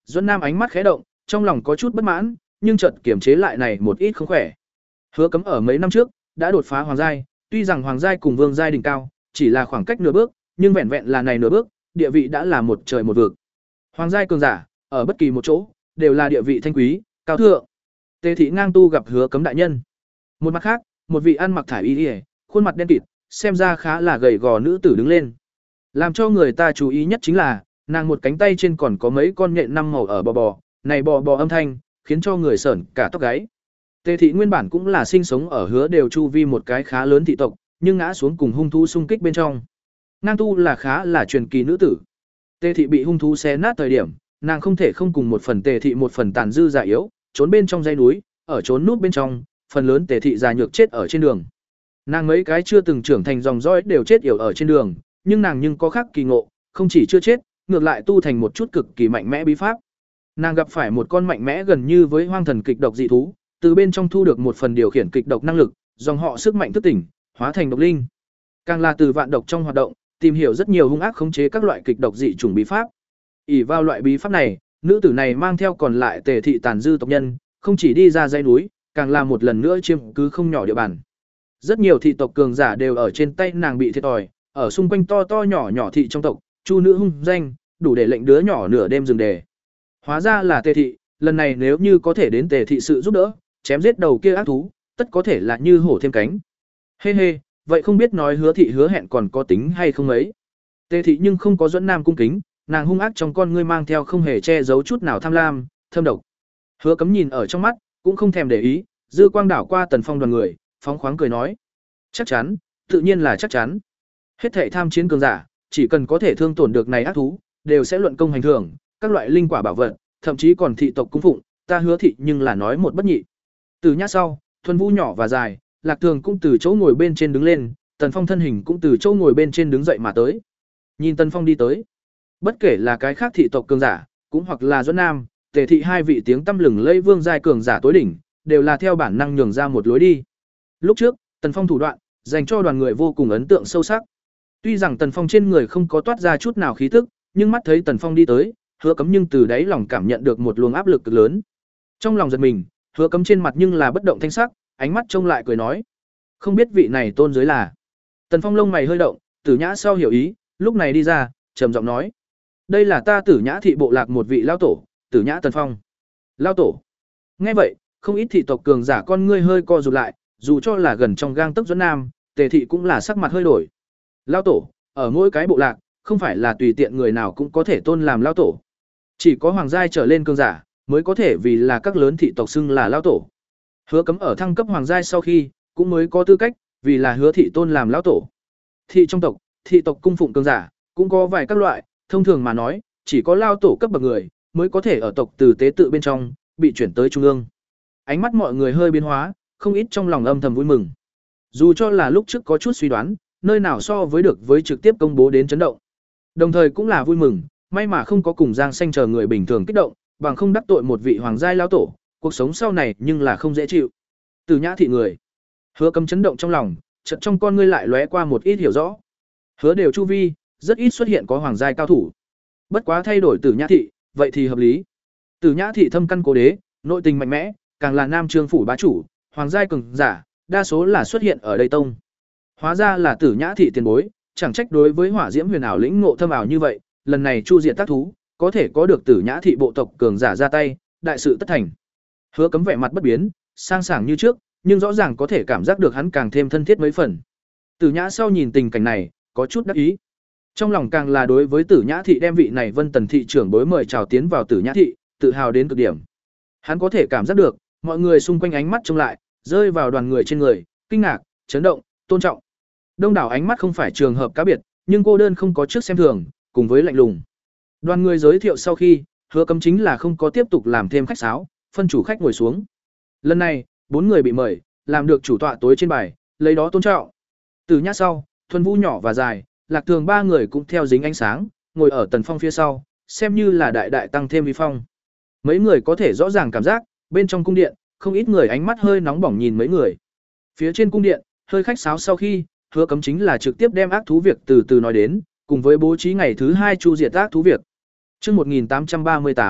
Duẫn Nam ánh mắt khẽ động, trong lòng có chút bất mãn, nhưng chợt kiềm chế lại này một ít không khỏe. Hứa Cấm ở mấy năm trước đã đột phá hoàng giai, tuy rằng hoàng giai cùng vương giai đỉnh cao chỉ là khoảng cách nửa bước, nhưng vẹn vẹn là này nửa bước, địa vị đã là một trời một vực. Hoàng giai cường giả, ở bất kỳ một chỗ, đều là địa vị thanh quý, cao thượng. Tề thị ngang tu gặp Hứa Cấm đại nhân. Một mặt khác, một vị ăn mặc thải y, khuôn mặt đen kịt, xem ra khá là gầy gò nữ tử đứng lên. Làm cho người ta chú ý nhất chính là, nàng một cánh tay trên còn có mấy con nhện năm màu ở bò bò, này bò bò âm thanh, khiến cho người sởn cả tóc gáy. Tề thị nguyên bản cũng là sinh sống ở Hứa đều chu vi một cái khá lớn thị tộc, nhưng ngã xuống cùng hung thú xung kích bên trong. Ngang tu là khá là truyền kỳ nữ tử. Tề thị bị hung thú xé nát thời điểm, nàng không thể không cùng một phần Tề thị một phần tàn dư già yếu, trốn bên trong dãy núi, ở trốn núp bên trong, phần lớn Tề thị già nhược chết ở trên đường. Nàng mấy cái chưa từng trưởng thành dòng dõi đều chết yểu ở trên đường, nhưng nàng nhưng có khác kỳ ngộ, không chỉ chưa chết, ngược lại tu thành một chút cực kỳ mạnh mẽ bí pháp. Nàng gặp phải một con mạnh mẽ gần như với hoang thần kịch độc dị thú, từ bên trong thu được một phần điều khiển kịch độc năng lực, dòng họ sức mạnh thức tỉnh, hóa thành độc linh. Càng là từ vạn độc trong hoạt động, tìm hiểu rất nhiều hung ác khống chế các loại kịch độc dị chủng bí pháp. Ỷ vào loại bí pháp này, nữ tử này mang theo còn lại Tề thị tàn dư tộc nhân, không chỉ đi ra dãy núi, càng là một lần nữa chiếm cứ không nhỏ địa bàn. Rất nhiều thị tộc cường giả đều ở trên tay nàng bị thiệt thòi, ở xung quanh to to nhỏ nhỏ thị trong tộc, chu nữ hung danh, đủ để lệnh đứa nhỏ nửa đêm dừng đề. Hóa ra là Tề thị, lần này nếu như có thể đến Tề thị sự giúp đỡ, chém giết đầu kia ác thú, tất có thể là như hổ thêm cánh. Hê hê, vậy không biết nói Hứa thị hứa hẹn còn có tính hay không ấy. Tề thị nhưng không có Duẫn Nam cung kính, nàng hung ác trong con ngươi mang theo không hề che giấu chút nào tham lam, thâm độc. Hứa Cấm nhìn ở trong mắt, cũng không thèm để ý, dư quang đảo qua Tần Phong đoàn người, phóng khoáng cười nói: "Chắc chắn, tự nhiên là chắc chắn. Hết thảy tham chiến cường giả, chỉ cần có thể thương tổn được này ác thú, đều sẽ luận công hành thưởng, các loại linh quả bảo vật, thậm chí còn thị tộc cung phụng, ta Hứa thị nhưng là nói một bất nhị." Từ nhã sau, Thuần Vũ nhỏ và dài, Lạc Thường cũng từ chỗ ngồi bên trên đứng lên, Tần Phong thân hình cũng từ chỗ ngồi bên trên đứng dậy mà tới. Nhìn Tần Phong đi tới, bất kể là cái khác thị tộc cường giả, cũng hoặc là Duẫn Nam, Tề thị hai vị tiếng tăm lừng lẫy vương giai cường giả tối đỉnh, đều là theo bản năng nhường ra một lối đi. Lúc trước, Tần Phong thủ đoạn, dành cho đoàn người vô cùng ấn tượng sâu sắc. Tuy rằng Tần Phong trên người không có toát ra chút nào khí tức, nhưng mắt thấy Tần Phong đi tới, Hứa Cấm nhưng từ đáy lòng cảm nhận được một luồng áp lực cực lớn. Trong lòng giật mình, Hứa Cấm trên mặt nhưng là bất động thanh sắc, ánh mắt trông lại cười nói: "Không biết vị này tôn giới là?" Tần Phong lông mày hơi động, Tử Nhã sau hiểu ý, lúc này đi ra, trầm giọng nói: "Đây là ta Tử Nhã thị bộ lạc một vị lao tổ, Tử Nhã Tần Phong." Lao tổ? Nghe vậy, không ít thị tộc cường giả con ngươi hơi co rụt lại, dù cho là gần trong gang tấc Duẫn Nam, Tề thị cũng là sắc mặt hơi đổi. Lao tổ, ở mỗi cái bộ lạc, không phải là tùy tiện người nào cũng có thể tôn làm lao tổ. Chỉ có hoàng giai trở lên cường giả mới có thể vì là các lớn thị tộc xưng là lao tổ. Hứa Cấm ở thăng cấp hoàng giai sau khi, cũng mới có tư cách vì là Hứa thị tôn làm lao tổ. Thị trong tộc, thị tộc cung phụng cường giả cũng có vài các loại, thông thường mà nói, chỉ có lao tổ cấp bậc người mới có thể ở tộc từ tế tự bên trong bị chuyển tới trung ương. Ánh mắt mọi người hơi biến hóa, không ít trong lòng âm thầm vui mừng. Dù cho là lúc trước có chút suy đoán, nơi nào so với được với trực tiếp công bố đến chấn động. Đồng thời cũng là vui mừng, may mà không có cùng Giang Xanh chờ người bình thường kích động, bằng không đắc tội một vị hoàng giai lao tổ, cuộc sống sau này nhưng là không dễ chịu. Từ Nhã thị người, Hứa Cấm chấn động trong lòng, chợt trong con ngươi lại lóe qua một ít hiểu rõ. Hứa đều chu vi, rất ít xuất hiện có hoàng giai cao thủ. Bất quá thay đổi Tử Nhã thị, vậy thì hợp lý. Tử Nhã thị thâm căn cố đế, nội tình mạnh mẽ, càng là Nam Trương phủ bá chủ, hoàng giai cường giả, đa số là xuất hiện ở đây tông. Hóa ra là Tử Nhã thị tiền bối, chẳng trách đối với Hỏa Diễm Huyền ảo lĩnh ngộ thâm ảo như vậy, lần này chu diệt tác thú, có thể có được Tử Nhã thị bộ tộc cường giả ra tay, đại sự tất thành. Hứa Cấm vẻ mặt bất biến, sang sảng như trước, nhưng rõ ràng có thể cảm giác được hắn càng thêm thân thiết mấy phần. Tử Nhã sau nhìn tình cảnh này, có chút đắc ý. Trong lòng càng là đối với Tử Nhã thị đem vị này Vân Tần thị trưởng bối mời chào tiến vào Tử Nhã thị, tự hào đến cực điểm. Hắn có thể cảm giác được, mọi người xung quanh ánh mắt trông lại, rơi vào đoàn người trên người, kinh ngạc, chấn động, tôn trọng. Đông đảo ánh mắt không phải trường hợp cá biệt, nhưng cô đơn không có trước xem thường, cùng với lạnh lùng. Đoàn người giới thiệu sau khi, Hứa Cấm chính là không có tiếp tục làm thêm khách sáo, phân chủ khách ngồi xuống. Lần này, bốn người bị mời, làm được chủ tọa tối trên bài, lấy đó tôn trọng. Từ Nhã sau, Thuần Vũ nhỏ và dài, Lạc Thường ba người cũng theo dính ánh sáng, ngồi ở Tần Phong phía sau, xem như là đại đại tăng thêm vi phong. Mấy người có thể rõ ràng cảm giác, bên trong cung điện, không ít người ánh mắt hơi nóng bỏng nhìn mấy người. Phía trên cung điện, hơi khách sáo sau khi, Hứa Cấm chính là trực tiếp đem ác thú việc từ từ nói đến, cùng với bố trí ngày thứ hai chu diệt ác thú việc. Chương một nghìn tám trăm ba mươi tám,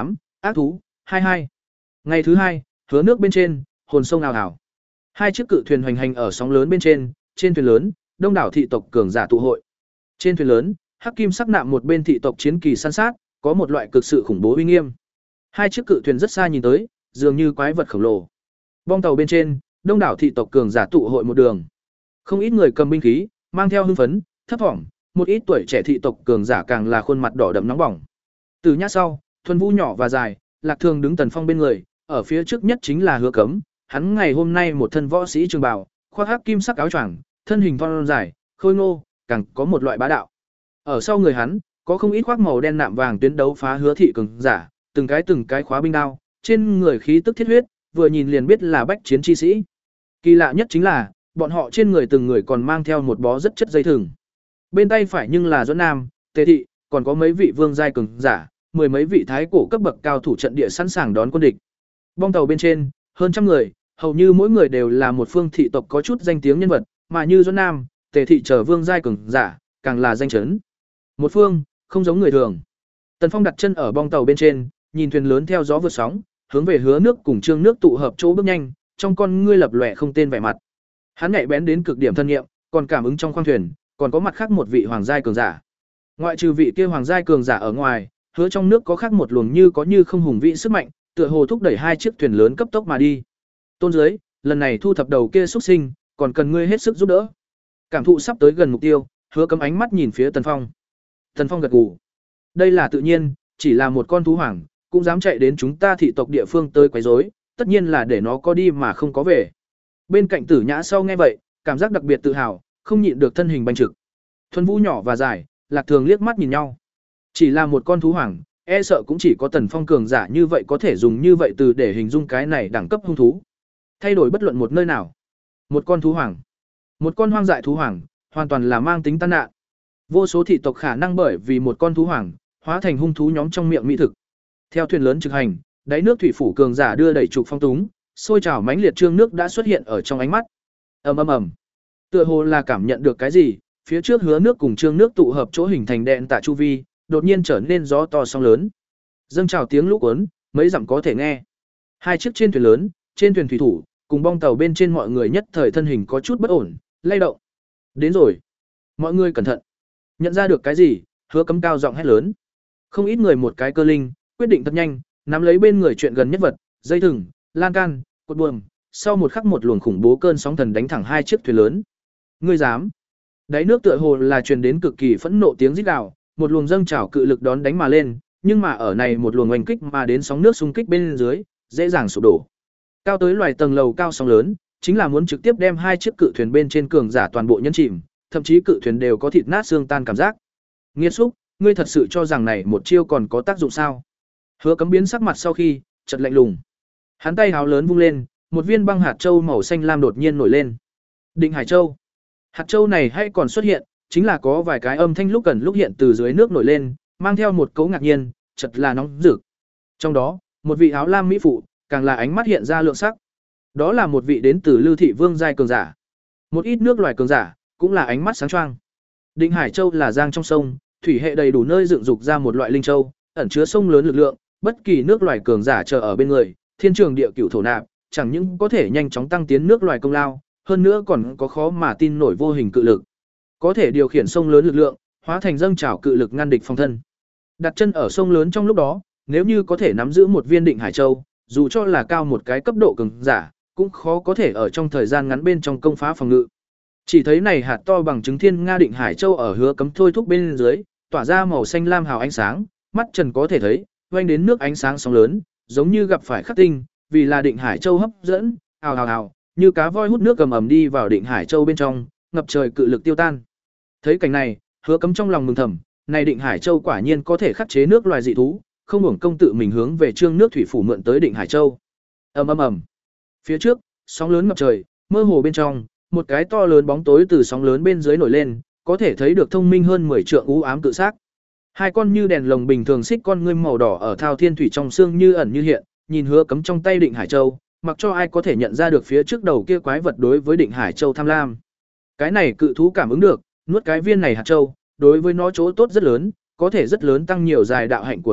Ác thú, hai hai. Ngày thứ hai, hứa nước bên trên, hồn sông ào ào. Hai chiếc cự thuyền hoành hành ở sóng lớn bên trên, trên thuyền lớn, đông đảo thị tộc cường giả tụ hội. Trên thuyền lớn, hắc kim sắc nạm một bên thị tộc chiến kỳ săn sát, có một loại cực sự khủng bố uy nghiêm. Hai chiếc cự thuyền rất xa nhìn tới, dường như quái vật khổng lồ. Bong tàu bên trên, đông đảo thị tộc cường giả tụ hội một đường. Không ít người cầm binh khí, mang theo hưng phấn, thấp thỏm, một ít tuổi trẻ thị tộc cường giả càng là khuôn mặt đỏ đậm nóng bỏng. Từ nhã sau, thuần vũ nhỏ và dài, Lạc Thường đứng Tần Phong bên người, ở phía trước nhất chính là Hứa Cấm, hắn ngày hôm nay một thân võ sĩ trường bào, khoác hắc kim sắc áo choàng, thân hình thon dài, khôi ngô, càng có một loại bá đạo. Ở sau người hắn, có không ít khoác màu đen nạm vàng tuyến đấu phá Hứa thị cường giả, từng cái từng cái khóa binh đao, trên người khí tức thiết huyết, vừa nhìn liền biết là bách chiến chi sĩ. Kỳ lạ nhất chính là, bọn họ trên người từng người còn mang theo một bó rất chất dây thừng. Bên tay phải nhưng là Doãn Nam, Tề thị, còn có mấy vị vương giai cường giả, mười mấy vị thái cổ cấp bậc cao thủ trận địa sẵn sàng đón quân địch. Bong tàu bên trên, hơn trăm người, hầu như mỗi người đều là một phương thị tộc có chút danh tiếng nhân vật, mà như Doãn Nam, Tề thị trở vương giai cường giả, càng là danh chấn. Một phương, không giống người thường. Tần Phong đặt chân ở bong tàu bên trên, nhìn thuyền lớn theo gió vượt sóng, hướng về Hứa nước cùng Trương nước tụ hợp chỗ bước nhanh, trong con ngươi lập lòe không tên vẻ mặt. Hắn nhạy bén đến cực điểm thân nghiệm, còn cảm ứng trong khoang thuyền, còn có mặt khác một vị hoàng giai cường giả. Ngoại trừ vị kia hoàng giai cường giả ở ngoài, Hứa trong nước có khác một luồng như có như không hùng vĩ sức mạnh, tựa hồ thúc đẩy hai chiếc thuyền lớn cấp tốc mà đi. Tôn dưới, lần này thu thập đầu kia xuất sinh, còn cần ngươi hết sức giúp đỡ. Cảm thụ sắp tới gần mục tiêu, Hứa Cấm ánh mắt nhìn phía Tần Phong. Tần Phong gật gù. Đây là tự nhiên, chỉ là một con thú hoàng, cũng dám chạy đến chúng ta thị tộc địa phương tới quấy rối, tất nhiên là để nó có đi mà không có về. Bên cạnh Tử Nhã sau nghe vậy, cảm giác đặc biệt tự hào, không nhịn được thân hình bành trực. Thuần Vũ nhỏ và dài, Lạc Thường liếc mắt nhìn nhau. Chỉ là một con thú hoàng, e sợ cũng chỉ có Tần Phong cường giả như vậy có thể dùng như vậy từ để hình dung cái này đẳng cấp hung thú. Thay đổi bất luận một nơi nào. Một con thú hoàng, một con hoang dại thú hoàng, hoàn toàn là mang tính tai nạn. Vô số thị tộc khả năng bởi vì một con thú hoàng, hóa thành hung thú nhóm trong miệng mỹ thực. Theo thuyền lớn trực hành, đáy nước thủy phủ cường giả đưa đẩy trục phong túng, sôi trào mãnh liệt trương nước đã xuất hiện ở trong ánh mắt. Ầm ầm ầm. Tựa hồ là cảm nhận được cái gì, phía trước Hứa nước cùng trương nước tụ hợp chỗ hình thành đèn tạ chu vi, đột nhiên trở nên gió to sóng lớn. Dâng trào tiếng lũ cuốn, mấy dặm có thể nghe. Hai chiếc trên thuyền lớn, trên thuyền thủy thủ, cùng bong tàu bên trên mọi người nhất thời thân hình có chút bất ổn, lay động. Đến rồi. Mọi người cẩn thận. Nhận ra được cái gì, Hứa Cấm cao giọng hét lớn. Không ít người một cái cơ linh, quyết định thật nhanh, nắm lấy bên người chuyện gần nhất vật, dây thừng, lan can, cột buồm, sau một khắc một luồng khủng bố cơn sóng thần đánh thẳng hai chiếc thuyền lớn. Ngươi dám? Đáy nước tựa hồ là truyền đến cực kỳ phẫn nộ tiếng rít gào, một luồng dâng trào cự lực đón đánh mà lên, nhưng mà ở này một luồng oanh kích mà đến sóng nước xung kích bên dưới, dễ dàng sụp đổ. Cao tới loài tầng lầu cao sóng lớn, chính là muốn trực tiếp đem hai chiếc cự thuyền bên trên cường giả toàn bộ nhấn chìm, thậm chí cự thuyền đều có thịt nát xương tan cảm giác. Nghiệt xúc, ngươi thật sự cho rằng này một chiêu còn có tác dụng sao? Hứa Cấm biến sắc mặt sau khi, chợt lạnh lùng. Hắn tay háo lớn vung lên, một viên băng hạt châu màu xanh lam đột nhiên nổi lên. Định Hải Châu. Hạt châu này hay còn xuất hiện, chính là có vài cái âm thanh lúc gần lúc hiện từ dưới nước nổi lên, mang theo một cấu ngạc nhiên, chợt là nóng rực. Trong đó, một vị áo lam mỹ phụ, càng là ánh mắt hiện ra lượng sắc. Đó là một vị đến từ Lưu thị vương giai cường giả. Một ít nước loài cường giả, cũng là ánh mắt sáng choang. Định Hải Châu là giang trong sông, thủy hệ đầy đủ nơi dựng dục ra một loại linh châu, ẩn chứa sông lớn lực lượng, bất kỳ nước loài cường giả chờ ở bên người, thiên trường địa cửu thổ nạp, chẳng những có thể nhanh chóng tăng tiến nước loài công lao, hơn nữa còn có khó mà tin nổi vô hình cự lực. Có thể điều khiển sông lớn lực lượng, hóa thành dâng trào cự lực ngăn địch phòng thân. Đặt chân ở sông lớn trong lúc đó, nếu như có thể nắm giữ một viên Định Hải Châu, dù cho là cao một cái cấp độ cường giả, cũng khó có thể ở trong thời gian ngắn bên trong công phá phòng ngự. Chỉ thấy này hạt to bằng trứng thiên nga Định Hải Châu ở Hứa Cấm thôi thúc bên dưới, tỏa ra màu xanh lam hào ánh sáng, mắt trần có thể thấy, oanh đến nước ánh sáng sóng lớn, giống như gặp phải khắc tinh, vì là Định Hải Châu hấp dẫn, ào ào ào, như cá voi hút nước cầm ầm đi vào Định Hải Châu bên trong, ngập trời cự lực tiêu tan. Thấy cảnh này, Hứa Cấm trong lòng mừng thầm, này Định Hải Châu quả nhiên có thể khắc chế nước loài dị thú, không uổng công tự mình hướng về trương nước thủy phủ mượn tới Định Hải Châu. Ầm ầm ầm. Phía trước, sóng lớn ngập trời, mơ hồ bên trong, một cái to lớn bóng tối từ sóng lớn bên dưới nổi lên, có thể thấy được thông minh hơn mười trượng u ám cự xác. Hai con như đèn lồng bình thường xích con ngươi màu đỏ ở thao thiên thủy trong xương như ẩn như hiện, nhìn Hứa Cấm trong tay Định Hải Châu, mặc cho ai có thể nhận ra được phía trước đầu kia quái vật đối với Định Hải Châu tham lam. Cái này cự thú cảm ứng được, nuốt cái viên này hạt châu, đối với nó chỗ tốt rất lớn, có thể rất lớn tăng nhiều dài đạo hạnh của nó,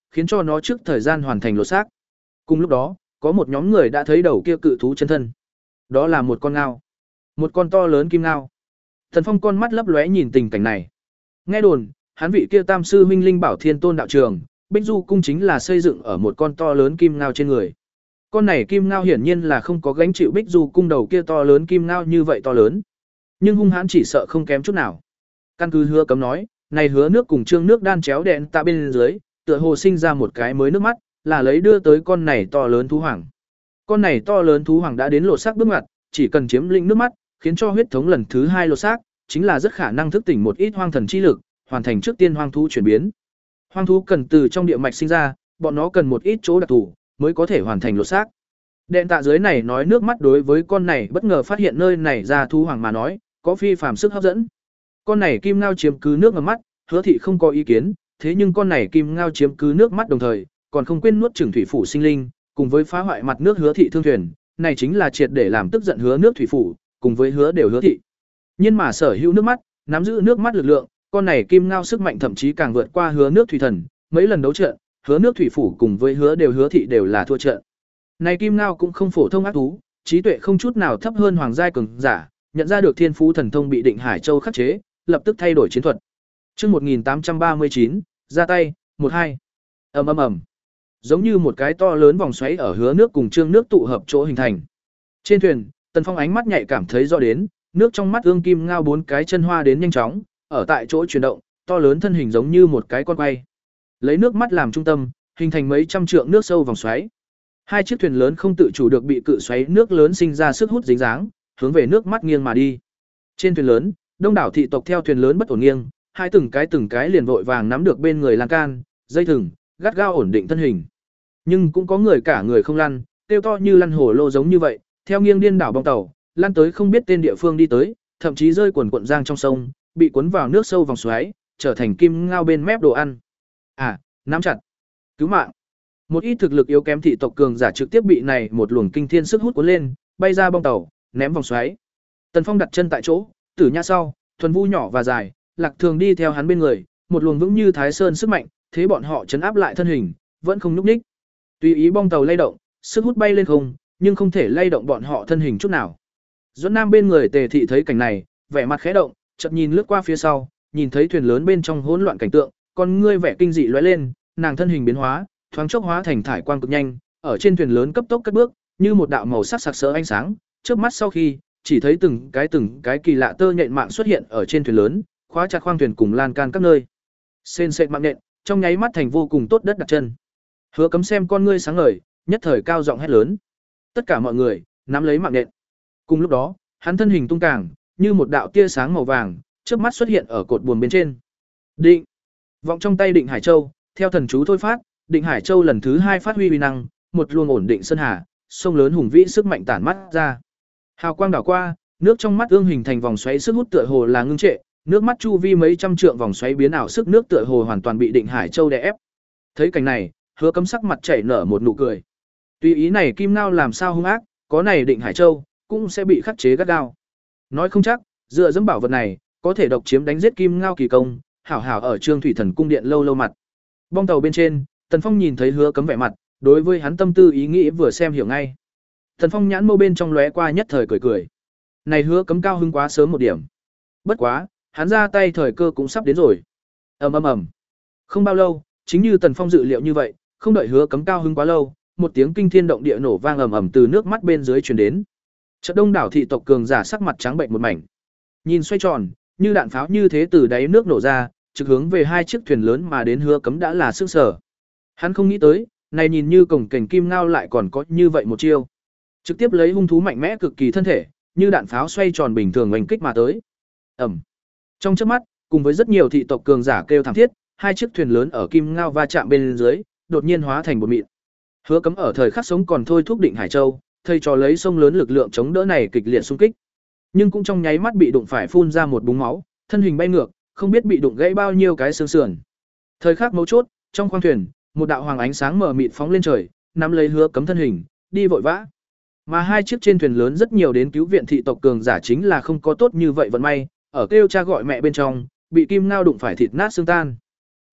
khiến cho nó trước thời gian hoàn thành lột xác. Cùng lúc đó, có một nhóm người đã thấy đầu kia cự thú chân thân. Đó là một con ngao, một con to lớn kim ngao. Thần Phong con mắt lấp lóe nhìn tình cảnh này. Nghe đồn, hắn vị kia Tam sư huynh Linh Bảo Thiên Tôn đạo trường, Bích Du cung chính là xây dựng ở một con to lớn kim ngao trên người. Con này kim ngao hiển nhiên là không có gánh chịu Bích Du cung đầu kia to lớn kim ngao như vậy to lớn, nhưng hung hãn chỉ sợ không kém chút nào. Căn cứ Hứa Cấm nói, này Hứa Nước cùng Trương Nước đan chéo đèn tạ bên dưới, tựa hồ sinh ra một cái mới nước mắt, là lấy đưa tới con này to lớn thú hoàng. Con này to lớn thú hoàng đã đến lột xác bước ngoặt, chỉ cần chiếm lĩnh nước mắt, khiến cho huyết thống lần thứ hai lột xác, chính là rất khả năng thức tỉnh một ít hoang thần chi lực, hoàn thành trước tiên hoang thú chuyển biến. Hoang thú cần từ trong địa mạch sinh ra, bọn nó cần một ít chỗ đặc thù mới có thể hoàn thành lột xác. Đèn tạ dưới này nói nước mắt đối với con này bất ngờ phát hiện nơi này ra thú hoàng mà nói, có phi phàm sức hấp dẫn. Con này kim ngao chiếm cứ nước ngầm mắt, Hứa thị không có ý kiến, thế nhưng con này kim ngao chiếm cứ nước mắt đồng thời, còn không quên nuốt chửng thủy phủ sinh linh, cùng với phá hoại mặt nước Hứa thị thương thuyền, này chính là triệt để làm tức giận Hứa nước thủy phủ, cùng với Hứa đều Hứa thị. Nhưng mà sở hữu nước mắt, nắm giữ nước mắt lực lượng, con này kim ngao sức mạnh thậm chí càng vượt qua Hứa nước thủy thần, mấy lần đấu trận, Hứa nước thủy phủ cùng với Hứa đều Hứa thị đều là thua trận. Này kim ngao cũng không phổ thông ác thú, trí tuệ không chút nào thấp hơn hoàng giai cường giả, nhận ra được thiên phú thần thông bị Định Hải Châu khắc chế, lập tức thay đổi chiến thuật. Chương một nghìn tám trăm ba mươi chín, ra tay, một hai. Ầm ầm ầm. Giống như một cái to lớn vòng xoáy ở Hứa nước cùng Trương nước tụ hợp chỗ hình thành. Trên thuyền, Tần Phong ánh mắt nhạy cảm thấy rõ đến, nước trong mắt ương kim ngao bốn cái chân hoa đến nhanh chóng, ở tại chỗ chuyển động, to lớn thân hình giống như một cái con quay. Lấy nước mắt làm trung tâm, hình thành mấy trăm trượng nước sâu vòng xoáy. Hai chiếc thuyền lớn không tự chủ được bị cự xoáy nước lớn sinh ra sức hút dính dáng, hướng về nước mắt nghiêng mà đi. Trên thuyền lớn, đông đảo thị tộc theo thuyền lớn bất ổn nghiêng, hai từng cái từng cái liền vội vàng nắm được bên người lan can, dây thừng, gắt gao ổn định thân hình. Nhưng cũng có người cả người không lăn, tiêu to như lăn hồ lô giống như vậy, theo nghiêng điên đảo bong tàu, lăn tới không biết tên địa phương đi tới, thậm chí rơi quần quần giang trong sông, bị cuốn vào nước sâu vòng xoáy, trở thành kim ngao bên mép đồ ăn. À, nắm chặt, cứu mạng. Một ít thực lực yếu kém thị tộc cường giả trực tiếp bị này một luồng kinh thiên sức hút cuốn lên, bay ra bong tàu, ném vòng xoáy. Tần Phong đặt chân tại chỗ, Tử Nha sau, thuần vu nhỏ và dài, Lạc Thường đi theo hắn bên người, một luồng vững như Thái Sơn sức mạnh, thế bọn họ chấn áp lại thân hình, vẫn không nhúc nhích. Tùy ý bong tàu lay động, sức hút bay lên không, nhưng không thể lay động bọn họ thân hình chút nào. Duẫn Nam bên người Tề thị thấy cảnh này, vẻ mặt khẽ động, chợt nhìn lướt qua phía sau, nhìn thấy thuyền lớn bên trong hỗn loạn cảnh tượng, con ngươi vẻ kinh dị lóe lên, nàng thân hình biến hóa, thoáng chốc hóa thành thải quang cực nhanh, ở trên thuyền lớn cấp tốc cất bước, như một đạo màu sắc sặc sỡ ánh sáng, chớp mắt sau khi, chỉ thấy từng cái từng cái kỳ lạ tơ nhện mạng xuất hiện ở trên thuyền lớn, khóa chặt khoang thuyền cùng lan can các nơi. Sên sệt mạng nhện, trong nháy mắt thành vô cùng tốt đất đặt chân. Hứa Cấm xem con ngươi sáng ngời, nhất thời cao giọng hét lớn. Tất cả mọi người, nắm lấy mạng nhện. Cùng lúc đó, hắn thân hình tung cảng, như một đạo tia sáng màu vàng, chớp mắt xuất hiện ở cột buồm bên trên. Định. Vọng trong tay Định Hải Châu, theo thần chú thôi phát, Định Hải Châu lần thứ hai phát huy uy năng, một luồng ổn định sơn hà, sông lớn hùng vĩ sức mạnh tản mắt ra. Hào quang đảo qua, nước trong mắt ương hình thành vòng xoáy sức hút tựa hồ là ngưng trệ, nước mắt chu vi mấy trăm trượng vòng xoáy biến ảo sức nước tựa hồ hoàn toàn bị Định Hải Châu đè ép. Thấy cảnh này, Hứa Cấm sắc mặt chảy nở một nụ cười. Tùy ý này kim ngao làm sao hung ác, có này Định Hải Châu cũng sẽ bị khắc chế gắt gao. Nói không chắc, dựa dẫm bảo vật này, có thể độc chiếm đánh giết kim ngao kỳ công, hảo hảo ở Trương Thủy Thần cung điện lâu lâu mặt. Bong tàu bên trên, Tần Phong nhìn thấy Hứa Cấm vẻ mặt, đối với hắn tâm tư ý nghĩ vừa xem hiểu ngay. Tần Phong nhãn mâu bên trong lóe qua nhất thời cười cười. Này Hứa Cấm cao hứng quá sớm một điểm. Bất quá, hắn ra tay thời cơ cũng sắp đến rồi. Ầm ầm ầm. Không bao lâu, chính như Tần Phong dự liệu như vậy, không đợi Hứa Cấm cao hứng quá lâu, một tiếng kinh thiên động địa nổ vang ầm ầm từ nước mắt bên dưới truyền đến. Chợt đông đảo thị tộc cường giả sắc mặt trắng bệnh một mảnh. Nhìn xoay tròn, như đạn pháo như thế từ đáy nước nổ ra, trực hướng về hai chiếc thuyền lớn mà đến Hứa Cấm đã là sức sở. Hắn không nghĩ tới, này nhìn như cổng cảnh kim ngao lại còn có như vậy một chiêu. Trực tiếp lấy hung thú mạnh mẽ cực kỳ thân thể, như đạn pháo xoay tròn bình thường oanh kích mà tới. Ầm. Trong chớp mắt, cùng với rất nhiều thị tộc cường giả kêu thảm thiết, hai chiếc thuyền lớn ở kim ngao va chạm bên dưới, đột nhiên hóa thành bột mịn. Hứa Cấm ở thời khắc sống còn thôi thúc Định Hải Châu, thầy trò lấy sông lớn lực lượng chống đỡ này kịch liệt xung kích. Nhưng cũng trong nháy mắt bị đụng phải phun ra một búng máu, thân hình bay ngược, không biết bị đụng gãy bao nhiêu cái xương sườn. Thời khắc mấu chốt, trong khoang thuyền, một đạo hoàng ánh sáng mờ mịt phóng lên trời, nắm lấy Hứa Cấm thân hình, đi vội vã. Mà hai chiếc trên thuyền lớn rất nhiều đến cứu viện thị tộc cường giả chính là không có tốt như vậy vận may, ở kêu cha gọi mẹ bên trong, bị kim ngao đụng phải thịt nát xương tan.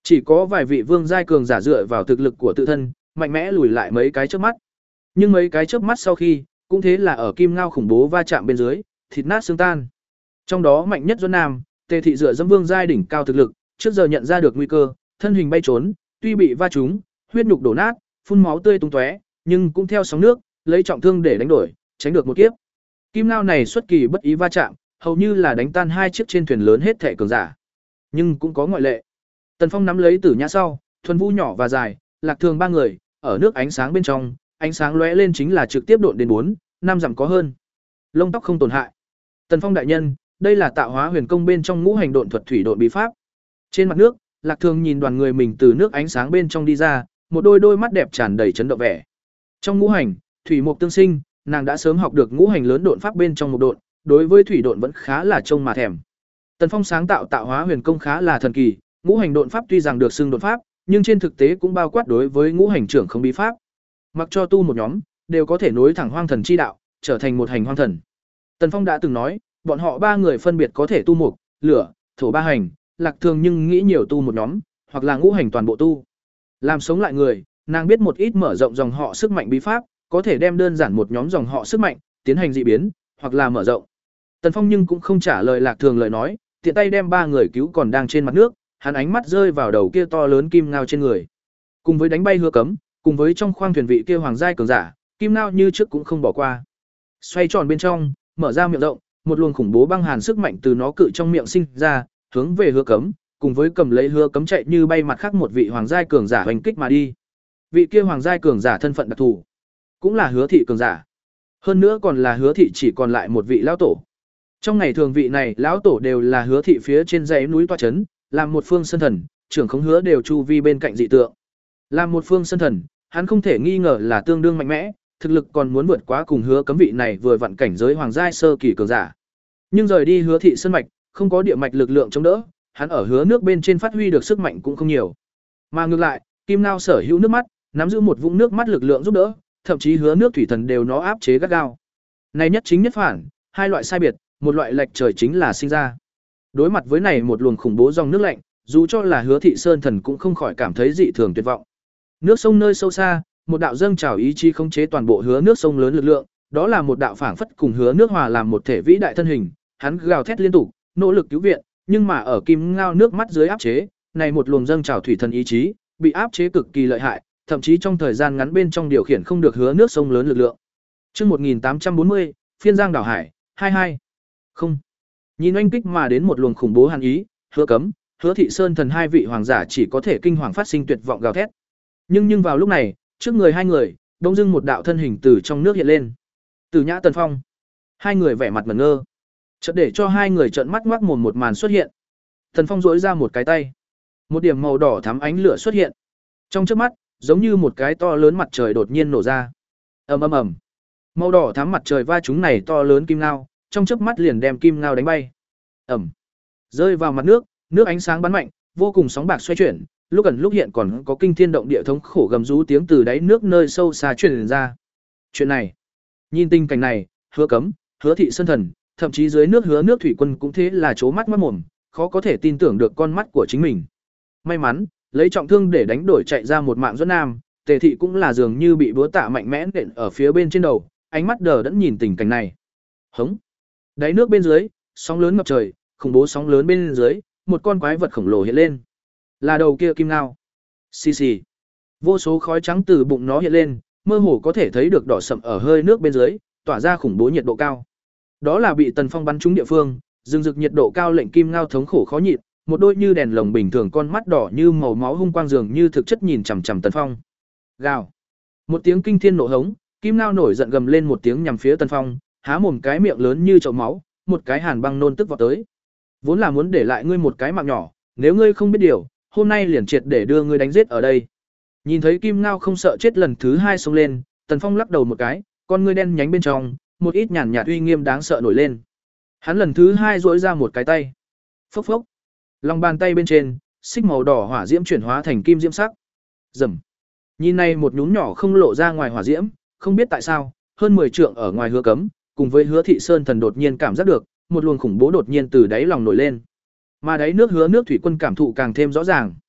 Chỉ có vài vị vương giai cường giả dựa vào thực lực của tự thân, mạnh mẽ lùi lại mấy cái chớp mắt. Nhưng mấy cái chớp mắt sau khi, cũng thế là ở kim ngao khủng bố va chạm bên dưới, thịt nát xương tan. Trong đó mạnh nhất Duẫn Nam, Tề thị dựa dẫm vương giai đỉnh cao thực lực, trước giờ nhận ra được nguy cơ, thân hình bay trốn, tuy bị va trúng, huyết nhục đổ nát, phun máu tươi tung tóe, nhưng cũng theo sóng nước, lấy trọng thương để đánh đổi, tránh được một kiếp. Kim ngao này xuất kỳ bất ý va chạm, hầu như là đánh tan hai chiếc trên thuyền lớn hết thảy cường giả. Nhưng cũng có ngoại lệ. Tần Phong nắm lấy Tử Nhã sau, thuần vũ nhỏ và dài, Lạc Thường ba người, ở nước ánh sáng bên trong, ánh sáng lóe lên chính là trực tiếp độn đến bốn, năm dặm có hơn. Lông tóc không tổn hại. Tần Phong đại nhân, đây là Tạo Hóa Huyền Công bên trong ngũ hành độn thuật thủy độn bí pháp. Trên mặt nước, Lạc Thường nhìn đoàn người mình từ nước ánh sáng bên trong đi ra, một đôi đôi mắt đẹp tràn đầy chấn động vẻ. Trong ngũ hành, thủy mộc tương sinh, nàng đã sớm học được ngũ hành lớn độn pháp bên trong một độn, đối với thủy độn vẫn khá là trông mà thèm. Tần Phong sáng tạo Tạo Hóa Huyền Công khá là thần kỳ, ngũ hành độn pháp tuy rằng được xưng độn pháp, nhưng trên thực tế cũng bao quát đối với ngũ hành trưởng không bí pháp. Mặc cho tu một nhóm, đều có thể nối thẳng hoang thần chi đạo, trở thành một hành hoang thần. Tần Phong đã từng nói, bọn họ ba người phân biệt có thể tu mộc, lửa, thổ ba hành, Lạc Thường nhưng nghĩ nhiều tu một nhóm, hoặc là ngũ hành toàn bộ tu. Làm sống lại người, nàng biết một ít mở rộng dòng họ sức mạnh bí pháp, có thể đem đơn giản một nhóm dòng họ sức mạnh, tiến hành dị biến, hoặc là mở rộng. Tần Phong nhưng cũng không trả lời Lạc Thường lời nói, tiện tay đem ba người cứu còn đang trên mặt nước, hắn ánh mắt rơi vào đầu kia to lớn kim ngao trên người. Cùng với đánh bay Hứa Cấm, cùng với trong khoang thuyền vị kia hoàng giai cường giả, kim ngao như trước cũng không bỏ qua. Xoay tròn bên trong, mở ra miệng rộng, một luồng khủng bố băng hàn sức mạnh từ nó cự trong miệng sinh ra, hướng về Hứa Cấm, cùng với cầm lấy Hứa Cấm chạy như bay mặt khác một vị hoàng giai cường giả hoành kích mà đi. Vị kia hoàng giai cường giả thân phận đặc thù, cũng là Hứa thị cường giả. Hơn nữa còn là Hứa thị chỉ còn lại một vị lão tổ. Trong ngày thường vị này lão tổ đều là Hứa thị phía trên dãy núi toa trấn, làm một phương sơn thần, trưởng khống Hứa đều chu vi bên cạnh dị tượng. Làm một phương sơn thần, hắn không thể nghi ngờ là tương đương mạnh mẽ, thực lực còn muốn vượt quá cùng Hứa Cấm vị này vừa vặn cảnh giới hoàng giai sơ kỳ cường giả. Nhưng rời đi Hứa thị sơn mạch, không có địa mạch lực lượng chống đỡ, hắn ở Hứa nước bên trên phát huy được sức mạnh cũng không nhiều. Mà ngược lại, Kim Ngao sở hữu nước mắt, nắm giữ một vũng nước mắt lực lượng giúp đỡ, thậm chí Hứa nước thủy thần đều nó áp chế gắt gao. Này nhất chính nhất phản, hai loại sai biệt, một loại lệch trời chính là sinh ra. Đối mặt với này một luồng khủng bố dòng nước lạnh, dù cho là Hứa thị sơn thần cũng không khỏi cảm thấy dị thường tuyệt vọng. Nước sông nơi sâu xa, một đạo dâng trào ý chí khống chế toàn bộ Hứa nước sông lớn lực lượng, đó là một đạo phảng phất cùng Hứa nước hòa làm một thể vĩ đại thân hình, hắn gào thét liên tục, nỗ lực cứu viện, nhưng mà ở Kim Ngao nước mắt dưới áp chế, này một luồng dâng trào thủy thần ý chí, bị áp chế cực kỳ lợi hại, thậm chí trong thời gian ngắn bên trong điều khiển không được Hứa nước sông lớn lực lượng. Chương một nghìn tám trăm bốn mươi, phiên giang đảo hải, hai hai. Không. Nhìn oanh kích mà đến một luồng khủng bố hàn ý, Hứa Cấm, Hứa thị sơn thần hai vị hoàng giả chỉ có thể kinh hoàng phát sinh tuyệt vọng gào thét. Nhưng nhưng vào lúc này, trước người hai người, bỗng dưng một đạo thân hình từ trong nước hiện lên. Từ Nhã Tần Phong. Hai người vẻ mặt ngẩn ngơ. Chợt để cho hai người trợn mắt ngoác mồm một màn xuất hiện. Tần Phong duỗi ra một cái tay. Một điểm màu đỏ thắm ánh lửa xuất hiện. Trong chớp mắt, giống như một cái to lớn mặt trời đột nhiên nổ ra. Ầm ầm ầm. Màu đỏ thắm mặt trời va trúng này to lớn kim ngao, trong chớp mắt liền đem kim ngao đánh bay. Ầm. Rơi vào mặt nước, nước ánh sáng bắn mạnh, vô cùng sóng bạc xoay chuyển, lúc gần lúc hiện còn có kinh thiên động địa thống khổ gầm rú tiếng từ đáy nước nơi sâu xa truyền ra. Chuyện này, nhìn tình cảnh này, Hứa Cấm, Hứa thị sơn thần, thậm chí dưới nước Hứa nước thủy quân cũng thế là trố mắt mắt mồm, khó có thể tin tưởng được con mắt của chính mình. May mắn, lấy trọng thương để đánh đổi chạy ra một mạng Duẫn Nam, Tề thị cũng là dường như bị búa tạ mạnh mẽ nện ở phía bên trên đầu, ánh mắt đờ đẫn nhìn tình cảnh này. Hống. Đáy nước bên dưới, sóng lớn ngập trời, khủng bố sóng lớn bên dưới, một con quái vật khổng lồ hiện lên. Là đầu kia kim ngao. Xì xì. Vô số khói trắng từ bụng nó hiện lên, mơ hồ có thể thấy được đỏ sậm ở hơi nước bên dưới, tỏa ra khủng bố nhiệt độ cao. Đó là bị Tần Phong bắn trúng địa phương, rừng rực nhiệt độ cao lệnh kim ngao thống khổ khó nhịn, một đôi như đèn lồng bình thường con mắt đỏ như màu máu hung quang dường như thực chất nhìn chằm chằm Tần Phong. Gào. Một tiếng kinh thiên nổ hống, kim ngao nổi giận gầm lên một tiếng nhằm phía Tần Phong, há mồm cái miệng lớn như chậu máu, một cái hàn băng nôn tức vọt tới. Vốn là muốn để lại ngươi một cái mạng nhỏ, nếu ngươi không biết điều, hôm nay liền triệt để đưa ngươi đánh giết ở đây. Nhìn thấy kim ngao không sợ chết lần thứ hai xông lên, Tần Phong lắc đầu một cái, con ngươi đen nhánh bên trong, một ít nhàn nhạt uy nghiêm đáng sợ nổi lên. Hắn lần thứ hai duỗi ra một cái tay. Phốc phốc. Lòng bàn tay bên trên, xích màu đỏ hỏa diễm chuyển hóa thành kim diễm sắc. Rầm. Nhìn này một nhúm nhỏ không lộ ra ngoài hỏa diễm, không biết tại sao, hơn mười trượng ở ngoài Hứa Cấm, cùng với Hứa thị sơn thần đột nhiên cảm giác được, một luồng khủng bố đột nhiên từ đáy lòng nổi lên. Mà đáy nước Hứa nước thủy quân cảm thụ càng thêm rõ ràng.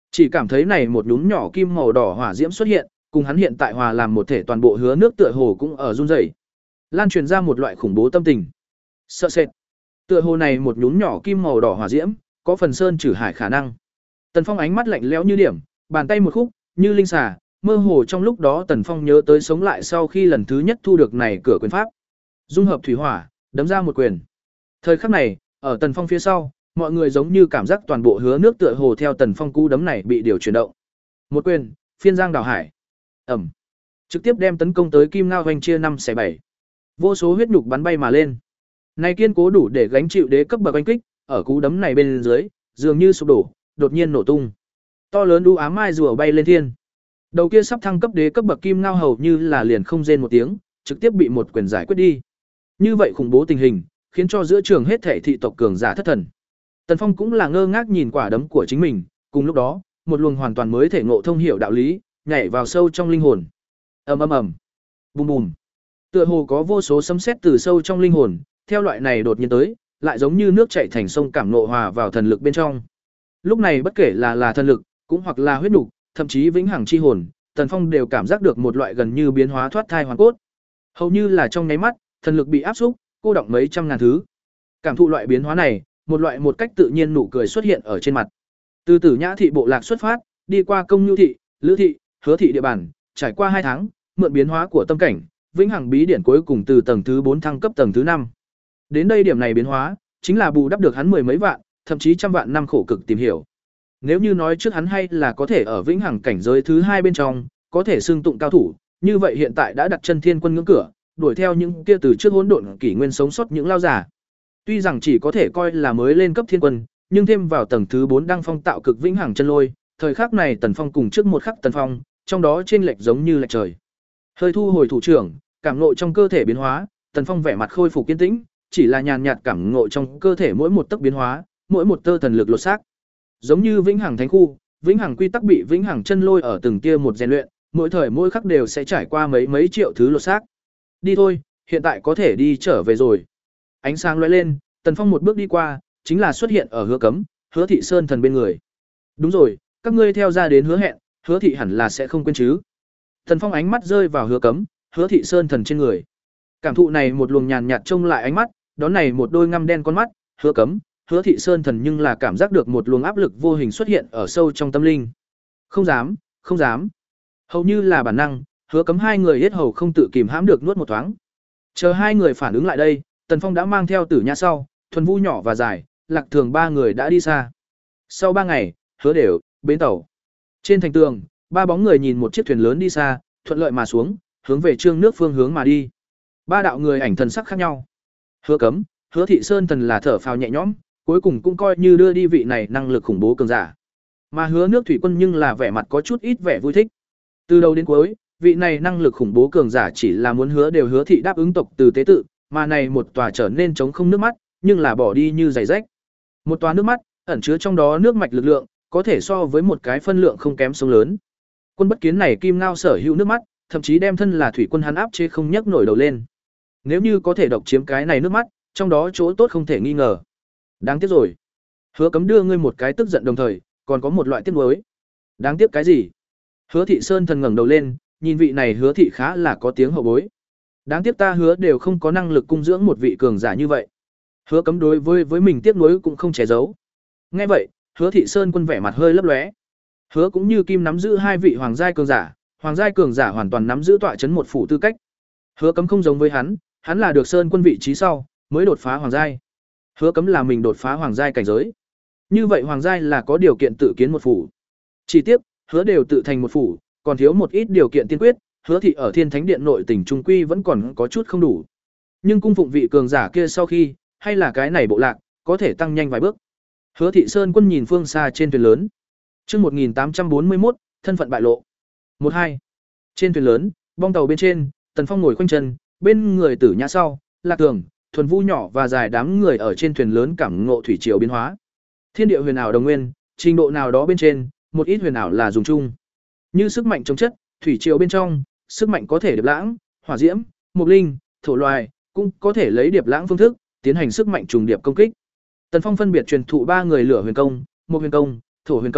Chỉ cảm thấy này một nhúm nhỏ kim màu đỏ hỏa diễm xuất hiện, cùng hắn hiện tại hòa làm một thể toàn bộ hứa nước tựa hồ cũng ở run rẩy, lan truyền ra một loại khủng bố tâm tình. Sợ sệt. Tựa hồ này một nhúm nhỏ kim màu đỏ hỏa diễm, có phần sơn trừ hải khả năng. Tần Phong ánh mắt lạnh lẽo như điểm, bàn tay một khúc, như linh xà, mơ hồ trong lúc đó Tần Phong nhớ tới sống lại sau khi lần thứ nhất thu được này cửa quyền pháp. Dung hợp thủy hỏa, đấm ra một quyền. Thời khắc này, ở Tần Phong phía sau, mọi người giống như cảm giác toàn bộ hứa nước tựa hồ theo Tần Phong cú đấm này bị điều chuyển động. Một quyền, phiên giang đảo hải. Ầm. Trực tiếp đem tấn công tới kim ngao hoành chia năm xẻ bảy. Vô số huyết nhục bắn bay mà lên. Này kiên cố đủ để gánh chịu đế cấp bậc oanh kích, ở cú đấm này bên dưới, dường như sụp đổ, đột nhiên nổ tung. To lớn u ám mai rùa bay lên thiên. Đầu kia sắp thăng cấp đế cấp bậc kim ngao hầu như là liền không rên một tiếng, trực tiếp bị một quyền giải quyết đi. Như vậy khủng bố tình hình, khiến cho giữa trường hết thảy thị tộc cường giả thất thần. Tần Phong cũng là ngơ ngác nhìn quả đấm của chính mình, cùng lúc đó, một luồng hoàn toàn mới thể ngộ thông hiểu đạo lý, nhảy vào sâu trong linh hồn. Ầm ầm ầm. Bùm bùm. Tựa hồ có vô số sấm sét từ sâu trong linh hồn, theo loại này đột nhiên tới, lại giống như nước chảy thành sông cảm nộ hòa vào thần lực bên trong. Lúc này bất kể là là thần lực, cũng hoặc là huyết nục, thậm chí vĩnh hằng chi hồn, Tần Phong đều cảm giác được một loại gần như biến hóa thoát thai hoàn cốt. Hầu như là trong nháy mắt, thần lực bị áp xúc, cô động mấy trăm ngàn thứ. Cảm thụ loại biến hóa này, một loại một cách tự nhiên nụ cười xuất hiện ở trên mặt. Từ Tử Nhã thị bộ lạc xuất phát, đi qua Công Nhu thị, Lữ thị, Hứa thị địa bàn, trải qua hai tháng, mượn biến hóa của tâm cảnh, vĩnh hằng bí điển cuối cùng từ tầng thứ bốn thăng cấp tầng thứ năm. Đến đây điểm này biến hóa, chính là bù đắp được hắn mười mấy vạn, thậm chí trăm vạn năm khổ cực tìm hiểu. Nếu như nói trước hắn hay là có thể ở vĩnh hằng cảnh giới thứ hai bên trong, có thể xưng tụng cao thủ, như vậy hiện tại đã đặt chân thiên quân ngưỡng cửa, đuổi theo những kia từ trước hỗn độn kỷ nguyên sống sót những lao giả. Tuy rằng chỉ có thể coi là mới lên cấp thiên quân, nhưng thêm vào tầng thứ bốn đăng phong tạo cực vĩnh hằng chân lôi, thời khắc này Tần Phong cùng trước một khắc Tần Phong, trong đó chênh lệch giống như lệch trời. Hơi thu hồi thủ trưởng, cảm ngộ trong cơ thể biến hóa, Tần Phong vẻ mặt khôi phục kiên tĩnh, chỉ là nhàn nhạt cảm ngộ trong cơ thể mỗi một tấc biến hóa, mỗi một tơ thần lực lột xác. Giống như vĩnh hằng thánh khu, vĩnh hằng quy tắc bị vĩnh hằng chân lôi ở từng tia một rèn luyện, mỗi thời mỗi khắc đều sẽ trải qua mấy mấy triệu thứ lột xác. Đi thôi, hiện tại có thể đi trở về rồi. Ánh sáng lóe lên, Tần Phong một bước đi qua, chính là xuất hiện ở Hứa Cấm, Hứa Thị Sơn Thần bên người. Đúng rồi, các ngươi theo ra đến hứa hẹn, Hứa Thị hẳn là sẽ không quên chứ. Tần Phong ánh mắt rơi vào Hứa Cấm, Hứa Thị Sơn Thần trên người. Cảm thụ này một luồng nhàn nhạt trông lại ánh mắt, đón này một đôi ngăm đen con mắt, Hứa Cấm, Hứa Thị Sơn Thần nhưng là cảm giác được một luồng áp lực vô hình xuất hiện ở sâu trong tâm linh. Không dám, không dám. Hầu như là bản năng, Hứa Cấm hai người hết hầu không tự kìm hãm được nuốt một thoáng. Chờ hai người phản ứng lại đây, Tần Phong đã mang theo Tử Nhã sau, Thuần Vu nhỏ và dài, Lạc Thường ba người đã đi xa. Sau ba ngày, Hứa đều, bến tàu. Trên thành tường, ba bóng người nhìn một chiếc thuyền lớn đi xa, thuận lợi mà xuống, hướng về Trương nước phương hướng mà đi. Ba đạo người ảnh thần sắc khác nhau. Hứa Cấm, Hứa Thị Sơn Thần là thở phào nhẹ nhõm, cuối cùng cũng coi như đưa đi vị này năng lực khủng bố cường giả. Mà Hứa Nước Thủy Quân nhưng là vẻ mặt có chút ít vẻ vui thích. Từ đầu đến cuối, vị này năng lực khủng bố cường giả chỉ là muốn hứa đều Hứa Thị đáp ứng tộc từ tế tự, mà này một tòa trở nên trống không nước mắt, nhưng là bỏ đi như giày rách. Một tòa nước mắt, ẩn chứa trong đó nước mạch lực lượng, có thể so với một cái phân lượng không kém sông lớn. Quân Bất Kiến này kim ngao sở hữu nước mắt, thậm chí đem thân là thủy quân hắn áp chế không nhấc nổi đầu lên. Nếu như có thể độc chiếm cái này nước mắt, trong đó chỗ tốt không thể nghi ngờ. Đáng tiếc rồi. Hứa Cấm đưa ngươi một cái tức giận đồng thời, còn có một loại tiếc nuối. Đáng tiếc cái gì? Hứa Thị Sơn Thần ngẩng đầu lên, nhìn vị này Hứa Thị khá là có tiếng hậu bối. Đáng tiếc ta Hứa đều không có năng lực cung dưỡng một vị cường giả như vậy. Hứa Cấm đối với với mình tiếc nuối cũng không che giấu. Nghe vậy, Hứa Thị Sơn Quân vẻ mặt hơi lấp lóe. Hứa cũng như kim nắm giữ hai vị hoàng giai cường giả, hoàng giai cường giả hoàn toàn nắm giữ tọa trấn một phủ tư cách. Hứa Cấm không giống với hắn, hắn là được Sơn Quân vị trí sau, mới đột phá hoàng giai. Hứa Cấm là mình đột phá hoàng giai cảnh giới. Như vậy hoàng giai là có điều kiện tự kiến một phủ. Chỉ tiếc, Hứa đều tự thành một phủ, còn thiếu một ít điều kiện tiên quyết, Hứa Thị ở Thiên Thánh Điện nội tỉnh trung quy vẫn còn có chút không đủ. Nhưng cung phụng vị cường giả kia sau khi, hay là cái này bộ lạc, có thể tăng nhanh vài bước. Hứa Thị Sơn Quân nhìn phương xa trên thuyền lớn. Chương một nghìn tám trăm bốn mươi mốt, thân phận bại lộ. một hai. Trên thuyền lớn, bong tàu bên trên, Tần Phong ngồi khoanh chân, bên người Tử Nhã sau, Lạc Tường, Thuần Vu nhỏ và dài đám người ở trên thuyền lớn cảm ngộ thủy triều biến hóa. Thiên địa huyền ảo đồng nguyên, trình độ nào đó bên trên, một ít huyền ảo là dùng chung. Như sức mạnh chống chất, thủy triều bên trong, sức mạnh có thể điệp lãng, hỏa diễm, mộc linh, thổ loài, cũng có thể lấy điệp lãng phương thức, tiến hành sức mạnh trùng điệp công kích. Tần Phong phân biệt truyền thụ ba người lửa huyền công, một huyền công, thổ huyền công,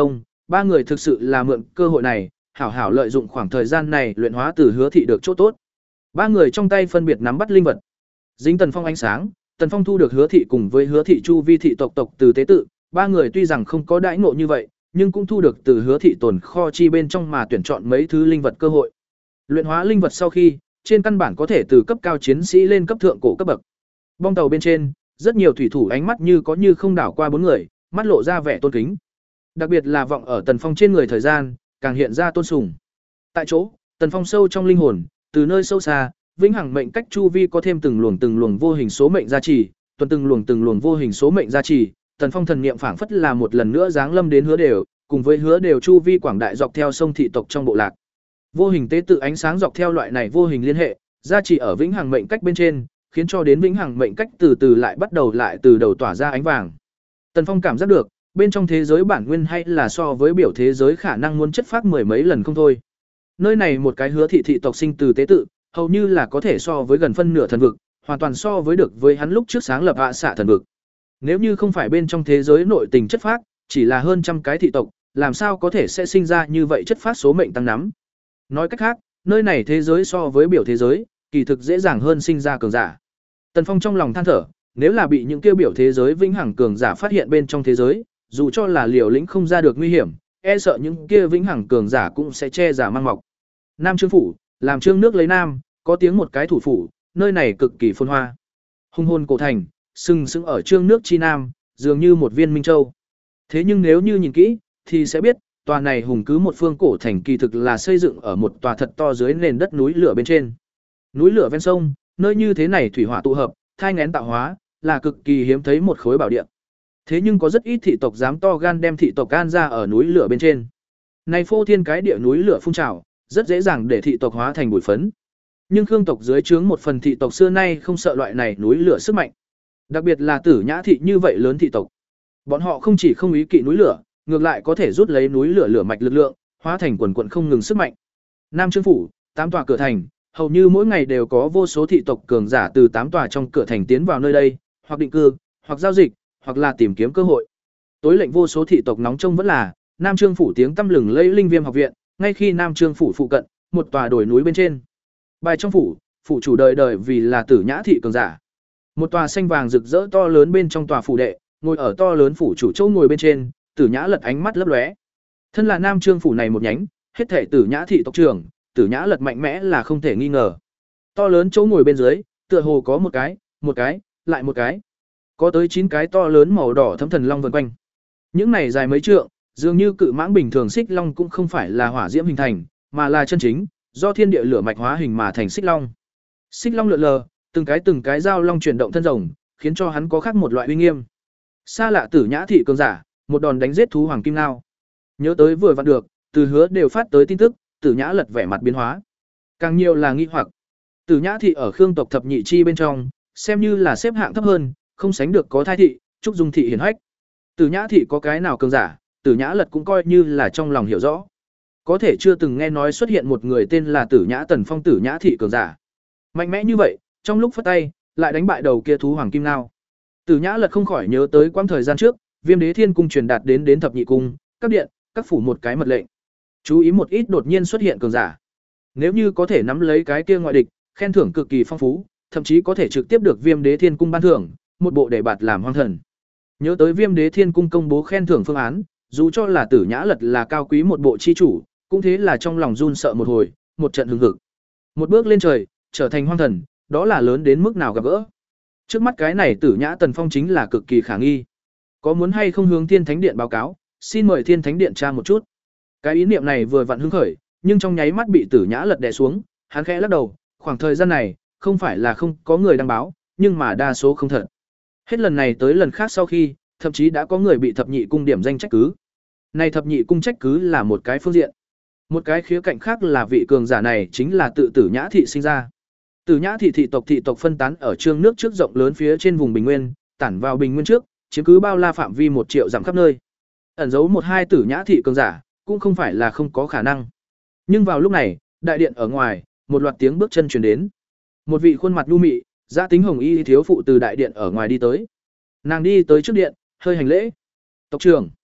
ba người thực sự là mượn cơ hội này, hảo hảo lợi dụng khoảng thời gian này luyện hóa từ Hứa thị được chỗ tốt. Ba người trong tay phân biệt nắm bắt linh vật. Dính Tần Phong ánh sáng, Tần Phong thu được Hứa thị cùng với Hứa thị chu vi thị tộc tộc từ tế tự, ba người tuy rằng không có đãi ngộ như vậy, nhưng cũng thu được từ Hứa thị tồn kho chi bên trong mà tuyển chọn mấy thứ linh vật cơ hội. Luyện hóa linh vật sau khi, trên căn bản có thể từ cấp cao chiến sĩ lên cấp thượng cổ cấp bậc. Bong tàu bên trên, rất nhiều thủy thủ ánh mắt như có như không đảo qua bốn người, mắt lộ ra vẻ tôn kính. Đặc biệt là vọng ở Tần Phong trên người thời gian, càng hiện ra tôn sùng. Tại chỗ, Tần Phong sâu trong linh hồn, từ nơi sâu xa, vĩnh hằng mệnh cách chu vi có thêm từng luồng từng luồng vô hình số mệnh gia trì, tuần từng luồng từng luồng vô hình số mệnh gia trì, Tần Phong thần niệm phảng phất là một lần nữa giáng lâm đến Hứa Đều, cùng với Hứa Đều chu vi quảng đại dọc theo sông thị tộc trong bộ lạc. Vô hình tế tự ánh sáng dọc theo loại này vô hình liên hệ, gia trì ở vĩnh hằng mệnh cách bên trên, khiến cho đến vĩnh hằng mệnh cách từ từ lại bắt đầu lại từ đầu tỏa ra ánh vàng. Tần Phong cảm giác được, bên trong thế giới bản nguyên hay là so với biểu thế giới khả năng muốn chất phác mười mấy lần không thôi. Nơi này một cái Hứa thị thị tộc sinh từ tế tự, hầu như là có thể so với gần phân nửa thần vực, hoàn toàn so với được với hắn lúc trước sáng lập hạ xạ thần vực. Nếu như không phải bên trong thế giới nội tình chất phác, chỉ là hơn trăm cái thị tộc, làm sao có thể sẽ sinh ra như vậy chất phác số mệnh tăng nắm. Nói cách khác, nơi này thế giới so với biểu thế giới, kỳ thực dễ dàng hơn sinh ra cường giả. Tần Phong trong lòng than thở, nếu là bị những kêu biểu thế giới vĩnh hằng cường giả phát hiện bên trong thế giới, dù cho là liều lĩnh không ra được nguy hiểm, e sợ những kia vĩnh hằng cường giả cũng sẽ che giả mang mọc. Nam Trương phủ, làm Trương nước lấy Nam, có tiếng một cái thủ phủ, nơi này cực kỳ phồn hoa. Hung hồn cổ thành, sừng sững ở Trương nước chi Nam, dường như một viên minh châu. Thế nhưng nếu như nhìn kỹ, thì sẽ biết, tòa này hùng cứ một phương cổ thành kỳ thực là xây dựng ở một tòa thật to dưới nền đất núi lửa bên trên. Núi lửa ven sông, nơi như thế này thủy hỏa tụ hợp, thai nghén tạo hóa, là cực kỳ hiếm thấy một khối bảo địa. Thế nhưng có rất ít thị tộc dám to gan đem thị tộc can ra ở núi lửa bên trên. Này phô thiên cái địa núi lửa phun trào, rất dễ dàng để thị tộc hóa thành bụi phấn. Nhưng Khương tộc dưới trướng một phần thị tộc xưa nay không sợ loại này núi lửa sức mạnh. Đặc biệt là Tử Nhã thị như vậy lớn thị tộc. Bọn họ không chỉ không ý kỵ núi lửa, ngược lại có thể rút lấy núi lửa lửa mạch lực lượng, hóa thành quần quần không ngừng sức mạnh. Nam Trương phủ, tám tòa cửa thành, hầu như mỗi ngày đều có vô số thị tộc cường giả từ tám tòa trong cửa thành tiến vào nơi đây, hoặc định cư, hoặc giao dịch, hoặc là tìm kiếm cơ hội. Tối lệnh vô số thị tộc nóng trông vẫn là Nam Trương phủ tiếng tăm lừng lẫy Linh Viêm học viện, ngay khi Nam Trương phủ phụ cận, một tòa đồi núi bên trên. Bài trong phủ, phủ chủ đời đời vì là Tử Nhã thị cường giả. Một tòa xanh vàng rực rỡ to lớn bên trong tòa phủ đệ, ngồi ở to lớn phủ chủ châu ngồi bên trên, Tử Nhã lật ánh mắt lấp lóe. Thân là Nam Trương phủ này một nhánh, hết thể Tử Nhã thị tộc trưởng, Tử Nhã lật mạnh mẽ là không thể nghi ngờ. To lớn chỗ ngồi bên dưới, tựa hồ có một cái, một cái, lại một cái. Có tới chín cái to lớn màu đỏ thấm thần long vần quanh. Những này dài mấy trượng, dường như cự mãng bình thường xích long cũng không phải là hỏa diễm hình thành, mà là chân chính, do thiên địa lửa mạch hóa hình mà thành xích long. Xích long lượn lờ, từng cái từng cái dao long chuyển động thân rồng, khiến cho hắn có khác một loại uy nghiêm. Xa lạ Tử Nhã thị cường giả, một đòn đánh giết thú hoàng kim nao. Nhớ tới vừa vặn được, từ Hứa đều phát tới tin tức, Tử Nhã lật vẻ mặt biến hóa. Càng nhiều là nghi hoặc. Tử Nhã thị ở Khương tộc thập nhị chi bên trong, xem như là xếp hạng thấp hơn, không sánh được có Thai thị, Trúc Dung thị hiển hách. Tử Nhã thị có cái nào cường giả, Tử Nhã lật cũng coi như là trong lòng hiểu rõ. Có thể chưa từng nghe nói xuất hiện một người tên là Tử Nhã Tần Phong Tử Nhã thị cường giả. Mạnh mẽ như vậy, trong lúc phất tay, lại đánh bại đầu kia thú hoàng kim nao. Tử Nhã lật không khỏi nhớ tới quãng thời gian trước, Viêm Đế Thiên cung truyền đạt đến đến thập nhị cung, các điện, các phủ một cái mật lệnh. Chú ý một ít đột nhiên xuất hiện cường giả. Nếu như có thể nắm lấy cái kia ngoại địch, khen thưởng cực kỳ phong phú, thậm chí có thể trực tiếp được Viêm Đế Thiên cung ban thưởng, một bộ đề bạt làm hoang thần. Nhớ tới Viêm Đế Thiên cung công bố khen thưởng phương án, dù cho là Tử Nhã lật là cao quý một bộ chi chủ, cũng thế là trong lòng run sợ một hồi, một trận hừng hực. Một bước lên trời, trở thành hoang thần, đó là lớn đến mức nào gặp gỡ. Trước mắt cái này Tử Nhã Tần Phong chính là cực kỳ khả nghi. Có muốn hay không hướng Thiên Thánh Điện báo cáo, xin mời Thiên Thánh Điện tra một chút. Cái ý niệm này vừa vặn hứng khởi, nhưng trong nháy mắt bị Tử Nhã lật đè xuống, hắn khẽ lắc đầu, khoảng thời gian này, không phải là không có người đăng báo, nhưng mà đa số không thật. Hết lần này tới lần khác sau khi, thậm chí đã có người bị thập nhị cung điểm danh trách cứ. Này thập nhị cung trách cứ là một cái phương diện. Một cái khía cạnh khác là vị cường giả này chính là tự Tử Nhã thị sinh ra. Tử Nhã thị thị tộc thị tộc phân tán ở trương nước trước rộng lớn phía trên vùng bình nguyên, tản vào bình nguyên trước, chiếm cứ bao la phạm vi một triệu dặm khắp nơi. Ẩn giấu một hai Tử Nhã thị cường giả, cũng không phải là không có khả năng. Nhưng vào lúc này, đại điện ở ngoài, một loạt tiếng bước chân truyền đến. Một vị khuôn mặt nhu mị, giá tính hồng y thiếu phụ từ đại điện ở ngoài đi tới. Nàng đi tới trước điện, hơi hành lễ. Tộc trưởng.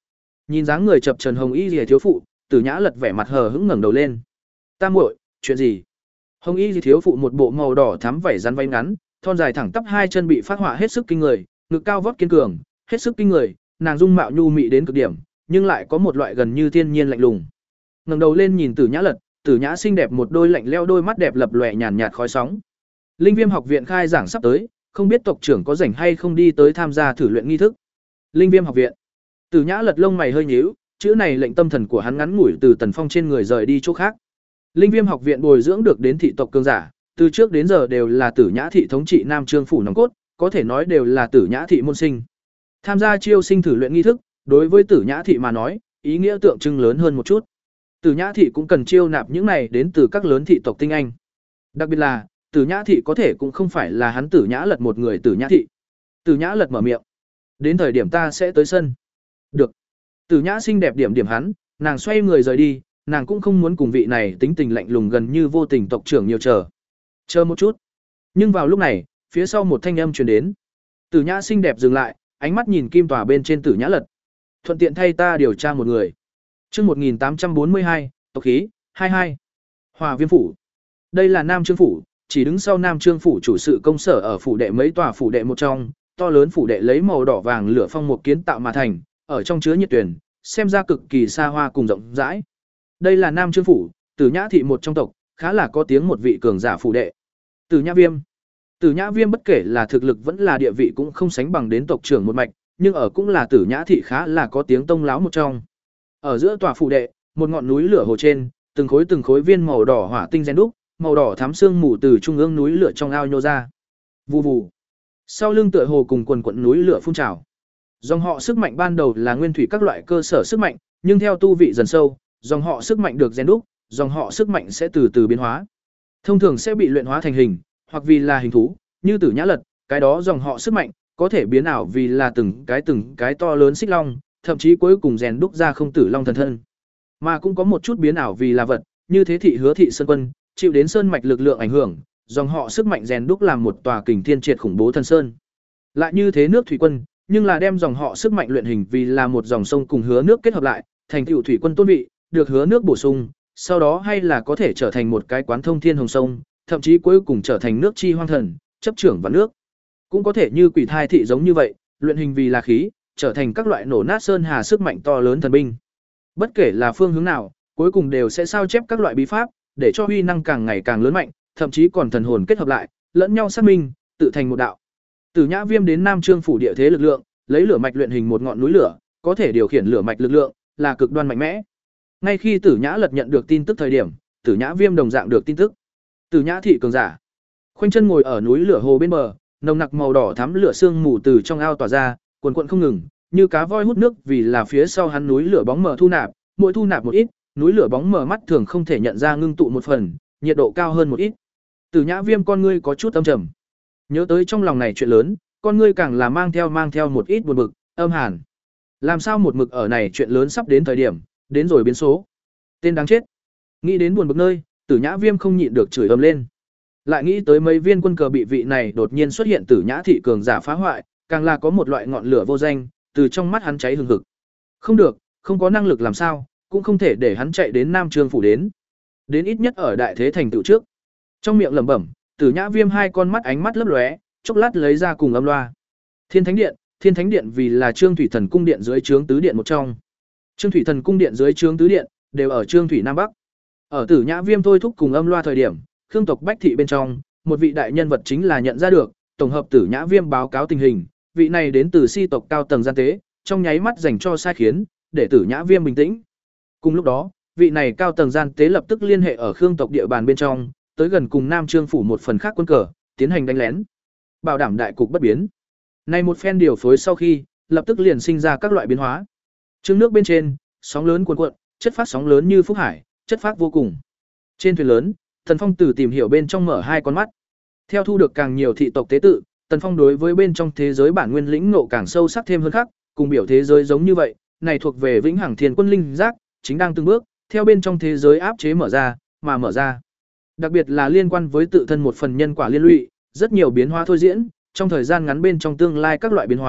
Nhìn dáng người chập trần hồng y rìa thiếu phụ, Tử Nhã Lật vẻ mặt hờ hững ngẩng đầu lên. "Tam muội, chuyện gì?" Hồng y rìa thiếu phụ một bộ màu đỏ thắm vảy rắn váy ngắn, thon dài thẳng tắp hai chân bị phát họa hết sức kinh người, ngực cao vót kiên cường, hết sức kinh người, nàng dung mạo nhu mị đến cực điểm, nhưng lại có một loại gần như thiên nhiên lạnh lùng. Ngẩng đầu lên nhìn Tử Nhã Lật, Tử Nhã xinh đẹp một đôi lạnh lẽo đôi mắt đẹp lập lòe nhàn nhạt khói sóng. Linh Viêm học viện khai giảng sắp tới, không biết tộc trưởng có rảnh hay không đi tới tham gia thử luyện nghi thức. Linh Viêm học viện. Tử Nhã Lật lông mày hơi nhíu, chữ này lệnh tâm thần của hắn ngắn ngủi từ Tần Phong trên người rời đi chỗ khác. Linh Viêm học viện bồi dưỡng được đến thị tộc cường giả, từ trước đến giờ đều là Tử Nhã thị thống trị Nam Trương phủ nòng cốt, có thể nói đều là Tử Nhã thị môn sinh. Tham gia chiêu sinh thử luyện nghi thức, đối với Tử Nhã thị mà nói, ý nghĩa tượng trưng lớn hơn một chút. Tử Nhã thị cũng cần chiêu nạp những này đến từ các lớn thị tộc tinh anh. Đặc biệt là, Tử Nhã thị có thể cũng không phải là hắn Tử Nhã Lật một người Tử Nhã thị. Tử Nhã Lật mở miệng. Đến thời điểm ta sẽ tới sân. Được. Tử Nhã xinh đẹp điểm điểm hắn, nàng xoay người rời đi, nàng cũng không muốn cùng vị này tính tình lạnh lùng gần như vô tình tộc trưởng nhiều chờ. Chờ một chút. Nhưng vào lúc này, phía sau một thanh âm truyền đến. Tử Nhã xinh đẹp dừng lại, ánh mắt nhìn kim tòa bên trên Tử Nhã Lật. Thuận tiện thay ta điều tra một người. Chương một nghìn tám trăm bốn mươi hai, tộc khí hai mươi hai. Hòa Viêm phủ. Đây là Nam Trương phủ, chỉ đứng sau Nam Trương phủ chủ sự công sở ở phủ đệ mấy tòa phủ đệ một trong, to lớn phủ đệ lấy màu đỏ vàng lửa phong một kiến tạo mà thành, ở trong chứa nhiệt tuyển, xem ra cực kỳ xa hoa cùng rộng rãi. Đây là Nam Trương phủ, Tử Nhã thị một trong tộc, khá là có tiếng một vị cường giả phủ đệ. Tử Nhã Viêm. Tử Nhã Viêm bất kể là thực lực vẫn là địa vị cũng không sánh bằng đến tộc trưởng một mạch, nhưng ở cũng là Tử Nhã thị khá là có tiếng tông láo một trong. Ở giữa tòa phủ đệ, một ngọn núi lửa hồ trên, từng khối từng khối viên màu đỏ hỏa tinh rèn đúc, màu đỏ thắm sương mù từ trung ương núi lửa trong ao nhô ra. Vù vù. Sau lưng tựa hồ cùng quần quần núi lửa phun trào. Dòng họ sức mạnh ban đầu là nguyên thủy các loại cơ sở sức mạnh, nhưng theo tu vị dần sâu, dòng họ sức mạnh được rèn đúc, dòng họ sức mạnh sẽ từ từ biến hóa. Thông thường sẽ bị luyện hóa thành hình, hoặc vì là hình thú, như Tử Nhã Lật, cái đó dòng họ sức mạnh có thể biến ảo vì là từng cái từng cái to lớn xích long, thậm chí cuối cùng rèn đúc ra không tử long thần thân. Mà cũng có một chút biến ảo vì là vật, như thế thị Hứa thị sơn quân, chịu đến sơn mạch lực lượng ảnh hưởng, dòng họ sức mạnh rèn đúc làm một tòa kình thiên triệt khủng bố thần sơn. Lại như thế nước thủy quân, nhưng là đem dòng họ sức mạnh luyện hình vì là một dòng sông cùng Hứa nước kết hợp lại, thành tựu thủy quân tôn vị, được Hứa nước bổ sung, sau đó hay là có thể trở thành một cái quán thông thiên hồng sông, thậm chí cuối cùng trở thành nước chi hoang thần, chấp trưởng vạn nước. Cũng có thể như Quỷ Thai thị giống như vậy, luyện hình vì là khí, trở thành các loại nổ nát sơn hà sức mạnh to lớn thần binh. Bất kể là phương hướng nào, cuối cùng đều sẽ sao chép các loại bí pháp, để cho uy năng càng ngày càng lớn mạnh, thậm chí còn thần hồn kết hợp lại, lẫn nhau xác minh, tự thành một đạo. Từ Nhã Viêm đến Nam Trương phủ địa thế lực lượng, lấy lửa mạch luyện hình một ngọn núi lửa, có thể điều khiển lửa mạch lực lượng, là cực đoan mạnh mẽ. Ngay khi Tử Nhã Lật nhận được tin tức thời điểm, Tử Nhã Viêm đồng dạng được tin tức. Tử Nhã thị cường giả, khoanh chân ngồi ở núi lửa hồ bên bờ, nồng nặc màu đỏ thắm lửa sương mù từ trong ao tỏa ra, cuồn cuộn không ngừng, như cá voi hút nước, vì là phía sau hắn núi lửa bóng mờ thu nạp, mỗi thu nạp một ít, núi lửa bóng mờ mắt thường không thể nhận ra ngưng tụ một phần, nhiệt độ cao hơn một ít. Tử Nhã Viêm con ngươi có chút âm trầm. Nhớ tới trong lòng này chuyện lớn, con ngươi càng là mang theo mang theo một ít buồn bực, âm hàn. Làm sao một mực ở này chuyện lớn sắp đến thời điểm, đến rồi biến số. Tên đáng chết. Nghĩ đến buồn bực nơi, Tử Nhã Viêm không nhịn được chửi ầm lên. Lại nghĩ tới mấy viên quân cờ bị vị này đột nhiên xuất hiện Tử Nhã thị cường giả phá hoại, càng là có một loại ngọn lửa vô danh từ trong mắt hắn cháy hừng hực. Không được, không có năng lực làm sao, cũng không thể để hắn chạy đến Nam Trương phủ đến. Đến ít nhất ở đại thế thành tựu trước. Trong miệng lẩm bẩm, Tử Nhã Viêm hai con mắt ánh mắt lấp lóe, chốc lát lấy ra cùng âm loa. Thiên Thánh Điện, Thiên Thánh Điện vì là Trương Thủy Thần cung điện dưới trướng tứ điện một trong. Trương Thủy Thần cung điện dưới trướng tứ điện đều ở Trương Thủy Nam Bắc. Ở Tử Nhã Viêm thôi thúc cùng âm loa thời điểm, Khương tộc Bách thị bên trong, một vị đại nhân vật chính là nhận ra được, tổng hợp Tử Nhã Viêm báo cáo tình hình, vị này đến từ Si tộc cao tầng gian tế, trong nháy mắt dành cho sai khiến, để Tử Nhã Viêm bình tĩnh. Cùng lúc đó, vị này cao tầng gian tế lập tức liên hệ ở Khương tộc địa bàn bên trong, tới gần cùng Nam Trương phủ một phần khác quân cờ, tiến hành đánh lén, bảo đảm đại cục bất biến. Này một phen điều phối sau khi, lập tức liền sinh ra các loại biến hóa. Trương nước bên trên, sóng lớn cuồn cuộn, chất phát sóng lớn như phúc hải, chất phát vô cùng. Trên thuyền lớn, Tần Phong từ tìm hiểu bên trong mở hai con mắt. Theo thu được càng nhiều thị tộc tế tự, Tần Phong đối với bên trong thế giới bản nguyên lĩnh ngộ càng sâu sắc thêm hơn khác, cùng biểu thế giới giống như vậy, này thuộc về vĩnh hằng thiên quân linh giác, chính đang từng bước theo bên trong thế giới áp chế mở ra, mà mở ra. Đặc biệt là liên quan với tự thân một phần nhân quả liên lụy, rất nhiều biến hóa thôi diễn, trong thời gian ngắn bên trong tương lai các loại biến hóa,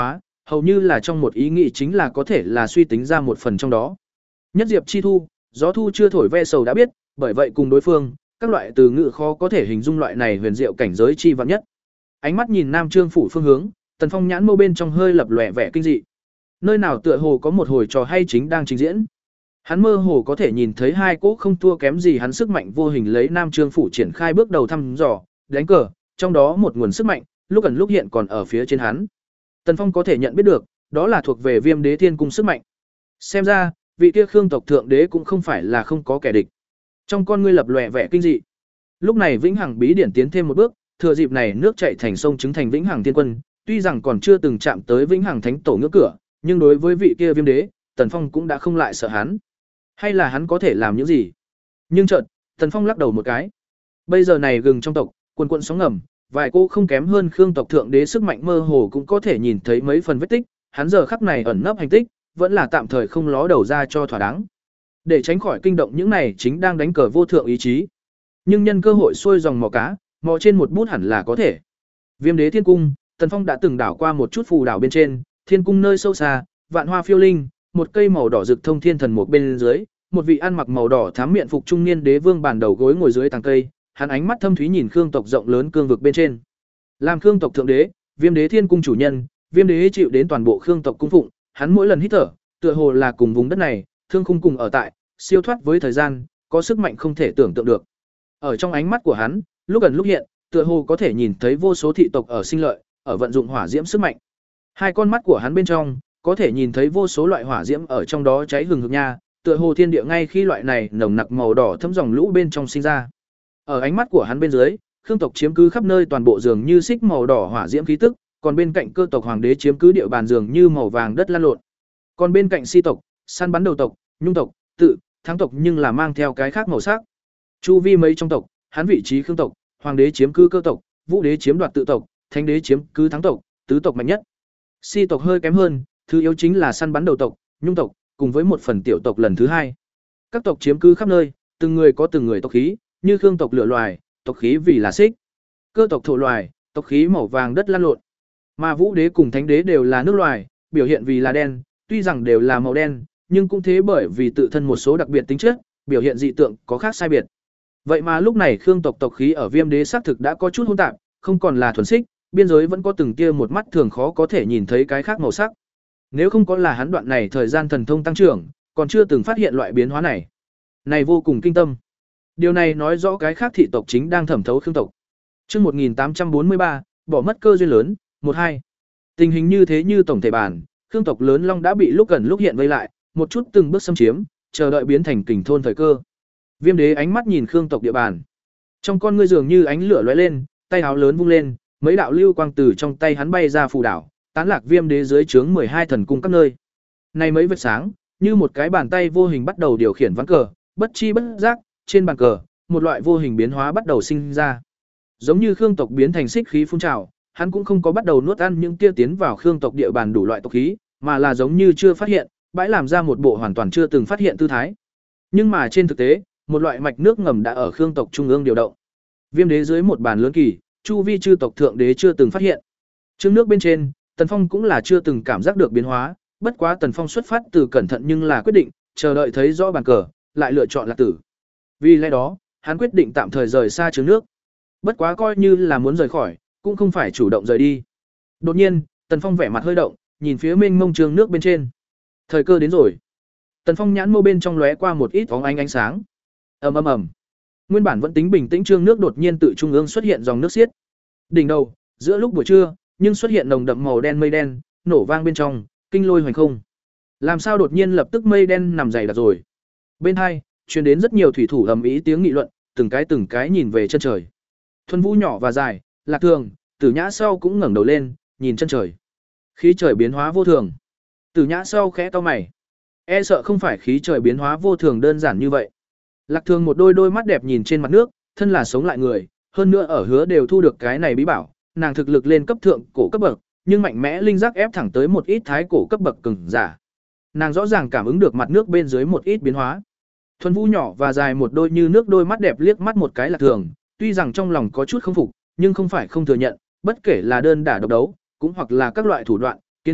hầu như là trong một ý nghĩ chính là có thể là suy tính ra một phần trong đó. Nhất diệp chi thu, gió thu chưa thổi ve sầu đã biết, bởi vậy cùng đối phương, các loại từ ngữ khó có thể hình dung loại này huyền diệu cảnh giới chi vạn nhất. Ánh mắt nhìn Nam Trương phủ phương hướng, Tần Phong nhãn mâu bên trong hơi lập lòe vẻ kinh dị. Nơi nào tựa hồ có một hồi trò hay chính đang trình diễn. Hắn mơ hồ có thể nhìn thấy hai cỗ không thua kém gì hắn sức mạnh vô hình lấy Nam Trương phủ triển khai bước đầu thăm dò, đánh cờ, trong đó một nguồn sức mạnh, lúc ẩn lúc hiện còn ở phía trên hắn. Tần Phong có thể nhận biết được, đó là thuộc về Viêm Đế Thiên Cung sức mạnh. Xem ra, vị kia Khương tộc thượng đế cũng không phải là không có kẻ địch. Trong con ngươi lập lòe vẻ kinh dị. Lúc này Vĩnh Hằng bí điển tiến thêm một bước, thừa dịp này nước chảy thành sông chứng thành Vĩnh Hằng Thiên Quân, tuy rằng còn chưa từng chạm tới Vĩnh Hằng Thánh Tổ ngưỡng cửa, nhưng đối với vị kia Viêm Đế, Tần Phong cũng đã không lại sợ hắn. Hay là hắn có thể làm những gì? Nhưng chợt, Tần Phong lắc đầu một cái. Bây giờ này gừng trong tộc, quần quần sóng ngầm, vài cô không kém hơn Khương tộc thượng đế sức mạnh mơ hồ cũng có thể nhìn thấy mấy phần vết tích, hắn giờ khắc này ẩn nấp hành tích, vẫn là tạm thời không ló đầu ra cho thỏa đáng. Để tránh khỏi kinh động những này chính đang đánh cờ vô thượng ý chí. Nhưng nhân cơ hội xuôi dòng mò cá, mò trên một bút hẳn là có thể. Viêm Đế Thiên Cung, Tần Phong đã từng đảo qua một chút phù đảo bên trên, thiên cung nơi sâu xa, vạn hoa phiêu linh, một cây màu đỏ rực thông thiên thần một bên dưới, một vị ăn mặc màu đỏ thám miệng phục trung niên đế vương bản đầu gối ngồi dưới tàng cây, hắn ánh mắt thâm thúy nhìn Khương tộc rộng lớn cương vực bên trên. Làm Khương tộc thượng đế, Viêm Đế Thiên Cung chủ nhân, Viêm Đế chịu đến toàn bộ Khương tộc cung phụng, hắn mỗi lần hít thở, tựa hồ là cùng vùng đất này, thương khung cùng ở tại, siêu thoát với thời gian, có sức mạnh không thể tưởng tượng được. Ở trong ánh mắt của hắn, lúc gần lúc hiện, tựa hồ có thể nhìn thấy vô số thị tộc ở sinh lợi, ở vận dụng hỏa diễm sức mạnh. Hai con mắt của hắn bên trong, có thể nhìn thấy vô số loại hỏa diễm ở trong đó cháy hừng hực nha, tựa hồ thiên địa ngay khi loại này nồng nặc màu đỏ thấm dòng lũ bên trong sinh ra. Ở ánh mắt của hắn bên dưới, Khương tộc chiếm cứ khắp nơi toàn bộ dường như xích màu đỏ hỏa diễm khí tức, còn bên cạnh Cơ tộc hoàng đế chiếm cứ địa bàn dường như màu vàng đất lăn lộn. Còn bên cạnh Si tộc, săn bắn đầu tộc, Nhung tộc, Tự, Thắng tộc nhưng là mang theo cái khác màu sắc. Chu vi mấy trong tộc, hắn vị trí Khương tộc, hoàng đế chiếm cứ Cơ tộc, Vũ đế chiếm đoạt Tự tộc, Thánh đế chiếm cứ Thắng tộc, tứ tộc mạnh nhất. Si tộc hơi kém hơn, thứ yếu chính là săn bắn đầu tộc, Nhung tộc, cùng với một phần tiểu tộc lần thứ hai. Các tộc chiếm cứ khắp nơi, từng người có từng người tộc khí, như Khương tộc lửa loài, tộc khí vì là xích. Cơ tộc thổ loài, tộc khí màu vàng đất lăn lộn. Mà Vũ đế cùng Thánh đế đều là nước loài, biểu hiện vì là đen, tuy rằng đều là màu đen, nhưng cũng thế bởi vì tự thân một số đặc biệt tính chất, biểu hiện dị tượng có khác sai biệt. Vậy mà lúc này Khương tộc tộc khí ở Viêm đế xác thực đã có chút hỗn tạp, không còn là thuần xích, biên giới vẫn có từng tia một mắt thường khó có thể nhìn thấy cái khác màu sắc. Nếu không có là hắn đoạn này thời gian thần thông tăng trưởng, còn chưa từng phát hiện loại biến hóa này. Này vô cùng kinh tâm. Điều này nói rõ cái khác thị tộc chính đang thẩm thấu Khương tộc. Chương một nghìn tám trăm bốn mươi ba, bỏ mất cơ duyên lớn, một hai. Tình hình như thế như tổng thể bản, Khương tộc lớn long đã bị lúc gần lúc hiện vây lại, một chút từng bước xâm chiếm, chờ đợi biến thành kình thôn thời cơ. Viêm đế ánh mắt nhìn Khương tộc địa bàn. Trong con ngươi dường như ánh lửa lóe lên, tay áo lớn vung lên, mấy đạo lưu quang từ trong tay hắn bay ra phù đảo, tán lạc Viêm đế dưới trướng mười hai thần cung các nơi. Này mấy vệt sáng, như một cái bàn tay vô hình bắt đầu điều khiển ván cờ, bất chi bất giác, trên bàn cờ, một loại vô hình biến hóa bắt đầu sinh ra. Giống như Khương tộc biến thành xích khí phun trào, hắn cũng không có bắt đầu nuốt ăn những kia tiến vào Khương tộc địa bàn đủ loại tộc khí, mà là giống như chưa phát hiện, bãi làm ra một bộ hoàn toàn chưa từng phát hiện tư thái. Nhưng mà trên thực tế, một loại mạch nước ngầm đã ở Khương tộc trung ương điều động. Viêm đế dưới một bàn lớn kỳ, chu vi chư tộc thượng đế chưa từng phát hiện. Trương nước bên trên, Tần Phong cũng là chưa từng cảm giác được biến hóa, bất quá Tần Phong xuất phát từ cẩn thận nhưng là quyết định, chờ đợi thấy rõ bàn cờ, lại lựa chọn là tử. Vì lẽ đó, hắn quyết định tạm thời rời xa trướng nước. Bất quá coi như là muốn rời khỏi, cũng không phải chủ động rời đi. Đột nhiên, Tần Phong vẻ mặt hơi động, nhìn phía mênh mông trướng nước bên trên. Thời cơ đến rồi. Tần Phong nhãn mâu bên trong lóe qua một ít bóng ánh ánh sáng. Ầm ầm ầm. Nguyên bản vẫn tính bình tĩnh trương nước đột nhiên tự trung ương xuất hiện dòng nước xiết. Đỉnh đầu, giữa lúc buổi trưa, nhưng xuất hiện nồng đậm màu đen mây đen, nổ vang bên trong, kinh lôi hoành không. Làm sao đột nhiên lập tức mây đen nằm dày đặc rồi? Bên hai, truyền đến rất nhiều thủy thủ ầm ĩ tiếng nghị luận, từng cái từng cái nhìn về chân trời. Thuần Vũ nhỏ và dài, Lạc Thường, Tử Nhã sau cũng ngẩng đầu lên, nhìn chân trời. Khí trời biến hóa vô thường. Tử Nhã sau khẽ cau mày. E sợ không phải khí trời biến hóa vô thường đơn giản như vậy. Lạc Thường một đôi đôi mắt đẹp nhìn trên mặt nước, thân là sống lại người, hơn nữa ở hứa đều thu được cái này bí bảo, nàng thực lực lên cấp thượng cổ cấp bậc, nhưng mạnh mẽ linh giác ép thẳng tới một ít thái cổ cấp bậc cường giả. Nàng rõ ràng cảm ứng được mặt nước bên dưới một ít biến hóa. Thuần Vũ nhỏ và dài một đôi như nước đôi mắt đẹp liếc mắt một cái Lạc Thường, tuy rằng trong lòng có chút không phục, nhưng không phải không thừa nhận, bất kể là đơn đả độc đấu, cũng hoặc là các loại thủ đoạn, kiến thức,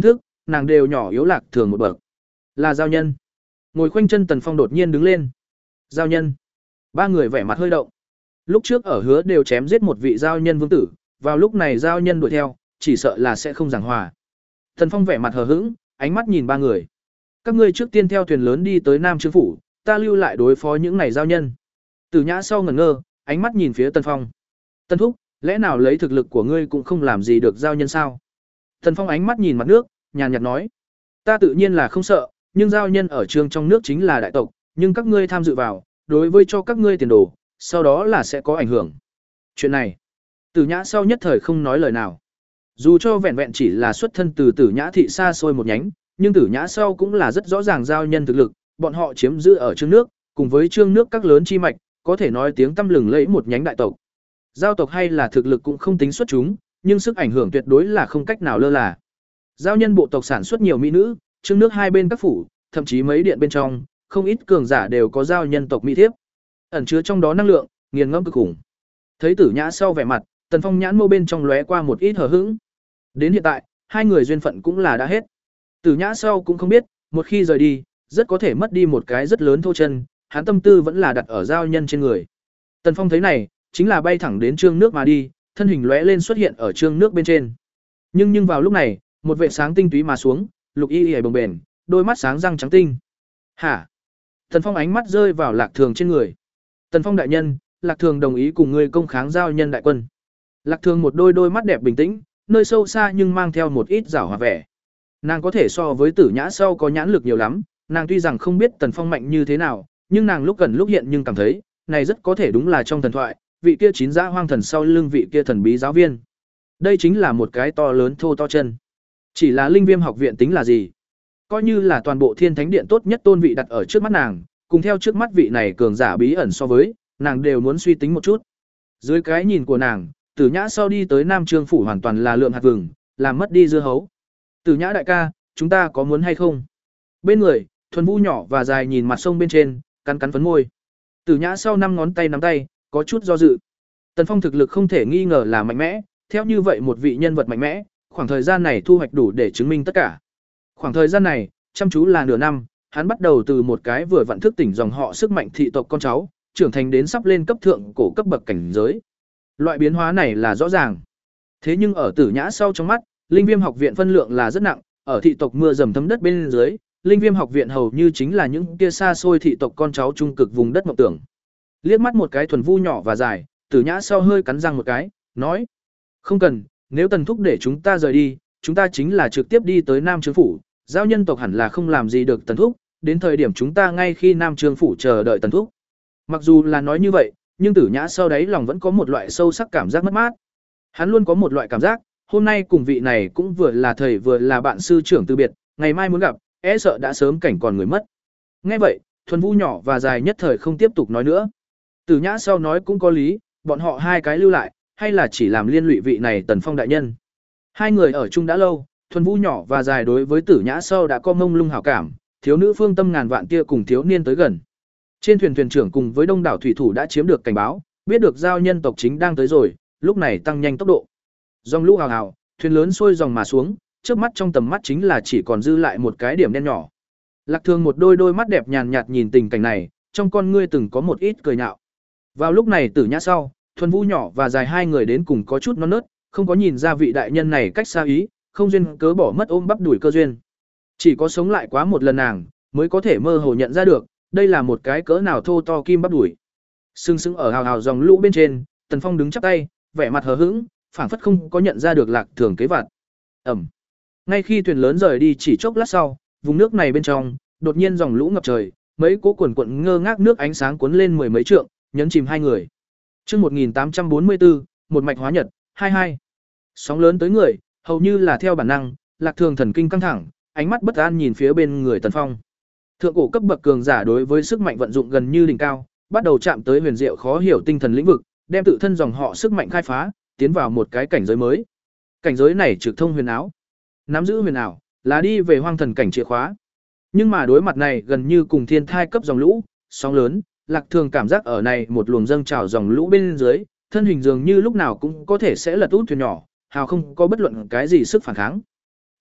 nàng đều nhỏ yếu Lạc Thường một bậc. Là giao nhân. Ngồi khoanh chân Tần Phong đột nhiên đứng lên. Giao nhân. Ba người vẻ mặt hơi động. Lúc trước ở Hứa đều chém giết một vị giao nhân vương tử, vào lúc này giao nhân đuổi theo, chỉ sợ là sẽ không giảng hòa. Tần Phong vẻ mặt hờ hững, ánh mắt nhìn ba người. Các ngươi trước tiên theo thuyền lớn đi tới Nam Trương phủ, ta lưu lại đối phó những này giao nhân. Tử Nhã sau ngẩn ngơ, ánh mắt nhìn phía Tần Phong. Tần thúc, lẽ nào lấy thực lực của ngươi cũng không làm gì được giao nhân sao? Tần Phong ánh mắt nhìn mặt nước, nhàn nhạt nói, ta tự nhiên là không sợ, nhưng giao nhân ở trường trong nước chính là đại tộc, nhưng các ngươi tham dự vào, đối với cho các ngươi tiền đồ, sau đó là sẽ có ảnh hưởng. Chuyện này, Tử Nhã sau nhất thời không nói lời nào. Dù cho vẹn vẹn chỉ là xuất thân từ Tử Nhã thị xa xôi một nhánh, nhưng Tử Nhã sau cũng là rất rõ ràng giao nhân thực lực, bọn họ chiếm giữ ở trương nước, cùng với trương nước các lớn chi mạch, có thể nói tiếng tăm lừng lẫy một nhánh đại tộc. Giao tộc hay là thực lực cũng không tính xuất chúng, nhưng sức ảnh hưởng tuyệt đối là không cách nào lơ là. Giao nhân bộ tộc sản xuất nhiều mỹ nữ, trương nước hai bên các phủ, thậm chí mấy điện bên trong, không ít cường giả đều có giao nhân tộc mỹ thiếp. Ẩn chứa trong đó năng lượng, nghiền ngẫm cực khủng. Thấy Tử Nhã sau vẻ mặt, Tần Phong nhãn mâu bên trong lóe qua một ít hờ hững. Đến hiện tại, hai người duyên phận cũng là đã hết. Tử Nhã sau cũng không biết, một khi rời đi, rất có thể mất đi một cái rất lớn thô chân, hắn tâm tư vẫn là đặt ở giao nhân trên người. Tần Phong thấy này, chính là bay thẳng đến trương nước mà đi, thân hình lóe lên xuất hiện ở trương nước bên trên. Nhưng nhưng vào lúc này, một vệt sáng tinh túy mà xuống, lục y y bồng bềnh, đôi mắt sáng răng trắng tinh. Hả? Tần Phong ánh mắt rơi vào Lạc Thường trên người. Tần Phong đại nhân, Lạc Thường đồng ý cùng ngươi công kháng giao nhân đại quân. Lạc Thường một đôi đôi mắt đẹp bình tĩnh, nơi sâu xa nhưng mang theo một ít giảo hòa vẻ. Nàng có thể so với Tử Nhã sau có nhãn lực nhiều lắm, nàng tuy rằng không biết Tần Phong mạnh như thế nào, nhưng nàng lúc gần lúc hiện nhưng cảm thấy, này rất có thể đúng là trong thần thoại, vị kia chín dã hoang thần sau lưng vị kia thần bí giáo viên. Đây chính là một cái to lớn thô to chân. Chỉ là Linh Viêm học viện tính là gì? Coi như là toàn bộ Thiên Thánh Điện tốt nhất tôn vị đặt ở trước mắt nàng, cùng theo trước mắt vị này cường giả bí ẩn so với, nàng đều muốn suy tính một chút. Dưới cái nhìn của nàng, Tử Nhã sau đi tới Nam Trương phủ hoàn toàn là lượm hạt vừng, làm mất đi dưa hấu. Tử Nhã đại ca, chúng ta có muốn hay không? Bên người, Thuần Vũ nhỏ và dài nhìn mặt sông bên trên, cắn cắn phấn môi. Tử Nhã sau năm ngón tay nắm tay, có chút do dự. Tần Phong thực lực không thể nghi ngờ là mạnh mẽ, theo như vậy một vị nhân vật mạnh mẽ, khoảng thời gian này thu hoạch đủ để chứng minh tất cả. Khoảng thời gian này, chăm chú là nửa năm, hắn bắt đầu từ một cái vừa vặn thức tỉnh dòng họ sức mạnh thị tộc con cháu, trưởng thành đến sắp lên cấp thượng cổ cấp bậc cảnh giới. Loại biến hóa này là rõ ràng. Thế nhưng ở Tử Nhã sau trong mắt, Linh Viêm học viện phân lượng là rất nặng, ở thị tộc mưa dầm thấm đất bên dưới, Linh Viêm học viện hầu như chính là những kia xa xôi thị tộc con cháu trung cực vùng đất mộng tưởng. Liếc mắt một cái Thuần Vu nhỏ và dài, Tử Nhã sau hơi cắn răng một cái, nói: "Không cần, nếu Tần thúc để chúng ta rời đi, chúng ta chính là trực tiếp đi tới Nam Trương phủ, giao nhân tộc hẳn là không làm gì được Tần thúc, đến thời điểm chúng ta ngay khi Nam Trương phủ chờ đợi Tần thúc." Mặc dù là nói như vậy, nhưng Tử Nhã sau đấy lòng vẫn có một loại sâu sắc cảm giác mất mát. Hắn luôn có một loại cảm giác, hôm nay cùng vị này cũng vừa là thầy vừa là bạn sư trưởng từ biệt, ngày mai muốn gặp, e sợ đã sớm cảnh còn người mất. Nghe vậy, Thuần Vu nhỏ và dài nhất thời không tiếp tục nói nữa. Tử Nhã sau nói cũng có lý, bọn họ hai cái lưu lại, hay là chỉ làm liên lụy vị này Tần Phong đại nhân. Hai người ở chung đã lâu, Thuần Vu nhỏ và dài đối với Tử Nhã sau đã có mông lung hảo cảm, thiếu nữ phương tâm ngàn vạn kia cùng thiếu niên tới gần. Trên thuyền thuyền trưởng cùng với đông đảo thủy thủ đã chiếm được cảnh báo, biết được giao nhân tộc chính đang tới rồi, lúc này tăng nhanh tốc độ. Dòng lũ hào hào, thuyền lớn xuôi dòng mà xuống, trước mắt trong tầm mắt chính là chỉ còn dư lại một cái điểm đen nhỏ. Lạc Thường một đôi đôi mắt đẹp nhàn nhạt nhìn tình cảnh này, trong con ngươi từng có một ít cười nhạo. Vào lúc này Tử Nhã sau, Thuần Vu nhỏ và dài hai người đến cùng có chút non nớt, không có nhìn ra vị đại nhân này cách xa ý, không duyên cớ bỏ mất ôm bắp đuổi cơ duyên. Chỉ có sống lại quá một lần nàng, mới có thể mơ hồ nhận ra được, đây là một cái cỡ nào thô to kim bắp đuổi. Sưng sững ở hào hào dòng lũ bên trên, Tần Phong đứng chắp tay, vẻ mặt hờ hững, phảng phất không có nhận ra được Lạc Thường kế vặt. Ẩm. Ngay khi thuyền lớn rời đi chỉ chốc lát sau, vùng nước này bên trong, đột nhiên dòng lũ ngập trời, mấy cỗ quần quần ngơ ngác nước ánh sáng cuốn lên mười mấy trượng, nhấn chìm hai người. Chương một nghìn tám trăm bốn mươi tư, một mạch hóa nhật, hai hai. Sóng lớn tới người, hầu như là theo bản năng, Lạc Thường thần kinh căng thẳng, ánh mắt bất an nhìn phía bên người Tần Phong. Thượng cổ cấp bậc cường giả đối với sức mạnh vận dụng gần như đỉnh cao, bắt đầu chạm tới huyền diệu khó hiểu tinh thần lĩnh vực, đem tự thân dòng họ sức mạnh khai phá, tiến vào một cái cảnh giới mới. Cảnh giới này trực thông huyền ảo. Nắm giữ huyền ảo, là đi về hoang thần cảnh chìa khóa. Nhưng mà đối mặt này gần như cùng thiên thai cấp dòng lũ, sóng lớn, Lạc Thường cảm giác ở này một luồng dâng trào dòng lũ bên dưới, thân hình dường như lúc nào cũng có thể sẽ lật út thuyền nhỏ, hào không có bất luận cái gì sức phản kháng.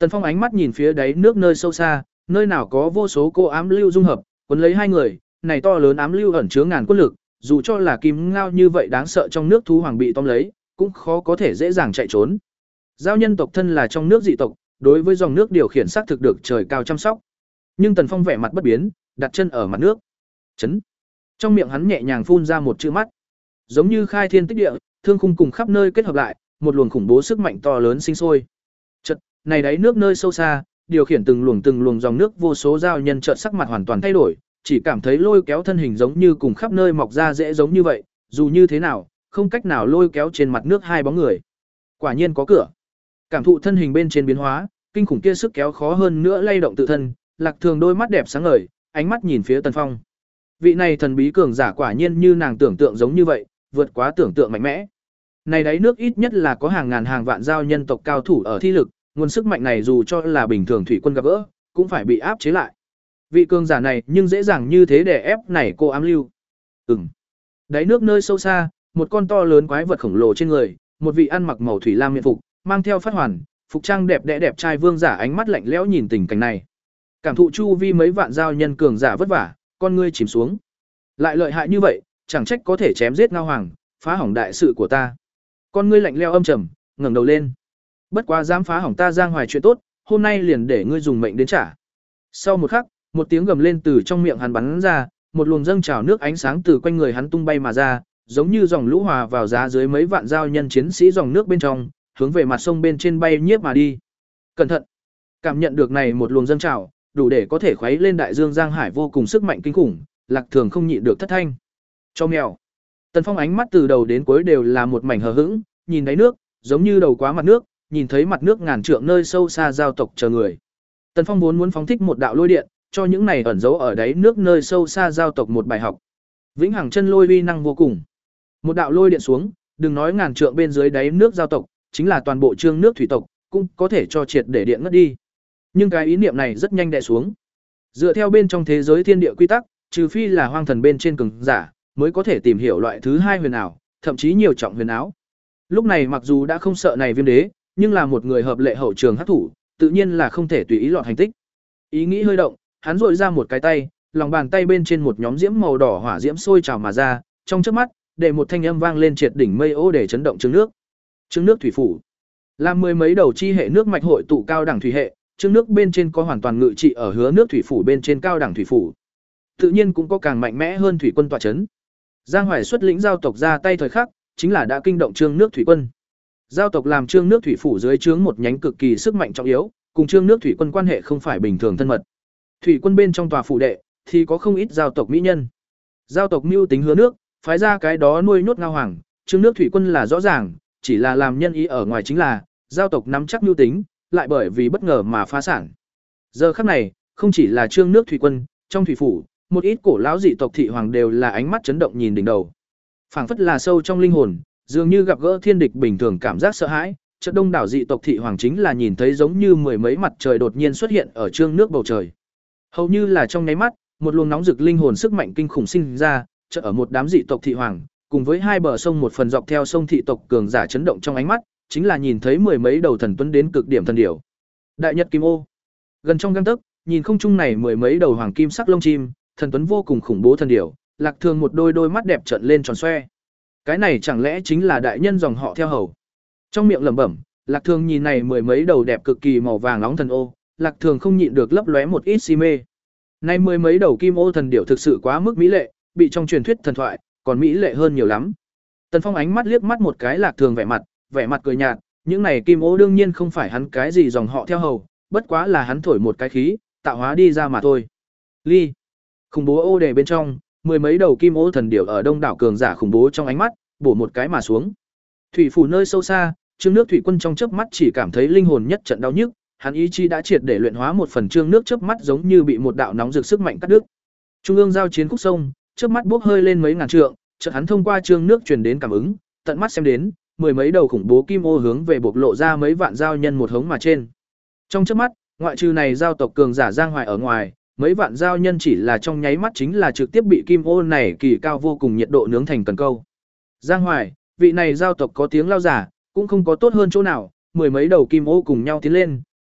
Tần Phong ánh mắt nhìn phía đáy nước nơi sâu xa, nơi nào có vô số cô ám lưu dung hợp, cuốn lấy hai người, này to lớn ám lưu ẩn chứa ngàn quân lực, dù cho là kim ngao như vậy đáng sợ trong nước thú hoàng bị tóm lấy, cũng khó có thể dễ dàng chạy trốn. Giao nhân tộc thân là trong nước dị tộc, đối với dòng nước điều khiển xác thực được trời cao chăm sóc. Nhưng Tần Phong vẻ mặt bất biến, đặt chân ở mặt nước. Chấn. Trong miệng hắn nhẹ nhàng phun ra một chữ mắt. Giống như khai thiên tích địa, thương khung cùng khắp nơi kết hợp lại, một luồng khủng bố sức mạnh to lớn sinh sôi. Chợt, này đáy nước nơi sâu xa, điều khiển từng luồng từng luồng dòng nước vô số giao nhân chợt sắc mặt hoàn toàn thay đổi, chỉ cảm thấy lôi kéo thân hình giống như cùng khắp nơi mọc ra dễ giống như vậy, dù như thế nào, không cách nào lôi kéo trên mặt nước hai bóng người. Quả nhiên có cửa. Cảm thụ thân hình bên trên biến hóa, kinh khủng kia sức kéo khó hơn nữa lay động tự thân, Lạc Thường đôi mắt đẹp sáng ngời, ánh mắt nhìn phía Tần Phong. Vị này thần bí cường giả quả nhiên như nàng tưởng tượng giống như vậy, vượt quá tưởng tượng mạnh mẽ. Này đáy nước ít nhất là có hàng ngàn hàng vạn giao nhân tộc cao thủ ở thi lực, nguồn sức mạnh này dù cho là bình thường thủy quân gặp gỡ, cũng phải bị áp chế lại. Vị cường giả này nhưng dễ dàng như thế để ép này cô ám lưu. Ừm. Đáy nước nơi sâu xa, một con to lớn quái vật khổng lồ trên người, một vị ăn mặc màu thủy lam miện phục, mang theo phát hoàn, phục trang đẹp đẽ đẹp trai vương giả ánh mắt lạnh lẽo nhìn tình cảnh này. Cảm thụ chu vi mấy vạn giao nhân cường giả vất vả, con ngươi chìm xuống. Lại lợi hại như vậy, chẳng trách có thể chém giết Ngao Hoàng, phá hỏng đại sự của ta. Con ngươi lạnh lẽo âm trầm, ngẩng đầu lên. Bất quá dám phá hỏng ta Giang Hoài chuyện tốt, hôm nay liền để ngươi dùng mệnh đến trả. Sau một khắc, một tiếng gầm lên từ trong miệng hắn bắn ra, một luồng dâng trào nước ánh sáng từ quanh người hắn tung bay mà ra, giống như dòng lũ hòa vào giá dưới mấy vạn giao nhân chiến sĩ dòng nước bên trong, hướng về mặt sông bên trên bay nhiếp mà đi. Cẩn thận! Cảm nhận được này một luồng dâng trào, đủ để có thể khuấy lên đại dương Giang Hải vô cùng sức mạnh kinh khủng, Lạc Thường không nhịn được thất thanh. Cho mèo. Tần Phong ánh mắt từ đầu đến cuối đều là một mảnh hờ hững, nhìn đáy nước, giống như đầu quá mặt nước, nhìn thấy mặt nước ngàn trượng nơi sâu xa giao tộc chờ người. Tần Phong vốn muốn phóng thích một đạo lôi điện, cho những này ẩn giấu ở đáy nước nơi sâu xa giao tộc một bài học. Vĩnh hằng chân lôi uy năng vô cùng. Một đạo lôi điện xuống, đừng nói ngàn trượng bên dưới đáy nước giao tộc, chính là toàn bộ trương nước thủy tộc, cũng có thể cho triệt để điện ngất đi. Nhưng cái ý niệm này rất nhanh đè xuống. Dựa theo bên trong thế giới thiên địa quy tắc, trừ phi là hoang thần bên trên cường giả, mới có thể tìm hiểu loại thứ hai huyền ảo, thậm chí nhiều trọng huyền áo. Lúc này mặc dù đã không sợ này viêm đế, nhưng là một người hợp lệ hậu trường hắc thủ, tự nhiên là không thể tùy ý lọt hành tích. Ý nghĩ hơi động, hắn rội ra một cái tay, lòng bàn tay bên trên một nhóm diễm màu đỏ hỏa diễm sôi trào mà ra, trong chớp mắt, để một thanh âm vang lên triệt đỉnh mây ô để chấn động trương nước. Trương nước thủy phủ, làm mười mấy đầu chi hệ nước mạch hội tụ cao đẳng thủy hệ, trương nước bên trên có hoàn toàn ngự trị ở hứa nước thủy phủ bên trên cao đẳng thủy phủ. Tự nhiên cũng có càng mạnh mẽ hơn thủy quân tọa chấn. Giang Hoài xuất lĩnh giao tộc ra tay thời khắc, chính là đã kinh động trương nước thủy quân. Giao tộc làm trương nước thủy phủ dưới trướng một nhánh cực kỳ sức mạnh trọng yếu, cùng trương nước thủy quân quan hệ không phải bình thường thân mật. Thủy quân bên trong tòa phủ đệ thì có không ít giao tộc mỹ nhân. Giao tộc mưu tính hứa nước, phái ra cái đó nuôi nhốt Ngao Hoàng, trương nước thủy quân là rõ ràng, chỉ là làm nhân ý ở ngoài chính là giao tộc nắm chắc mưu tính, lại bởi vì bất ngờ mà phá sản. Giờ khắc này, không chỉ là trương nước thủy quân, trong thủy phủ, một ít cổ lão dị tộc thị hoàng đều là ánh mắt chấn động nhìn đỉnh đầu. Phảng phất là sâu trong linh hồn, dường như gặp gỡ thiên địch bình thường cảm giác sợ hãi, chợt đông đảo dị tộc thị hoàng chính là nhìn thấy giống như mười mấy mặt trời đột nhiên xuất hiện ở trương nước bầu trời. Hầu như là trong nháy mắt, một luồng nóng rực linh hồn sức mạnh kinh khủng sinh ra, chợt ở một đám dị tộc thị hoàng, cùng với hai bờ sông một phần dọc theo sông thị tộc cường giả chấn động trong ánh mắt, chính là nhìn thấy mười mấy đầu thần tuấn đến cực điểm thần điểu. Đại nhật kim ô. Gần trong gang tấc, nhìn không trung này mười mấy đầu hoàng kim sắc lông chim, thần tuấn vô cùng khủng bố thần điểu, Lạc Thường một đôi đôi mắt đẹp trợn lên tròn xoe. Cái này chẳng lẽ chính là đại nhân dòng họ theo hầu? Trong miệng lẩm bẩm, Lạc Thường nhìn này mười mấy đầu đẹp cực kỳ màu vàng nóng thần ô, Lạc Thường không nhịn được lấp lóe một ít si mê. Này mười mấy đầu kim ô thần điểu thực sự quá mức mỹ lệ, bị trong truyền thuyết thần thoại, còn mỹ lệ hơn nhiều lắm. Tần Phong ánh mắt liếc mắt một cái Lạc Thường vẻ mặt, vẻ mặt cười nhạt, những này kim ô đương nhiên không phải hắn cái gì dòng họ theo hầu, bất quá là hắn thổi một cái khí, tạo hóa đi ra mà thôi. Ly. Khủng bố ô đề bên trong, mười mấy đầu kim ô thần điểu ở đông đảo cường giả khủng bố trong ánh mắt, bổ một cái mà xuống. Thủy phủ nơi sâu xa, trương nước thủy quân trong chớp mắt chỉ cảm thấy linh hồn nhất trận đau nhức, hắn ý chí đã triệt để luyện hóa một phần trương nước chớp mắt giống như bị một đạo nóng rực sức mạnh cắt đứt. Trung ương giao chiến khúc sông, chớp mắt bốc hơi lên mấy ngàn trượng, chợt hắn thông qua trương nước truyền đến cảm ứng, tận mắt xem đến, mười mấy đầu khủng bố kim ô hướng về bộc lộ ra mấy vạn giao nhân một hống mà trên. Trong chớp mắt, ngoại trừ này giao tộc cường giả Giang Hoài ở ngoài, mấy vạn giao nhân chỉ là trong nháy mắt chính là trực tiếp bị kim ô này kỳ cao vô cùng nhiệt độ nướng thành cần câu. Giang Hoài, vị này giao tộc có tiếng lao giả, cũng không có tốt hơn chỗ nào, mười mấy đầu kim ô cùng nhau tiến lên,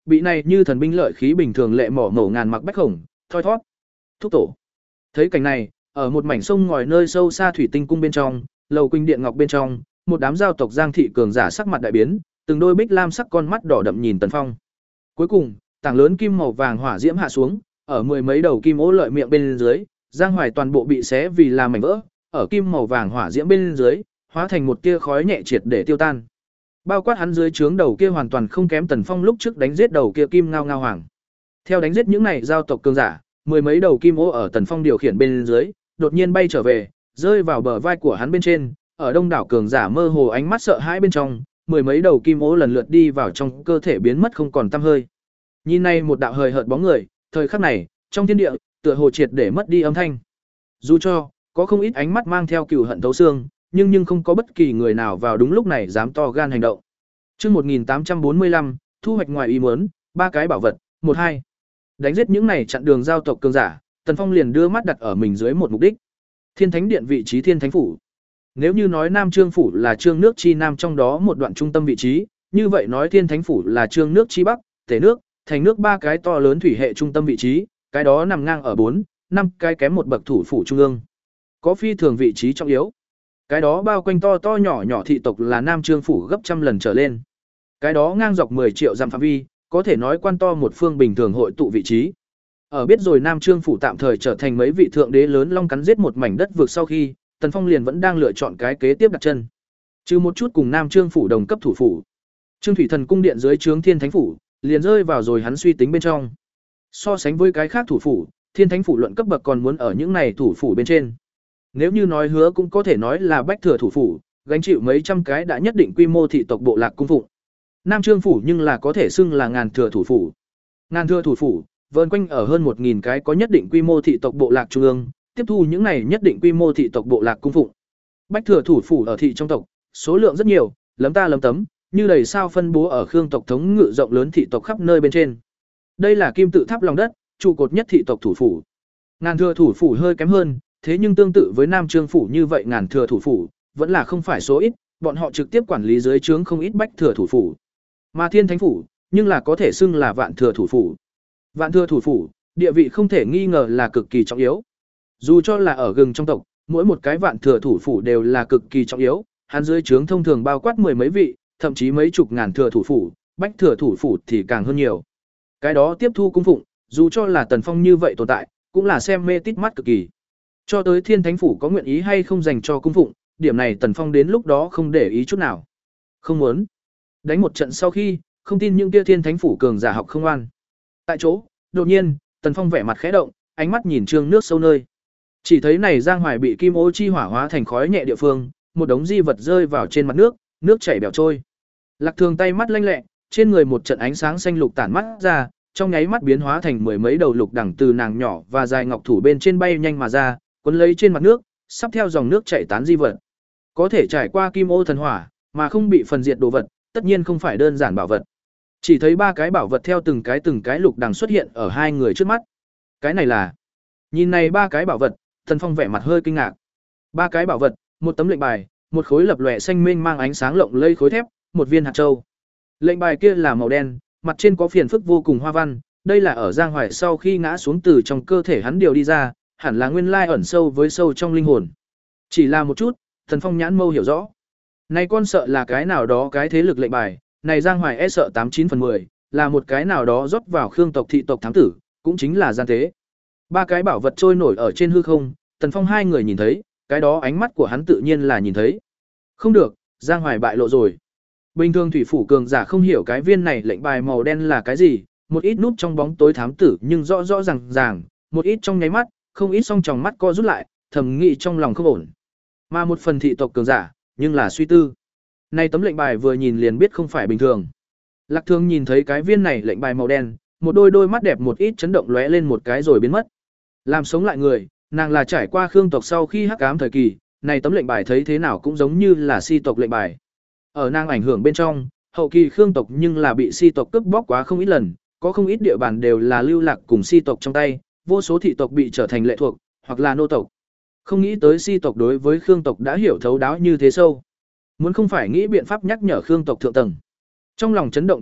bị này như thần binh lợi khí bình thường lệ mỏ mổ ngàn mặc bách khổng, thoi thoát. Thúc tổ. Thấy cảnh này, ở một mảnh sông ngòi nơi sâu xa thủy tinh cung bên trong, lầu Quỳnh điện ngọc bên trong, một đám giao tộc Giang thị cường giả sắc mặt đại biến, từng đôi bích lam sắc con mắt đỏ đậm nhìn Tần Phong. Cuối cùng, tảng lớn kim màu vàng hỏa diễm hạ xuống, ở mười mấy đầu kim ố lợi miệng bên dưới, Giang Hoài toàn bộ bị xé vì làm mảnh vỡ, ở kim màu vàng hỏa diễm bên dưới, hóa thành một tia khói nhẹ triệt để tiêu tan. Bao quát hắn dưới trướng đầu kia hoàn toàn không kém Tần Phong lúc trước đánh giết đầu kia kim ngao ngao hoàng. Theo đánh giết những này giao tộc cường giả, mười mấy đầu kim ố ở Tần Phong điều khiển bên dưới, đột nhiên bay trở về, rơi vào bờ vai của hắn bên trên, ở đông đảo cường giả mơ hồ ánh mắt sợ hãi bên trong, mười mấy đầu kim ố lần lượt đi vào trong cơ thể biến mất không còn tăm hơi. Nhìn này một đạo hời hợt bóng người, thời khắc này, trong thiên địa, tựa hồ triệt để mất đi âm thanh. Dù cho có không ít ánh mắt mang theo cừu hận thấu xương, nhưng nhưng không có bất kỳ người nào vào đúng lúc này dám to gan hành động. Chương một nghìn tám trăm bốn mươi lăm, thu hoạch ngoài ý muốn, ba cái bảo vật, một hai. Đánh giết những này chặn đường giao tộc cường giả, Tần Phong liền đưa mắt đặt ở mình dưới một mục đích. Thiên Thánh Điện vị trí Thiên Thánh phủ. Nếu như nói Nam Trương phủ là Trương nước chi nam trong đó một đoạn trung tâm vị trí, như vậy nói Thiên Thánh phủ là Trương nước chi bắc, Tể nước, Thành nước ba cái to lớn thủy hệ trung tâm vị trí, cái đó nằm ngang ở bốn, năm cái kém một bậc thủ phủ trung ương. Có phi thường vị trí trọng yếu. Cái đó bao quanh to to nhỏ nhỏ thị tộc là Nam Trương phủ gấp trăm lần trở lên. Cái đó ngang dọc mười triệu dặm phạm vi, có thể nói quan to một phương bình thường hội tụ vị trí. Ở biết rồi Nam Trương phủ tạm thời trở thành mấy vị thượng đế lớn long cắn giết một mảnh đất vực sau khi, Tần Phong liền vẫn đang lựa chọn cái kế tiếp đặt chân. Trừ một chút cùng Nam Trương phủ đồng cấp thủ phủ. Trương Thủy Thần cung điện dưới trướng Thiên Thánh phủ, liền rơi vào rồi hắn suy tính bên trong. So sánh với cái khác thủ phủ, Thiên Thánh phủ luận cấp bậc còn muốn ở những này thủ phủ bên trên. Nếu như nói hứa cũng có thể nói là bách thừa thủ phủ, gánh chịu mấy trăm cái đã nhất định quy mô thị tộc bộ lạc cung phụng. Nam Trương phủ nhưng là có thể xưng là ngàn thừa thủ phủ. Ngàn thừa thủ phủ, vờn quanh ở hơn một nghìn cái có nhất định quy mô thị tộc bộ lạc trung ương, tiếp thu những này nhất định quy mô thị tộc bộ lạc cung phụng. Bách thừa thủ phủ ở thị trong tộc, số lượng rất nhiều, lấm ta lấm tấm, như đầy sao phân bố ở Khương tộc thống ngự rộng lớn thị tộc khắp nơi bên trên. Đây là kim tự tháp lòng đất, trụ cột nhất thị tộc thủ phủ. Ngàn thừa thủ phủ hơi kém hơn, thế nhưng tương tự với Nam Trương phủ như vậy ngàn thừa thủ phủ, vẫn là không phải số ít, bọn họ trực tiếp quản lý dưới trướng không ít bách thừa thủ phủ. Mà Thiên Thánh phủ, nhưng là có thể xưng là vạn thừa thủ phủ. Vạn thừa thủ phủ, địa vị không thể nghi ngờ là cực kỳ trọng yếu. Dù cho là ở gừng trong tộc, mỗi một cái vạn thừa thủ phủ đều là cực kỳ trọng yếu, hắn dưới trướng thông thường bao quát mười mấy vị, thậm chí mấy chục ngàn thừa thủ phủ, bách thừa thủ phủ thì càng hơn nhiều. Cái đó tiếp thu cung phụng, dù cho là Tần Phong như vậy tồn tại, cũng là xem mê tít mắt cực kỳ. Cho tới Thiên Thánh phủ có nguyện ý hay không dành cho cung phụng, điểm này Tần Phong đến lúc đó không để ý chút nào. Không muốn. Đánh một trận sau khi, không tin những kia Thiên Thánh phủ cường giả học không ngoan. Tại chỗ, đột nhiên, Tần Phong vẻ mặt khẽ động, ánh mắt nhìn trương nước sâu nơi. Chỉ thấy này Giang Hoài bị kim ô chi hỏa hóa thành khói nhẹ địa phương, một đống di vật rơi vào trên mặt nước, nước chảy bèo trôi. Lạc Thường tay mắt lanh lẹ, trên người một trận ánh sáng xanh lục tản mắt ra, trong nháy mắt biến hóa thành mười mấy đầu lục đẳng từ nàng nhỏ và dài ngọc thủ bên trên bay nhanh mà ra, cuốn lấy trên mặt nước, sắp theo dòng nước chảy tán di vật. Có thể trải qua kim ô thần hỏa, mà không bị phần diệt đồ vật, tất nhiên không phải đơn giản bảo vật. Chỉ thấy ba cái bảo vật theo từng cái từng cái lục đằng xuất hiện ở hai người trước mắt. Cái này là, nhìn này ba cái bảo vật, Tần Phong vẻ mặt hơi kinh ngạc. Ba cái bảo vật, một tấm lệnh bài, một khối lập lòe xanh mênh mang ánh sáng lộng lây khối thép, một viên hạt châu. Lệnh bài kia là màu đen, mặt trên có phiền phức vô cùng hoa văn, đây là ở Giang Hoài sau khi ngã xuống từ trong cơ thể hắn điều đi ra, hẳn là nguyên lai ẩn sâu với sâu trong linh hồn. Chỉ là một chút, Tần Phong nhãn mâu hiểu rõ. Này con sợ là cái nào đó cái thế lực lệnh bài, này Giang Hoài e sợ tám chín phần mười, là một cái nào đó rót vào Khương tộc thị tộc thám tử, cũng chính là gian tế. Ba cái bảo vật trôi nổi ở trên hư không, Tần Phong hai người nhìn thấy, cái đó ánh mắt của hắn tự nhiên là nhìn thấy. Không được, Giang Hoài bại lộ rồi. Bình thường thủy phủ cường giả không hiểu cái viên này lệnh bài màu đen là cái gì, một ít núp trong bóng tối thám tử nhưng rõ rõ ràng ràng, một ít trong nháy mắt, không ít song tròng mắt co rút lại, thầm nghĩ trong lòng không ổn. Mà một phần thị tộc cường giả, nhưng là suy tư. Này tấm lệnh bài vừa nhìn liền biết không phải bình thường. Lạc Thương nhìn thấy cái viên này lệnh bài màu đen, một đôi đôi mắt đẹp một ít chấn động lóe lên một cái rồi biến mất. Làm sống lại người, nàng là trải qua Khương tộc sau khi hắc ám thời kỳ, này tấm lệnh bài thấy thế nào cũng giống như là si tộc lệnh bài. Ở nàng ảnh hưởng bên trong, hậu kỳ Khương tộc nhưng là bị si tộc cướp bóc quá không ít lần, có không ít địa bàn đều là lưu lạc cùng si tộc trong tay, vô số thị tộc bị trở thành lệ thuộc, hoặc là nô tộc. Không nghĩ tới si tộc đối với Khương tộc đã hiểu thấu đáo như thế sâu. Muốn không phải nghĩ biện pháp nhắc nhở Khương tộc thượng tầng. Trong lòng chấn động kịch liệt,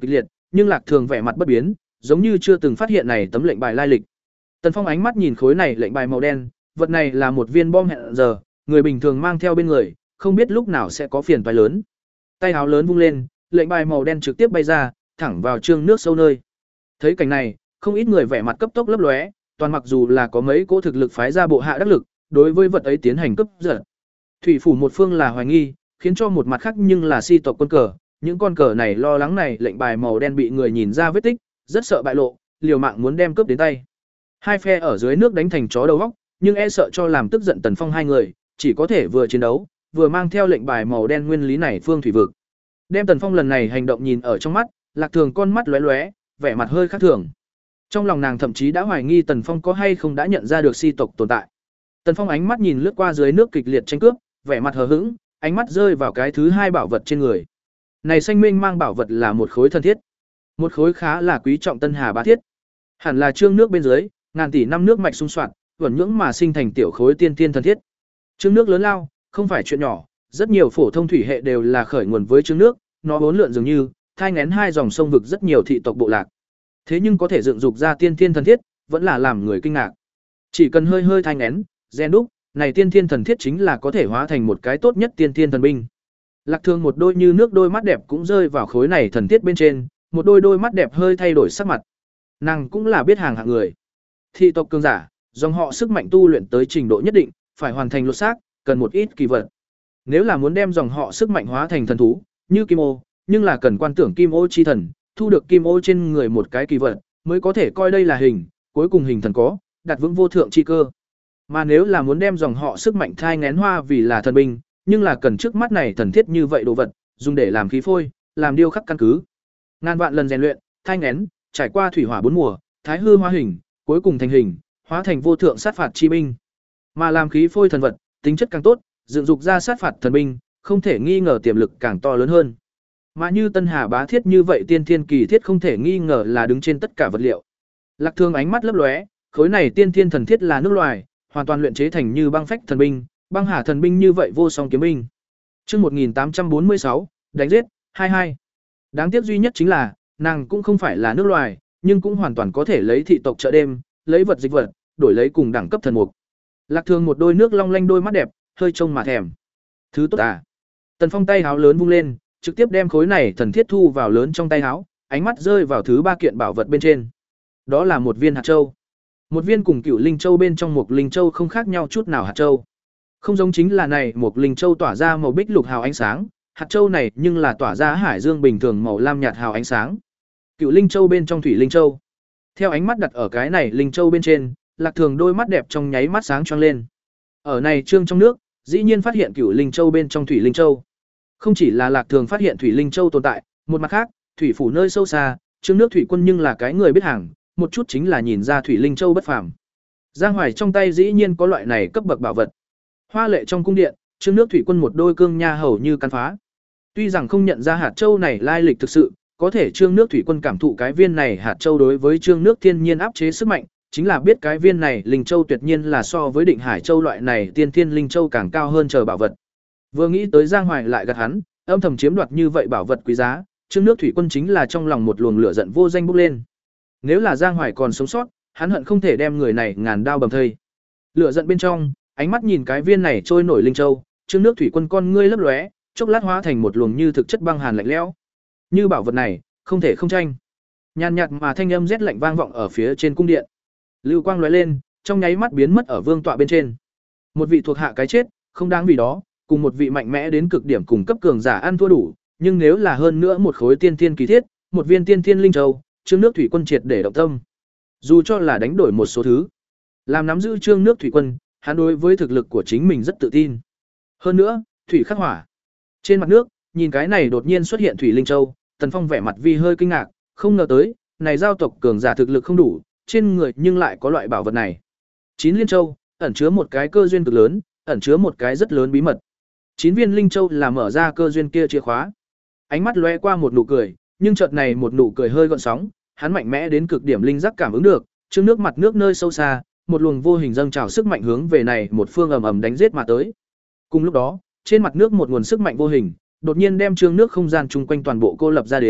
nhưng Lạc Thường vẻ mặt bất biến, giống như chưa từng phát hiện này tấm lệnh bài lai lịch. Tần Phong ánh mắt nhìn khối này lệnh bài màu đen, vật này là một viên bom hẹn giờ, người bình thường mang theo bên người, không biết lúc nào sẽ có phiền toái lớn. Tay áo lớn vung lên, lệnh bài màu đen trực tiếp bay ra, thẳng vào trương nước sâu nơi. Thấy cảnh này, không ít người vẻ mặt cấp tốc lấp lóe, toàn mặc dù là có mấy cỗ thực lực phái ra bộ hạ đắc lực, đối với vật ấy tiến hành cướp giật. Thủy phủ một phương là hoài nghi, khiến cho một mặt khác nhưng là si tộc quân cờ, những con cờ này lo lắng này lệnh bài màu đen bị người nhìn ra vết tích, rất sợ bại lộ, liều mạng muốn đem cướp đến tay. Hai phe ở dưới nước đánh thành chó đầu óc, nhưng e sợ cho làm tức giận Tần Phong hai người, chỉ có thể vừa chiến đấu, vừa mang theo lệnh bài màu đen nguyên lý này phương thủy vực. Đem Tần Phong lần này hành động nhìn ở trong mắt, Lạc Thường con mắt lóe lóe, vẻ mặt hơi khác thường. Trong lòng nàng thậm chí đã hoài nghi Tần Phong có hay không đã nhận ra được si tộc tồn tại. Tần Phong ánh mắt nhìn lướt qua dưới nước kịch liệt tranh cướp, vẻ mặt hờ hững, ánh mắt rơi vào cái thứ hai bảo vật trên người. Này xanh minh mang bảo vật là một khối thân thiết, một khối khá là quý trọng Tân Hà bá thiết. Hẳn là trương nước bên dưới, ngàn tỷ năm nước mạch xung soạn, vẩn nhưỡng mà sinh thành tiểu khối tiên tiên thân thiết. Trương nước lớn lao, không phải chuyện nhỏ, rất nhiều phổ thông thủy hệ đều là khởi nguồn với trương nước, nó bốn lượn dường như thai nghén hai dòng sông vực rất nhiều thị tộc bộ lạc. Thế nhưng có thể dựng dục ra tiên tiên thần thiết, vẫn là làm người kinh ngạc. Chỉ cần hơi hơi thai nghén, gen đúc, này tiên tiên thần thiết chính là có thể hóa thành một cái tốt nhất tiên tiên thần binh. Lạc Thường một đôi như nước đôi mắt đẹp cũng rơi vào khối này thần thiết bên trên, một đôi đôi mắt đẹp hơi thay đổi sắc mặt. Nàng cũng là biết hàng hạng người. Thị tộc cường giả, dòng họ sức mạnh tu luyện tới trình độ nhất định, phải hoàn thành lột xác, cần một ít kỳ vật. Nếu là muốn đem dòng họ sức mạnh hóa thành thần thú, như kim ô, nhưng là cần quan tưởng kim ô chi thần, thu được kim ô trên người một cái kỳ vật, mới có thể coi đây là hình, cuối cùng hình thần có, đặt vững vô thượng chi cơ. Mà nếu là muốn đem dòng họ sức mạnh thai nghén hoa vì là thần binh, nhưng là cần trước mắt này thần thiết như vậy đồ vật, dùng để làm khí phôi, làm điêu khắc căn cứ. Ngàn vạn lần rèn luyện, thai nghén, trải qua thủy hỏa bốn mùa, thái hư hóa hình, cuối cùng thành hình, hóa thành vô thượng sát phạt chi binh. Mà làm khí phôi thần vật, tính chất càng tốt, dựng dục ra sát phạt thần binh, không thể nghi ngờ tiềm lực càng to lớn hơn. Mà như Tân Hà bá thiết như vậy tiên thiên kỳ thiết không thể nghi ngờ là đứng trên tất cả vật liệu. Lạc Thường ánh mắt lấp lóe, khối này tiên thiên thần thiết là nước loài, hoàn toàn luyện chế thành như băng phách thần binh, băng hà thần binh như vậy vô song kiếm binh. Chương một nghìn tám trăm bốn mươi sáu, đánh giết hai hai. Đáng tiếc duy nhất chính là, nàng cũng không phải là nước loài, nhưng cũng hoàn toàn có thể lấy thị tộc chợ đêm, lấy vật dịch vật, đổi lấy cùng đẳng cấp thần mục. Lạc Thường một đôi nước long lanh đôi mắt đẹp, hơi trông mà thèm. Thứ tốt à? Tần Phong tay háo lớn vung lên, trực tiếp đem khối này thần thiết thu vào lớn trong tay háo, ánh mắt rơi vào thứ ba kiện bảo vật bên trên. Đó là một viên hạt châu. Một viên cùng Cửu Linh Châu bên trong một linh châu không khác nhau chút nào hạt châu. Không giống chính là này một linh châu tỏa ra màu bích lục hào ánh sáng, hạt châu này nhưng là tỏa ra hải dương bình thường màu lam nhạt hào ánh sáng. Cửu Linh Châu bên trong Thủy Linh Châu. Theo ánh mắt đặt ở cái này linh châu bên trên, Lạc Thường đôi mắt đẹp trong nháy mắt sáng choang lên. Ở này trương trong nước, dĩ nhiên phát hiện Cửu Linh Châu bên trong Thủy Linh Châu. Không chỉ là Lạc Thường phát hiện Thủy Linh Châu tồn tại, một mặt khác, thủy phủ nơi sâu xa, trương nước thủy quân nhưng là cái người biết hàng, một chút chính là nhìn ra Thủy Linh Châu bất phàm. Giang Hoài trong tay dĩ nhiên có loại này cấp bậc bảo vật. Hoa lệ trong cung điện, trương nước thủy quân một đôi cương nha hầu như cắn phá. Tuy rằng không nhận ra hạt châu này lai lịch thực sự, có thể trương nước thủy quân cảm thụ cái viên này hạt châu đối với trương nước thiên nhiên áp chế sức mạnh, chính là biết cái viên này linh châu tuyệt nhiên là so với định hải châu loại này tiên thiên linh châu càng cao hơn chờ bảo vật. Vừa nghĩ tới Giang Hoài lại gạt hắn, âm thầm chiếm đoạt như vậy bảo vật quý giá, trương nước thủy quân chính là trong lòng một luồng lửa giận vô danh bốc lên. Nếu là Giang Hoài còn sống sót, hắn hận không thể đem người này ngàn đao bầm thây. Lửa giận bên trong, ánh mắt nhìn cái viên này trôi nổi linh châu, trương nước thủy quân con ngươi lấp lóe, chốc lát hóa thành một luồng như thực chất băng hàn lạnh lẽo. Như bảo vật này, không thể không tranh. Nhàn nhạt mà thanh âm rét lạnh vang vọng ở phía trên cung điện. Lưu quang lóe lên, trong nháy mắt biến mất ở vương tọa bên trên. Một vị thuộc hạ cái chết, không đáng vì đó, cùng một vị mạnh mẽ đến cực điểm cùng cấp cường giả ăn thua đủ, nhưng nếu là hơn nữa một khối tiên thiên kỳ thiết, một viên tiên thiên linh châu, trương nước thủy quân triệt để động tâm. Dù cho là đánh đổi một số thứ, làm nắm giữ trương nước thủy quân, hắn đối với thực lực của chính mình rất tự tin. Hơn nữa, thủy khắc hỏa. Trên mặt nước, nhìn cái này đột nhiên xuất hiện thủy linh châu, Tần Phong vẻ mặt vi hơi kinh ngạc, không ngờ tới, này giao tộc cường giả thực lực không đủ, trên người nhưng lại có loại bảo vật này. Chín liên châu, ẩn chứa một cái cơ duyên cực lớn, ẩn chứa một cái rất lớn bí mật. Chín viên linh châu là mở ra cơ duyên kia chìa khóa. Ánh mắt lóe qua một nụ cười, nhưng chợt này một nụ cười hơi gợn sóng, hắn mạnh mẽ đến cực điểm linh giác cảm ứng được, trước nước mặt nước nơi sâu xa, một luồng vô hình dâng trào sức mạnh hướng về này một phương ầm ầm đánh giết mà tới. Cùng lúc đó, trên mặt nước một nguồn sức mạnh vô hình, đột nhiên đem trương nước không gian chung quanh toàn bộ cô lập ra đến,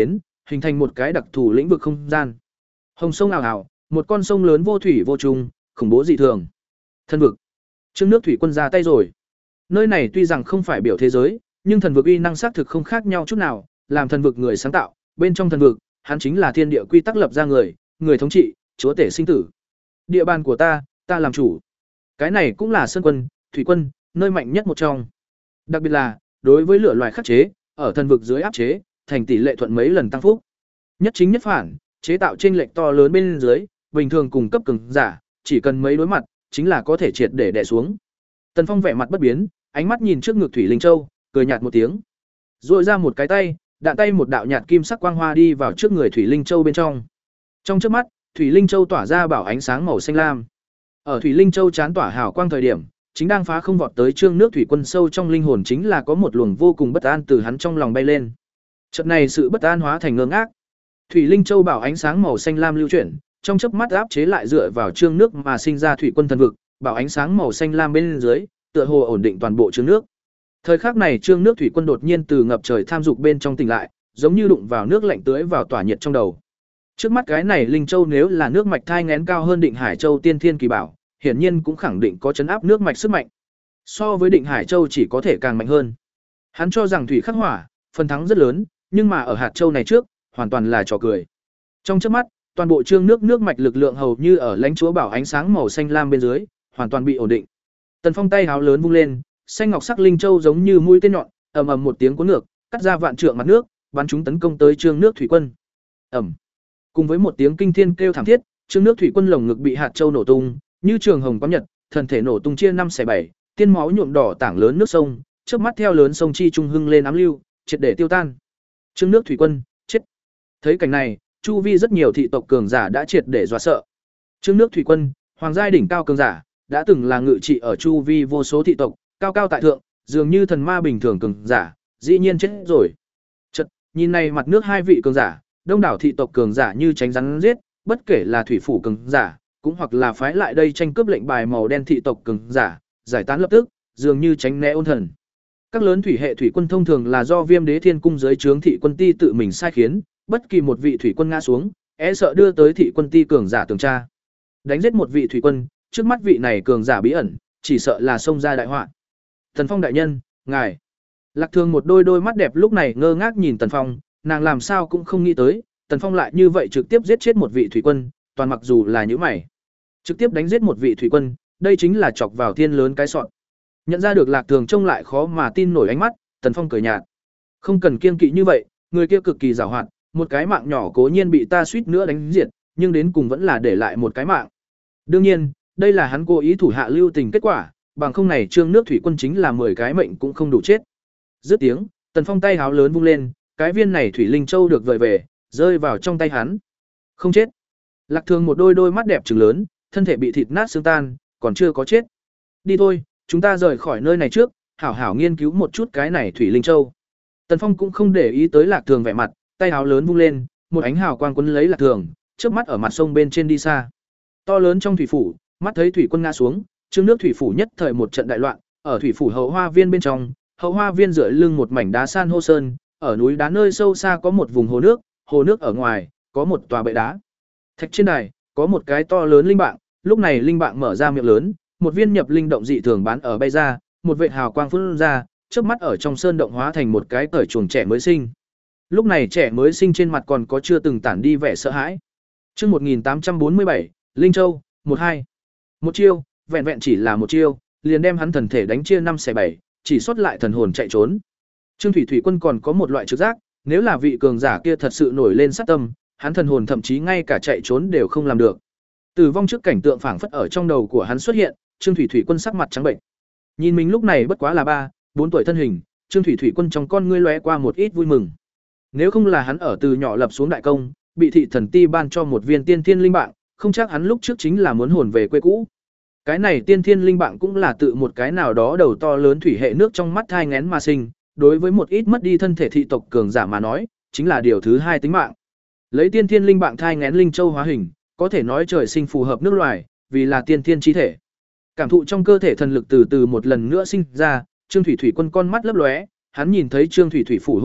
hình thành một cái đặc thù lĩnh vực không gian. Hồng sông ảo ảo, một con sông lớn vô thủy vô trùng, khủng bố dị thường. Thần vực. Trương Nước Thủy Quân ra tay rồi. Nơi này tuy rằng không phải biểu thế giới, nhưng thần vực uy năng xác thực không khác nhau chút nào, làm thần vực người sáng tạo, bên trong thần vực, hắn chính là thiên địa quy tắc lập ra người, người thống trị, chúa tể sinh tử. Địa bàn của ta, ta làm chủ. Cái này cũng là sơn quân, thủy quân, nơi mạnh nhất một trong. Đặc biệt là, đối với lửa loài khắc chế, ở thần vực dưới áp chế, thành tỷ lệ thuận mấy lần tăng phúc. Nhất chính nhất phản, chế tạo chênh lệch to lớn bên dưới, bình thường cùng cấp cường giả, chỉ cần mấy đối mặt, chính là có thể triệt để đè xuống. Tần Phong vẻ mặt bất biến, ánh mắt nhìn trước ngực Thủy Linh Châu, cười nhạt một tiếng. Rũa ra một cái tay, đạn tay một đạo nhạt kim sắc quang hoa đi vào trước người Thủy Linh Châu bên trong. Trong chớp mắt, Thủy Linh Châu tỏa ra bảo ánh sáng màu xanh lam. Ở Thủy Linh Châu chán tỏa hào quang thời điểm, chính đang phá không vọt tới Trương Nước Thủy Quân sâu trong linh hồn chính là có một luồng vô cùng bất an từ hắn trong lòng bay lên. Chợt này sự bất an hóa thành ngơ ngác. Thủy Linh Châu bảo ánh sáng màu xanh lam lưu chuyển, trong chớp mắt áp chế lại dựa vào Trương Nước mà sinh ra Thủy Quân thần vực, bảo ánh sáng màu xanh lam bên dưới, tựa hồ ổn định toàn bộ Trương Nước. Thời khắc này Trương Nước Thủy Quân đột nhiên từ ngập trời tham dục bên trong tỉnh lại, giống như đụng vào nước lạnh tưới vào tỏa nhiệt trong đầu. Trước mắt cái này Linh Châu nếu là nước mạch thai nghén cao hơn Định Hải Châu tiên thiên kỳ bảo, hiển nhiên cũng khẳng định có chấn áp nước mạch sức mạnh. So với Định Hải Châu chỉ có thể càng mạnh hơn. Hắn cho rằng thủy khắc hỏa, phần thắng rất lớn, nhưng mà ở hạt châu này trước, hoàn toàn là trò cười. Trong chớp mắt, toàn bộ Trương Nước nước mạch lực lượng hầu như ở lãnh chúa bảo ánh sáng màu xanh lam bên dưới, hoàn toàn bị ổn định. Tần Phong tay háo lớn vung lên, xanh ngọc sắc linh châu giống như mũi tên nhọn, ầm ầm một tiếng cuốn ngược, cắt ra vạn trượng mặt nước, bắn chúng tấn công tới Trương Nước Thủy Quân. Ầm. Cùng với một tiếng kinh thiên kêu thảm thiết, Trương Nước Thủy Quân lồng ngực bị hạt châu nổ tung, như trường hồng quang nhật, thần thể nổ tung chia năm xẻ bảy, tiên máu nhuộm đỏ tảng lớn nước sông, trước mắt theo lớn sông chi trung hưng lên ám lưu, triệt để tiêu tan. Trương Nước Thủy Quân chết. Thấy cảnh này, chu vi rất nhiều thị tộc cường giả đã triệt để dọa sợ. Trương Nước Thủy Quân, hoàng giai đỉnh cao cường giả, đã từng là ngự trị ở chu vi vô số thị tộc, cao cao tại thượng, dường như thần ma bình thường cường giả, dĩ nhiên chết rồi. Chợt, nhìn này mặt nước hai vị cường giả, đông đảo thị tộc cường giả như tránh rắn giết, bất kể là thủy phủ cường giả, cũng hoặc là phái lại đây tranh cướp lệnh bài màu đen thị tộc cường giả, giải tán lập tức, dường như tránh né ôn thần. Các lớn thủy hệ thủy quân thông thường là do Viêm Đế Thiên cung dưới trướng thị quân ti tự mình sai khiến, bất kỳ một vị thủy quân ngã xuống, e sợ đưa tới thị quân ti cường giả tường tra. Đánh giết một vị thủy quân, trước mắt vị này cường giả bí ẩn, chỉ sợ là xông ra đại họa. Tần Phong đại nhân, ngài. Lạc Thường một đôi đôi mắt đẹp lúc này ngơ ngác nhìn Tần Phong, nàng làm sao cũng không nghĩ tới, Tần Phong lại như vậy trực tiếp giết chết một vị thủy quân, toàn mặc dù là những mày. Trực tiếp đánh giết một vị thủy quân, đây chính là chọc vào thiên lớn cái sọn. Nhận ra được Lạc Thường trông lại khó mà tin nổi ánh mắt, Tần Phong cười nhạt. Không cần kiêng kỵ như vậy, người kia cực kỳ giàu hoạt, một cái mạng nhỏ cố nhiên bị ta suýt nữa đánh diệt, nhưng đến cùng vẫn là để lại một cái mạng. Đương nhiên, đây là hắn cố ý thủ hạ lưu tình kết quả, bằng không này Trương Nước Thủy Quân chính là mười cái mệnh cũng không đủ chết. Dứt tiếng, Tần Phong tay háo lớn vung lên, cái viên này thủy linh châu được vời về, rơi vào trong tay hắn. Không chết. Lạc Thường một đôi đôi mắt đẹp trừng lớn, thân thể bị thịt nát xương tan, còn chưa có chết. Đi thôi, chúng ta rời khỏi nơi này trước, hảo hảo nghiên cứu một chút cái này thủy linh châu. Tần Phong cũng không để ý tới Lạc Thường vẻ mặt, tay áo lớn vung lên, một ánh hào quang quấn lấy Lạc Thường, trước mắt ở mặt sông bên trên đi xa. To lớn trong thủy phủ, mắt thấy thủy quân ngã xuống, Trương Nước thủy phủ nhất thời một trận đại loạn, ở thủy phủ hậu hoa viên bên trong, hậu hoa viên dựa lưng một mảnh đá san hô sơn, ở núi đá nơi sâu xa có một vùng hồ nước, hồ nước ở ngoài có một tòa bệ đá. Thạch trên đài có một cái to lớn linh bạng, lúc này linh bạng mở ra miệng lớn, một viên nhập linh động dị thường bán ở bay ra, một vệt hào quang phun ra, chớp mắt ở trong sơn động hóa thành một cái cởi chuồng trẻ mới sinh. Lúc này trẻ mới sinh trên mặt còn có chưa từng tản đi vẻ sợ hãi. Chương một nghìn tám trăm bốn mươi bảy, Linh Châu, một hai. Một chiêu, vẹn vẹn chỉ là một chiêu, liền đem hắn thần thể đánh chia năm xẻ bảy, chỉ sót lại thần hồn chạy trốn. Trương Thủy Thủy Quân còn có một loại trực giác, nếu là vị cường giả kia thật sự nổi lên sát tâm, hắn thần hồn thậm chí ngay cả chạy trốn đều không làm được. Tử vong trước cảnh tượng phảng phất ở trong đầu của hắn xuất hiện, Trương Thủy Thủy Quân sắc mặt trắng bệnh. Nhìn mình lúc này bất quá là ba, bốn tuổi thân hình, Trương Thủy Thủy Quân trong con ngươi lóe qua một ít vui mừng. Nếu không là hắn ở từ nhỏ lập xuống đại công, bị thị thần ti ban cho một viên tiên thiên linh bạng, không chắc hắn lúc trước chính là muốn hồn về quê cũ. Cái này tiên thiên linh bạng cũng là tự một cái nào đó đầu to lớn thủy hệ nước trong mắt thai nghén mà sinh, đối với một ít mất đi thân thể thị tộc cường giả mà nói, chính là điều thứ hai tính mạng. Lấy tiên thiên linh bạng thai nghén linh châu hóa hình, có thể nói trời sinh phù hợp nước loài, vì là tiên thiên chi thể. Cảm thụ trong cơ thể thần lực từ từ một lần nữa sinh ra, Trương Thủy Thủy Quân con mắt lấp lóe, hắn nhìn thấy Trương Thủy Thủy phủ hỗn loạn,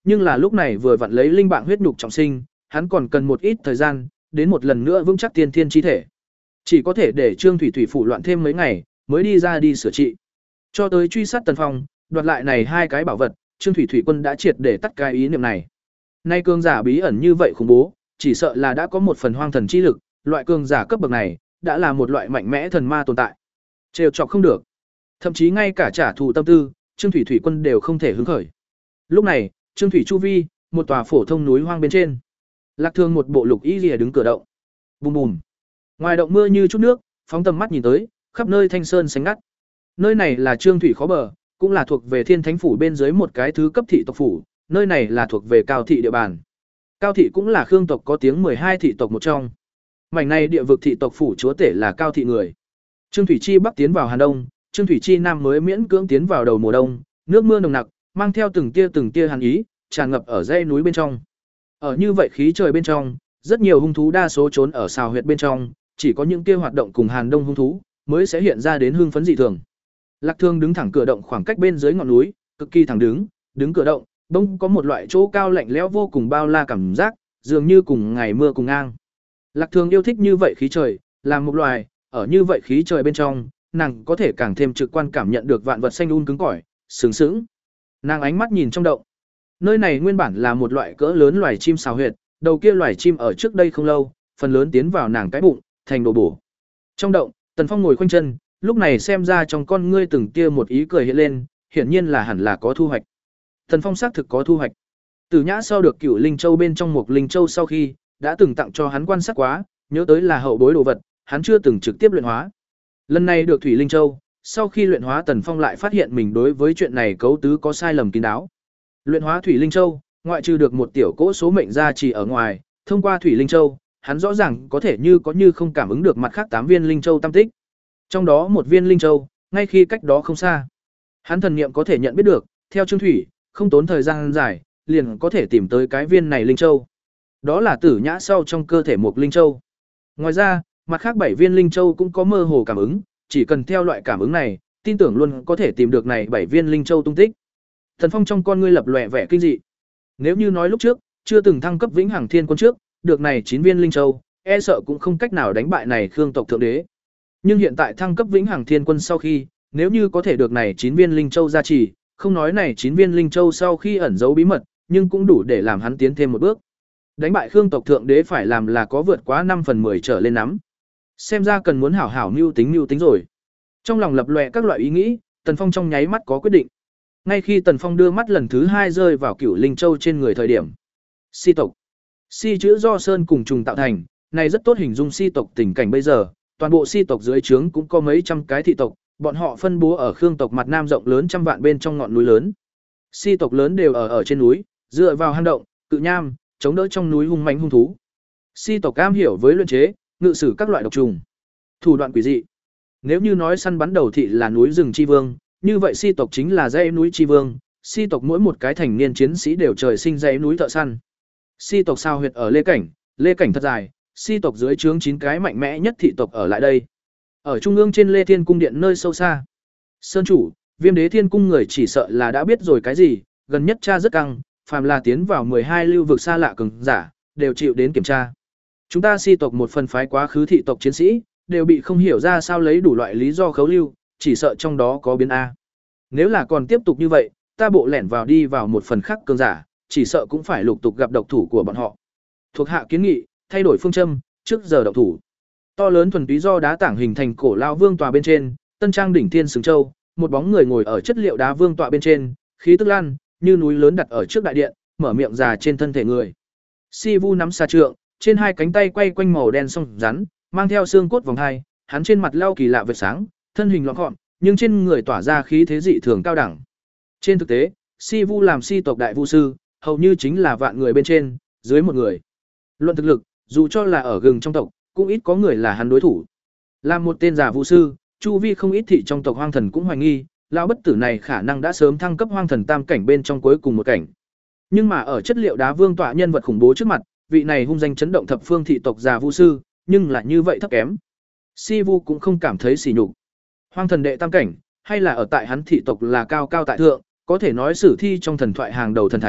nhưng là lúc này vừa vặn lấy linh bạn huyết nhục trọng sinh, hắn còn cần một ít thời gian, đến một lần nữa vững chắc tiên thiên chi thể. Chỉ có thể để Trương Thủy Thủy phủ loạn thêm mấy ngày, mới đi ra đi sửa trị. Cho tới truy sát Tần Phong, đoạt lại này hai cái bảo vật, Trương Thủy Thủy quân đã triệt để tắt cái ý niệm này. Nay cường giả bí ẩn như vậy khủng bố, chỉ sợ là đã có một phần hoang thần chi lực, loại cường giả cấp bậc này đã là một loại mạnh mẽ thần ma tồn tại. Trêu chọc không được. Thậm chí ngay cả trả thù tâm tư, Trương Thủy Thủy quân đều không thể hứng khởi. Lúc này, Trương Thủy chu vi, một tòa phổ thông núi hoang bên trên. Lạc Thương một bộ lục y lìa đứng cửa động. Bùm bùm. Ngoài động mưa như chút nước, phóng tầm mắt nhìn tới, khắp nơi thanh sơn xanh ngắt. Nơi này là Trương Thủy khó bờ, cũng là thuộc về Thiên Thánh phủ bên dưới một cái thứ cấp thị tộc phủ, nơi này là thuộc về Cao thị địa bàn. Cao thị cũng là Khương tộc có tiếng mười hai thị tộc một trong. Mảnh này địa vực thị tộc phủ chúa tể là Cao thị người. Trương Thủy Chi bắc tiến vào Hàn Đông, Trương Thủy Chi nam mới miễn cưỡng tiến vào đầu mùa đông, nước mưa nồng nặc, mang theo từng tia từng tia hàn ý, tràn ngập ở dãy núi bên trong. Ở như vậy khí trời bên trong, rất nhiều hung thú đa số trốn ở xào huyệt bên trong, chỉ có những tia hoạt động cùng Hàn Đông hung thú mới sẽ hiện ra đến hưng phấn dị thường. Lạc Thương đứng thẳng cửa động khoảng cách bên dưới ngọn núi, cực kỳ thẳng đứng, đứng cửa động, bông có một loại chỗ cao lạnh lẽo vô cùng bao la cảm giác, dường như cùng ngày mưa cùng ngang. Lạc Thương yêu thích như vậy khí trời, làm một loài, ở như vậy khí trời bên trong, nàng có thể càng thêm trực quan cảm nhận được vạn vật xanh un cứng cỏi, sướng sướng. Nàng ánh mắt nhìn trong động. Nơi này nguyên bản là một loại cỡ lớn loài chim xào huyệt, đầu kia loài chim ở trước đây không lâu, phần lớn tiến vào nàng cái bụng, thành đồ bổ. Trong động, Tần Phong ngồi khoanh chân, lúc này xem ra trong con ngươi từng tia một ý cười hiện lên, hiển nhiên là hẳn là có thu hoạch. Tần Phong xác thực có thu hoạch. Tử Nhã sau được Cửu Linh Châu bên trong một linh châu sau khi, đã từng tặng cho hắn quan sát quá, nhớ tới là hậu bối đồ vật, hắn chưa từng trực tiếp luyện hóa. Lần này được Thủy Linh Châu, sau khi luyện hóa Tần Phong lại phát hiện mình đối với chuyện này cấu tứ có sai lầm kín đáo. Luyện hóa Thủy Linh Châu, ngoại trừ được một tiểu cỗ số mệnh gia trì ở ngoài, thông qua Thủy Linh Châu, hắn rõ ràng có thể như có như không cảm ứng được mặt khác tám viên linh châu tam tích. Trong đó một viên linh châu, ngay khi cách đó không xa. Hắn thần niệm có thể nhận biết được, theo Trương Thủy, không tốn thời gian dài, liền có thể tìm tới cái viên này linh châu. Đó là Tử Nhã sau trong cơ thể một linh châu. Ngoài ra, mặt khác bảy viên linh châu cũng có mơ hồ cảm ứng, chỉ cần theo loại cảm ứng này, tin tưởng luôn có thể tìm được này bảy viên linh châu tung tích. Thần Phong trong con ngươi lập lòe vẻ kinh dị. Nếu như nói lúc trước, chưa từng thăng cấp vĩnh hằng thiên quân trước, được này chín viên linh châu, e sợ cũng không cách nào đánh bại này Khương tộc thượng đế. Nhưng hiện tại thăng cấp vĩnh hằng thiên quân sau khi, nếu như có thể được này chín viên linh châu gia trì, không nói này chín viên linh châu sau khi ẩn giấu bí mật, nhưng cũng đủ để làm hắn tiến thêm một bước. Đánh bại Khương tộc thượng đế phải làm là có vượt quá năm phần mười trở lên nắm. Xem ra cần muốn hảo hảo mưu tính mưu tính rồi. Trong lòng lập lòe các loại ý nghĩ, Tần Phong trong nháy mắt có quyết định. Ngay khi Tần Phong đưa mắt lần thứ hai rơi vào Cửu Linh Châu trên người thời điểm, Si tộc. Si chữ do sơn cùng trùng tạo thành, này rất tốt hình dung Si tộc tình cảnh bây giờ, toàn bộ Si tộc dưới trướng cũng có mấy trăm cái thị tộc, bọn họ phân bố ở Khương tộc mặt nam rộng lớn trăm vạn bên trong ngọn núi lớn. Si tộc lớn đều ở ở trên núi, dựa vào hang động, cự nham, chống đỡ trong núi hung mãnh hung thú. Si tộc cam hiểu với luyện chế, ngự sử các loại độc trùng, thủ đoạn quỷ dị. Nếu như nói săn bắn đầu thị là núi rừng chi vương, như vậy Si tộc chính là dãy núi chi vương. Si tộc mỗi một cái thành niên chiến sĩ đều trời sinh dãy núi thợ săn. Si tộc sao huyệt ở Lê Cảnh, Lê Cảnh thật dài, Si tộc dưới trướng chín cái mạnh mẽ nhất thị tộc ở lại đây. Ở trung ương trên Lê Thiên cung điện nơi sâu xa, Sơn chủ, Viêm Đế Thiên cung người chỉ sợ là đã biết rồi cái gì, gần nhất tra rất căng, phàm là tiến vào mười hai lưu vực xa lạ cường giả, đều chịu đến kiểm tra. Chúng ta Si tộc một phần phái quá khứ thị tộc chiến sĩ, đều bị không hiểu ra sao lấy đủ loại lý do khấu lưu, chỉ sợ trong đó có biến a. Nếu là còn tiếp tục như vậy, ta bộ lẻn vào đi vào một phần khác cường giả, chỉ sợ cũng phải lục tục gặp độc thủ của bọn họ. Thuộc hạ kiến nghị, thay đổi phương châm, trước giờ độc thủ. To lớn thuần túy do đá tảng hình thành cổ lao vương tòa bên trên, tân trang đỉnh thiên sừng châu, một bóng người ngồi ở chất liệu đá vương tọa bên trên, khí tức lan như núi lớn đặt ở trước đại điện, mở miệng già trên thân thể người. Si Vu nắm xà trượng, trên hai cánh tay quay quanh màu đen song rắn, mang theo xương cốt vòng hai, hắn trên mặt leo kỳ lạ vệt sáng, thân hình lõn gọn, nhưng trên người tỏa ra khí thế dị thường cao đẳng. Trên thực tế, Si Vu làm Si tộc đại vu sư, hầu như chính là vạn người bên trên, dưới một người. Luận thực lực, dù cho là ở gừng trong tộc, cũng ít có người là hắn đối thủ. Làm một tên giả vu sư, chu vi không ít thị trong tộc hoang thần cũng hoài nghi, lão bất tử này khả năng đã sớm thăng cấp hoang thần tam cảnh bên trong cuối cùng một cảnh. Nhưng mà ở chất liệu đá vương tọa nhân vật khủng bố trước mặt, vị này hung danh chấn động thập phương thị tộc giả vu sư, nhưng lại như vậy thấp kém. Si Vu cũng không cảm thấy sỉ nhục. Hoang thần đệ tam cảnh, hay là ở tại hắn thị tộc là cao cao tại thượng, có thể nói sử thi trong thần thoại hàng đầu thần thánh,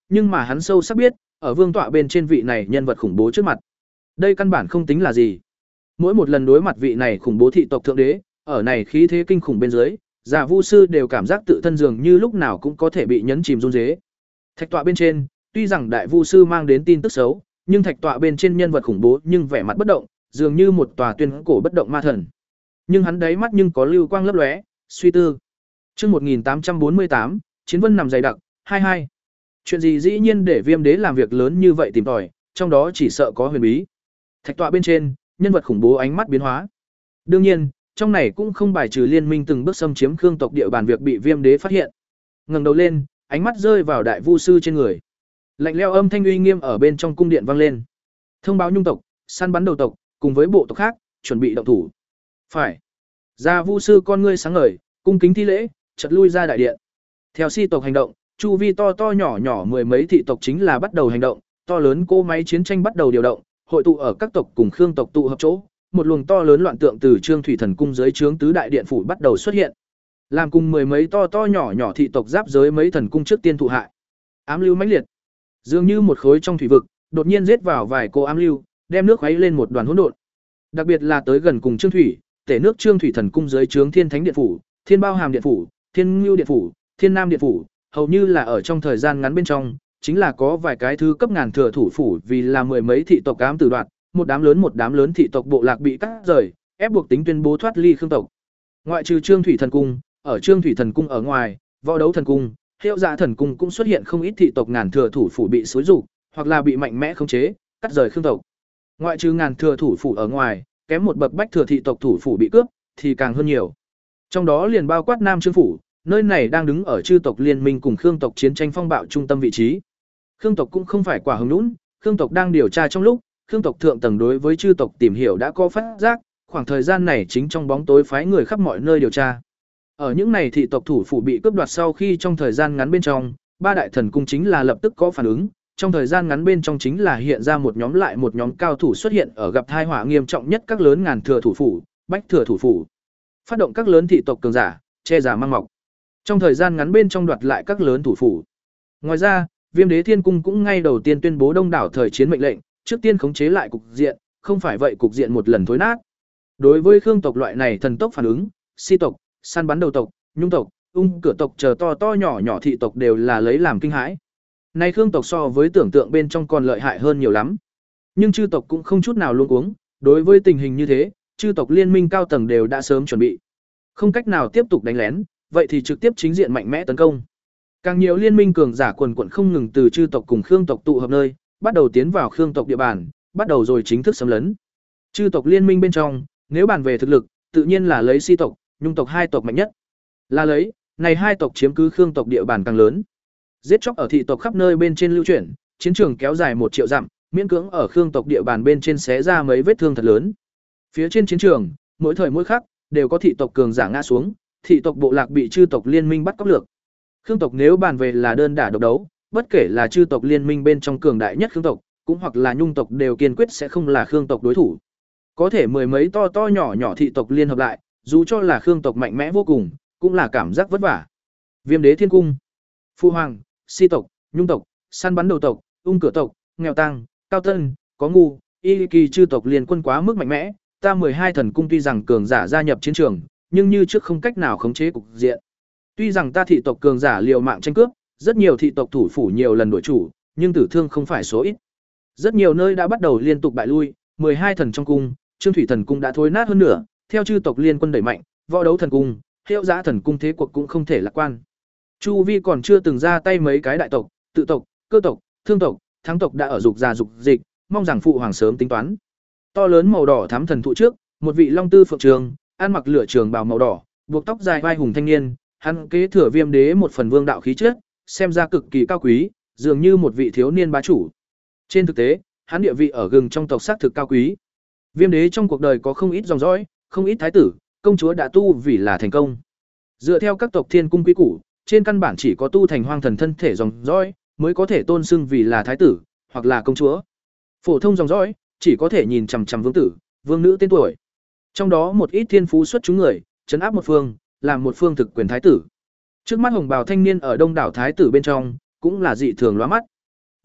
nhưng mà hắn sâu sắc biết, ở vương tọa bên trên vị này nhân vật khủng bố trước mặt, đây căn bản không tính là gì. Mỗi một lần đối mặt vị này khủng bố thị tộc thượng đế, ở này khí thế kinh khủng bên dưới, Già Vu sư đều cảm giác tự thân dường như lúc nào cũng có thể bị nhấn chìm run rế. Thạch tọa bên trên, tuy rằng đại vu sư mang đến tin tức xấu, nhưng thạch tọa bên trên nhân vật khủng bố nhưng vẻ mặt bất động, dường như một tòa tuyên cổ bất động ma thần. Nhưng hắn đáy mắt nhưng có lưu quang lấp lóe, suy tư. Chương một nghìn tám trăm bốn mươi tám, chiến vân nằm dày đặc, hai mươi hai. Chuyện gì dĩ nhiên để Viêm đế làm việc lớn như vậy tìm tòi, trong đó chỉ sợ có huyền bí. Thạch tọa bên trên, nhân vật khủng bố ánh mắt biến hóa. Đương nhiên, trong này cũng không bài trừ liên minh từng bước xâm chiếm Khương tộc địa bàn việc bị Viêm đế phát hiện. Ngẩng đầu lên, ánh mắt rơi vào đại vu sư trên người. Lạnh lẽo âm thanh uy nghiêm ở bên trong cung điện vang lên. Thông báo nhung tộc, săn bắn đầu tộc, cùng với bộ tộc khác, chuẩn bị động thủ. Phải. Gia vu sư con ngươi sáng ngời, cung kính thi lễ, chợt lui ra đại điện. Theo si tộc hành động, chu vi to to nhỏ nhỏ mười mấy thị tộc chính là bắt đầu hành động, to lớn cỗ máy chiến tranh bắt đầu điều động, hội tụ ở các tộc cùng Khương tộc tụ hợp chỗ, một luồng to lớn loạn tượng từ Trương Thủy Thần cung dưới trướng tứ đại điện phủ bắt đầu xuất hiện. Làm cùng mười mấy to to nhỏ nhỏ thị tộc giáp giới mấy thần cung trước tiên thụ hại. Ám lưu mãnh liệt, dường như một khối trong thủy vực, đột nhiên giết vào vài cô ám lưu, đem nước khuấy lên một đoàn hỗn độn. Đặc biệt là tới gần cùng Trương Thủy, tể nước Trương Thủy Thần cung dưới trướng Thiên Thánh điện phủ, Thiên Bao Hàm điện phủ, Thiên Ngưu điện phủ, Thiên Nam điện phủ, hầu như là ở trong thời gian ngắn bên trong, chính là có vài cái thứ cấp ngàn thừa thủ phủ vì là mười mấy thị tộc ám tử đoạt, một đám lớn một đám lớn thị tộc bộ lạc bị cắt rời, ép buộc tính tuyên bố thoát ly Khương tộc. Ngoại trừ Trương Thủy Thần cung, ở Trương Thủy Thần cung ở ngoài, Võ Đấu Thần cung, Hiệu Dạ Thần cung cũng xuất hiện không ít thị tộc ngàn thừa thủ phủ bị xối rục, hoặc là bị mạnh mẽ khống chế, cắt rời Khương tộc. Ngoại trừ ngàn thừa thủ phủ ở ngoài, kém một bậc bách thừa thị tộc thủ phủ bị cướp, thì càng hơn nhiều. Trong đó liền bao quát Nam Trương phủ, nơi này đang đứng ở chư tộc liên minh cùng Khương tộc chiến tranh phong bạo trung tâm vị trí. Khương tộc cũng không phải quả hứng nũng, Khương tộc đang điều tra trong lúc, Khương tộc thượng tầng đối với chư tộc tìm hiểu đã có phát giác, khoảng thời gian này chính trong bóng tối phái người khắp mọi nơi điều tra. Ở những này thị tộc thủ phủ bị cướp đoạt sau khi trong thời gian ngắn bên trong, ba đại thần cung chính là lập tức có phản ứng, trong thời gian ngắn bên trong chính là hiện ra một nhóm lại một nhóm cao thủ xuất hiện ở gặp tai họa nghiêm trọng nhất các lớn ngàn thừa thủ phủ, bách thừa thủ phủ. Phát động các lớn thị tộc cường giả, che giả mang mọc. Trong thời gian ngắn bên trong đoạt lại các lớn thủ phủ. Ngoài ra, Viêm đế Thiên cung cũng ngay đầu tiên tuyên bố đông đảo thời chiến mệnh lệnh, trước tiên khống chế lại cục diện, không phải vậy cục diện một lần thối nát. Đối với Khương tộc loại này thần tốc phản ứng, si tộc, săn bắn đầu tộc, nhung tộc, ung cửa tộc chờ to to nhỏ nhỏ thị tộc đều là lấy làm kinh hãi. Nay Khương tộc so với tưởng tượng bên trong còn lợi hại hơn nhiều lắm. Nhưng chư tộc cũng không chút nào luống cuống, đối với tình hình như thế, chư tộc liên minh cao tầng đều đã sớm chuẩn bị. Không cách nào tiếp tục đánh lén, vậy thì trực tiếp chính diện mạnh mẽ tấn công. Càng nhiều liên minh cường giả quần quần không ngừng từ chư tộc cùng Khương tộc tụ hợp nơi, bắt đầu tiến vào Khương tộc địa bàn, bắt đầu rồi chính thức xâm lấn. Chư tộc liên minh bên trong, nếu bàn về thực lực, tự nhiên là lấy si tộc, nhung tộc hai tộc mạnh nhất. Là lấy, này hai tộc chiếm cứ Khương tộc địa bàn càng lớn. Giết chóc ở thị tộc khắp nơi bên trên lưu chuyển, chiến trường kéo dài một triệu dặm, miễn cưỡng ở Khương tộc địa bàn bên trên xé ra mấy vết thương thật lớn. Phía trên chiến trường, mỗi thời mỗi khắc đều có thị tộc cường giả ngã xuống, thị tộc bộ lạc bị chư tộc liên minh bắt cóc lược. Khương tộc nếu bàn về là đơn đả độc đấu, bất kể là chư tộc liên minh bên trong cường đại nhất Khương tộc, cũng hoặc là nhung tộc đều kiên quyết sẽ không là Khương tộc đối thủ. Có thể mười mấy to to nhỏ nhỏ thị tộc liên hợp lại, dù cho là Khương tộc mạnh mẽ vô cùng, cũng là cảm giác vất vả. Viêm đế Thiên cung, Phu Hoàng, si tộc, nhung tộc, săn bắn đầu tộc, ung cửa tộc, nghèo tăng, cao tân, có ngu, y kỳ chư tộc liên quân quá mức mạnh mẽ, ta mười hai thần cung tuy rằng cường giả gia nhập chiến trường, nhưng như trước không cách nào khống chế cục diện. Tuy rằng ta thị tộc cường giả liều mạng tranh cướp, rất nhiều thị tộc thủ phủ nhiều lần đổi chủ, nhưng tử thương không phải số ít. Rất nhiều nơi đã bắt đầu liên tục bại lui, mười hai thần trong cung, Trương Thủy Thần cung đã thối nát hơn nữa, theo chư tộc liên quân đẩy mạnh, Võ Đấu Thần cung, Hiệu Dã Thần cung thế cuộc cũng không thể lạc quan. Chu vi còn chưa từng ra tay mấy cái đại tộc, tự tộc, cơ tộc, thương tộc, thắng tộc đã ở dục già dục dịch, mong rằng phụ hoàng sớm tính toán. To lớn màu đỏ thắm thần thụ trước, một vị long tư phượng trường, ăn mặc lửa trường bào màu đỏ, buộc tóc dài vai hùng thanh niên, hắn kế thừa Viêm đế một phần vương đạo khí chất, xem ra cực kỳ cao quý, dường như một vị thiếu niên bá chủ. Trên thực tế, hắn địa vị ở gừng trong tộc xác thực cao quý. Viêm đế trong cuộc đời có không ít dòng dõi, không ít thái tử, công chúa đã tu vì là thành công. Dựa theo các tộc thiên cung quý củ, trên căn bản chỉ có tu thành hoang thần thân thể dòng dõi mới có thể tôn xưng vì là thái tử hoặc là công chúa. Phổ thông dòng dõi chỉ có thể nhìn chằm chằm vương tử, vương nữ tên tuổi. Trong đó một ít thiên phú xuất chúng người, trấn áp một phương, làm một phương thực quyền thái tử. Trước mắt hồng bào thanh niên ở đông đảo thái tử bên trong, cũng là dị thường lóa mắt.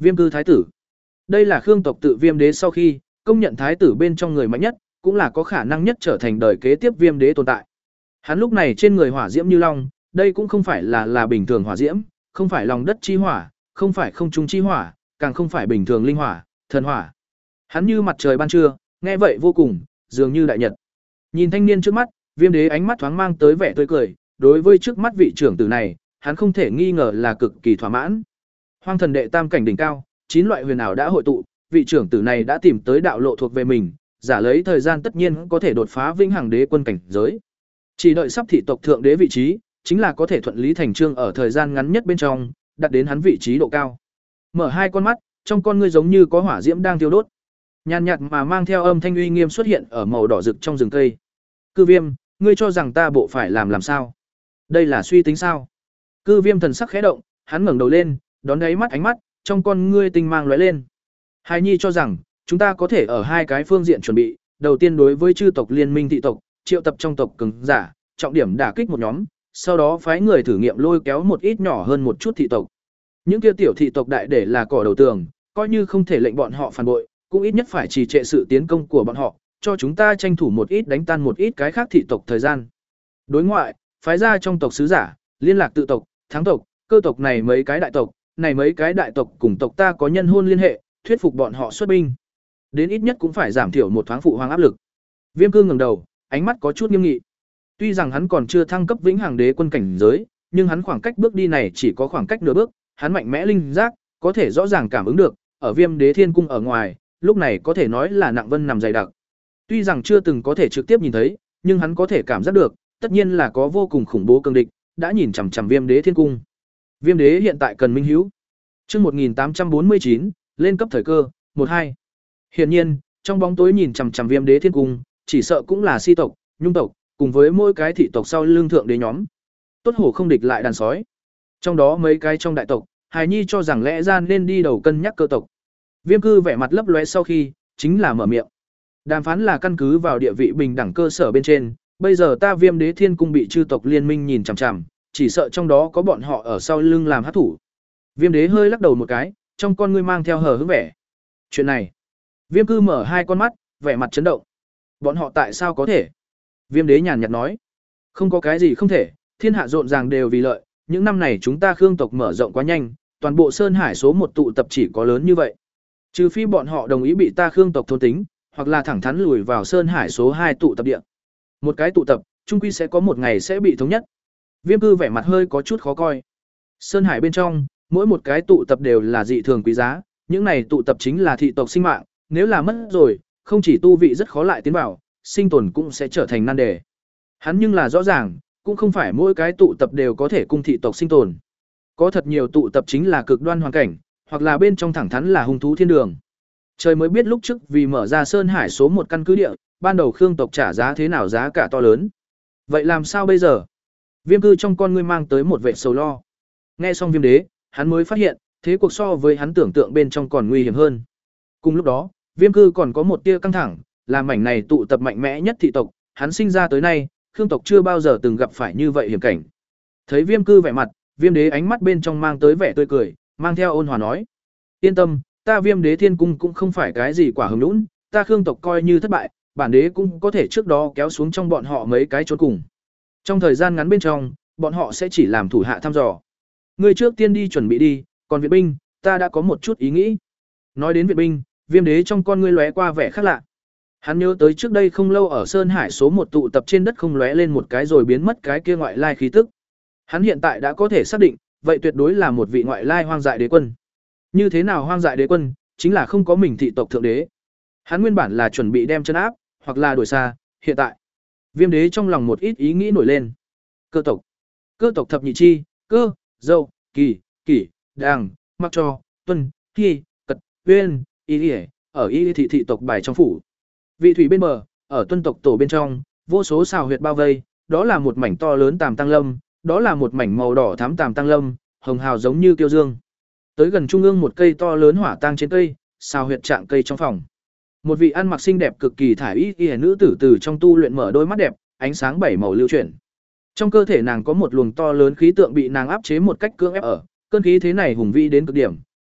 Viêm cư thái tử. Đây là Khương tộc tự Viêm đế sau khi công nhận thái tử bên trong người mạnh nhất, cũng là có khả năng nhất trở thành đời kế tiếp Viêm đế tồn tại. Hắn lúc này trên người hỏa diễm như long, đây cũng không phải là là bình thường hỏa diễm, không phải lòng đất chi hỏa, không phải không trung chi hỏa, càng không phải bình thường linh hỏa, thần hỏa. Hắn như mặt trời ban trưa, nghe vậy vô cùng, dường như đại nhật. Nhìn thanh niên trước mắt, Viêm đế ánh mắt thoáng mang tới vẻ tươi cười, đối với trước mắt vị trưởng tử này, hắn không thể nghi ngờ là cực kỳ thỏa mãn. Hoang thần đệ tam cảnh đỉnh cao, chín loại huyền ảo đã hội tụ, vị trưởng tử này đã tìm tới đạo lộ thuộc về mình, giả lấy thời gian tất nhiên có thể đột phá vĩnh hằng đế quân cảnh giới. Chỉ đợi sắp thị tộc thượng đế vị trí, chính là có thể thuận lý thành chương ở thời gian ngắn nhất bên trong, đạt đến hắn vị trí độ cao. Mở hai con mắt, trong con ngươi giống như có hỏa diễm đang thiêu đốt. Nhàn nhạt mà mang theo âm thanh uy nghiêm xuất hiện ở màu đỏ rực trong rừng cây. Cư Viêm, ngươi cho rằng ta bộ phải làm làm sao? Đây là suy tính sao? Cư Viêm thần sắc khẽ động, hắn ngẩng đầu lên, đón đáy mắt ánh mắt, trong con ngươi tinh mang lóe lên. Hài Nhi cho rằng, chúng ta có thể ở hai cái phương diện chuẩn bị, đầu tiên đối với chư tộc liên minh thị tộc, triệu tập trong tộc cường giả, trọng điểm đả kích một nhóm, sau đó phái người thử nghiệm lôi kéo một ít nhỏ hơn một chút thị tộc. Những kia tiểu thị tộc đại để là cỏ đầu tường, coi như không thể lệnh bọn họ phản bội, cũng ít nhất phải trì trệ sự tiến công của bọn họ, cho chúng ta tranh thủ một ít đánh tan một ít cái khác thị tộc thời gian. Đối ngoại, phái ra trong tộc sứ giả, liên lạc tự tộc, thắng tộc, cơ tộc này mấy cái đại tộc, này mấy cái đại tộc cùng tộc ta có nhân hôn liên hệ, thuyết phục bọn họ xuất binh. Đến ít nhất cũng phải giảm thiểu một thoáng phụ hoàng áp lực. Viêm Cư ngẩng đầu, ánh mắt có chút nghiêm nghị. Tuy rằng hắn còn chưa thăng cấp vĩnh hằng đế quân cảnh giới, nhưng hắn khoảng cách bước đi này chỉ có khoảng cách nửa bước, hắn mạnh mẽ linh giác, có thể rõ ràng cảm ứng được, ở Viêm Đế Thiên Cung ở ngoài, lúc này có thể nói là nặng vân nằm dày đặc. Tuy rằng chưa từng có thể trực tiếp nhìn thấy, nhưng hắn có thể cảm giác được, tất nhiên là có vô cùng khủng bố cường địch, đã nhìn chằm chằm Viêm Đế Thiên Cung. Viêm Đế hiện tại cần minh hữu. Chương một nghìn tám trăm bốn mươi chín, lên cấp thời cơ, một hai. Hiển nhiên, trong bóng tối nhìn chằm chằm Viêm Đế Thiên Cung, chỉ sợ cũng là Si tộc, Nhung tộc, cùng với mỗi cái thị tộc sau lưng thượng đế nhóm. Tốt hổ không địch lại đàn sói. Trong đó mấy cái trong đại tộc, Hài Nhi cho rằng lẽ ra nên đi đầu cân nhắc cơ tộc. Viêm Cư vẻ mặt lấp lóe sau khi, chính là mở miệng. Đàm phán là căn cứ vào địa vị bình đẳng cơ sở bên trên, bây giờ ta Viêm Đế Thiên Cung bị chư tộc liên minh nhìn chằm chằm, chỉ sợ trong đó có bọn họ ở sau lưng làm hắc thủ. Viêm Đế hơi lắc đầu một cái, trong con ngươi mang theo hờ hững vẻ. Chuyện này, Viêm Cư mở hai con mắt, vẻ mặt chấn động. Bọn họ tại sao có thể? Viêm Đế nhàn nhạt nói, không có cái gì không thể, thiên hạ rộn ràng đều vì lợi, những năm này chúng ta Khương tộc mở rộng quá nhanh, toàn bộ Sơn Hải số một tụ tập chỉ có lớn như vậy. Trừ phi bọn họ đồng ý bị ta Khương tộc thôn tính, hoặc là thẳng thắn lùi vào Sơn Hải số hai tụ tập địa. Một cái tụ tập, chung quy sẽ có một ngày sẽ bị thống nhất. Viêm Cư vẻ mặt hơi có chút khó coi. Sơn Hải bên trong, mỗi một cái tụ tập đều là dị thường quý giá, những này tụ tập chính là thị tộc sinh mạng, nếu là mất rồi, không chỉ tu vị rất khó lại tiến vào, sinh tồn cũng sẽ trở thành nan đề. Hắn nhưng là rõ ràng, cũng không phải mỗi cái tụ tập đều có thể cung thị tộc sinh tồn. Có thật nhiều tụ tập chính là cực đoan hoàn cảnh, hoặc là bên trong thẳng thắn là hung thú thiên đường. Trời mới biết lúc trước vì mở ra Sơn Hải số một căn cứ địa, ban đầu Khương tộc trả giá thế nào giá cả to lớn. Vậy làm sao bây giờ? Viêm Cư trong con ngươi mang tới một vẻ sầu lo. Nghe xong Viêm Đế, hắn mới phát hiện, thế cuộc so với hắn tưởng tượng bên trong còn nguy hiểm hơn. Cùng lúc đó, Viêm Cư còn có một tia căng thẳng, là mảnh này tụ tập mạnh mẽ nhất thị tộc, hắn sinh ra tới nay, Khương tộc chưa bao giờ từng gặp phải như vậy hiểm cảnh. Thấy Viêm Cư vẻ mặt, Viêm Đế ánh mắt bên trong mang tới vẻ tươi cười, mang theo ôn hòa nói: "Yên tâm, ta Viêm Đế Thiên Cung cũng không phải cái gì quả hứng lũn, ta Khương tộc coi như thất bại, bản đế cũng có thể trước đó kéo xuống trong bọn họ mấy cái chốn cùng. Trong thời gian ngắn bên trong, bọn họ sẽ chỉ làm thủ hạ thăm dò. Ngươi trước tiên đi chuẩn bị đi, còn viện binh, ta đã có một chút ý nghĩ." Nói đến viện binh, Viêm Đế trong con ngươi lóe qua vẻ khác lạ. Hắn nhớ tới trước đây không lâu ở Sơn Hải số một tụ tập trên đất không lóe lên một cái rồi biến mất cái kia ngoại lai khí tức. Hắn hiện tại đã có thể xác định, vậy tuyệt đối là một vị ngoại lai hoang dại đế quân. Như thế nào hoang dại đế quân, chính là không có mình thị tộc thượng đế. Hắn nguyên bản là chuẩn bị đem chân áp, hoặc là đuổi xa, hiện tại. Viêm Đế trong lòng một ít ý nghĩ nổi lên. Cơ tộc. Cơ tộc thập nhị chi, cơ, dâu, kỳ, kỷ, đàng, mặc cho, tuân, thi, cật, uyên, y y, ở y thị thị tộc bài trong phủ. Vị thủy bên bờ, ở tuân tộc tổ bên trong, vô số xào huyệt bao vây, đó là một mảnh to lớn tàm tăng lâm, đó là một mảnh màu đỏ thắm tàm tăng lâm, hồng hào giống như kiêu dương. Tới gần trung ương một cây to lớn hỏa tang trên cây, xào huyệt trạng cây trong phòng. Một vị ăn mặc xinh đẹp cực kỳ thải y y nữ tử từ trong tu luyện mở đôi mắt đẹp, ánh sáng bảy màu lưu chuyển. Trong cơ thể nàng có một luồng to lớn khí tượng bị nàng áp chế một cách cưỡng ép ở, cơn khí thế này hùng vĩ đến cực điểm,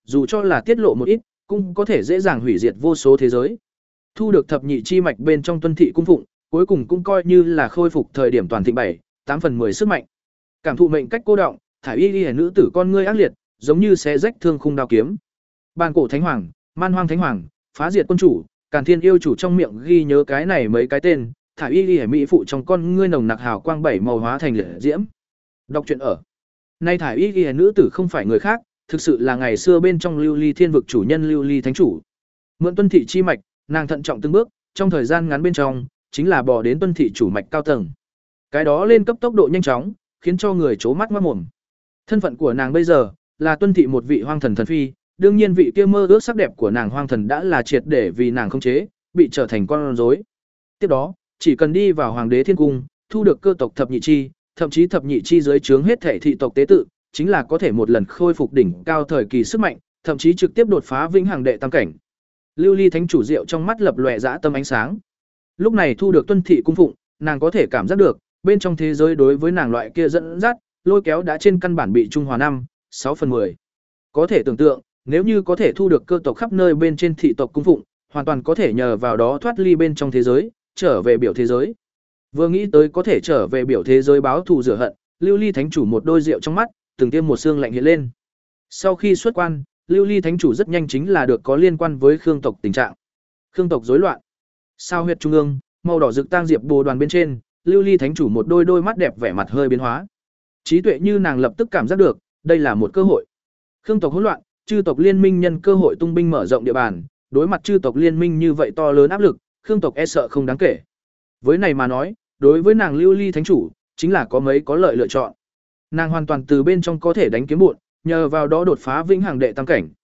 dù cho là tiết lộ một ít, cũng có thể dễ dàng hủy diệt vô số thế giới. Thu được thập nhị chi mạch bên trong Tuân thị cung phụng, cuối cùng cũng coi như là khôi phục thời điểm toàn thịnh bảy, tám phần mười sức mạnh. Cảm thụ mệnh cách cô động, thải y y nữ tử con ngươi ác liệt, giống như xé rách thương khung đao kiếm. Bàn cổ thánh hoàng, man hoang thánh hoàng, phá diệt quân chủ, Càn Thiên yêu chủ trong miệng ghi nhớ cái này mấy cái tên, thải y y mỹ phụ trong con ngươi nồng nặc hào quang bảy màu hóa thành liệt diễm. Đọc truyện ở. Nay thải y y nữ tử không phải người khác, thực sự là ngày xưa bên trong Lưu Ly Thiên vực chủ nhân Lưu Ly thánh chủ. Mượn Tuân thị chi mạch, nàng thận trọng từng bước, trong thời gian ngắn bên trong, chính là bò đến Tuân thị chủ mạch cao tầng. Cái đó lên cấp tốc độ nhanh chóng, khiến cho người chố mắt ngoác mồm. Thân phận của nàng bây giờ là Tuân thị một vị hoang thần thần phi, đương nhiên vị kia mơ ước sắc đẹp của nàng hoang thần đã là triệt để vì nàng không chế, bị trở thành con rối. Tiếp đó, chỉ cần đi vào Hoàng đế Thiên cung, thu được cơ tộc thập nhị chi, thậm chí thập nhị chi dưới trướng hết thể thị tộc tế tự, chính là có thể một lần khôi phục đỉnh cao thời kỳ sức mạnh, thậm chí trực tiếp đột phá vĩnh hằng đệ tam cảnh. Lưu Ly thánh chủ diệu trong mắt lập lòe dã tâm ánh sáng. Lúc này thu được Tuân thị cung phụng, nàng có thể cảm giác được, bên trong thế giới đối với nàng loại kia dẫn dắt, lôi kéo đã trên căn bản bị trung hòa năm, sáu phần mười. Có thể tưởng tượng, nếu như có thể thu được cơ tộc khắp nơi bên trên thị tộc cung phụng, hoàn toàn có thể nhờ vào đó thoát ly bên trong thế giới, trở về biểu thế giới. Vừa nghĩ tới có thể trở về biểu thế giới báo thù rửa hận, Lưu Ly thánh chủ một đôi rượu trong mắt, từng tiêm một xương lạnh hiện lên. Sau khi xuất quan, Lưu Ly thánh chủ rất nhanh chính là được có liên quan với Khương tộc tình trạng. Khương tộc rối loạn. Sao huyệt trung ương, màu đỏ rực tang diệp bồ đoàn bên trên, Lưu Ly thánh chủ một đôi đôi mắt đẹp vẻ mặt hơi biến hóa. Trí tuệ như nàng lập tức cảm giác được, đây là một cơ hội. Khương tộc hỗn loạn, chư tộc liên minh nhân cơ hội tung binh mở rộng địa bàn, đối mặt chư tộc liên minh như vậy to lớn áp lực, Khương tộc e sợ không đáng kể. Với này mà nói, đối với nàng Lưu Ly thánh chủ, chính là có mấy có lợi lựa chọn. Nàng hoàn toàn từ bên trong có thể đánh kiếm bộn, nhờ vào đó đột phá vĩnh hằng đệ tam cảnh.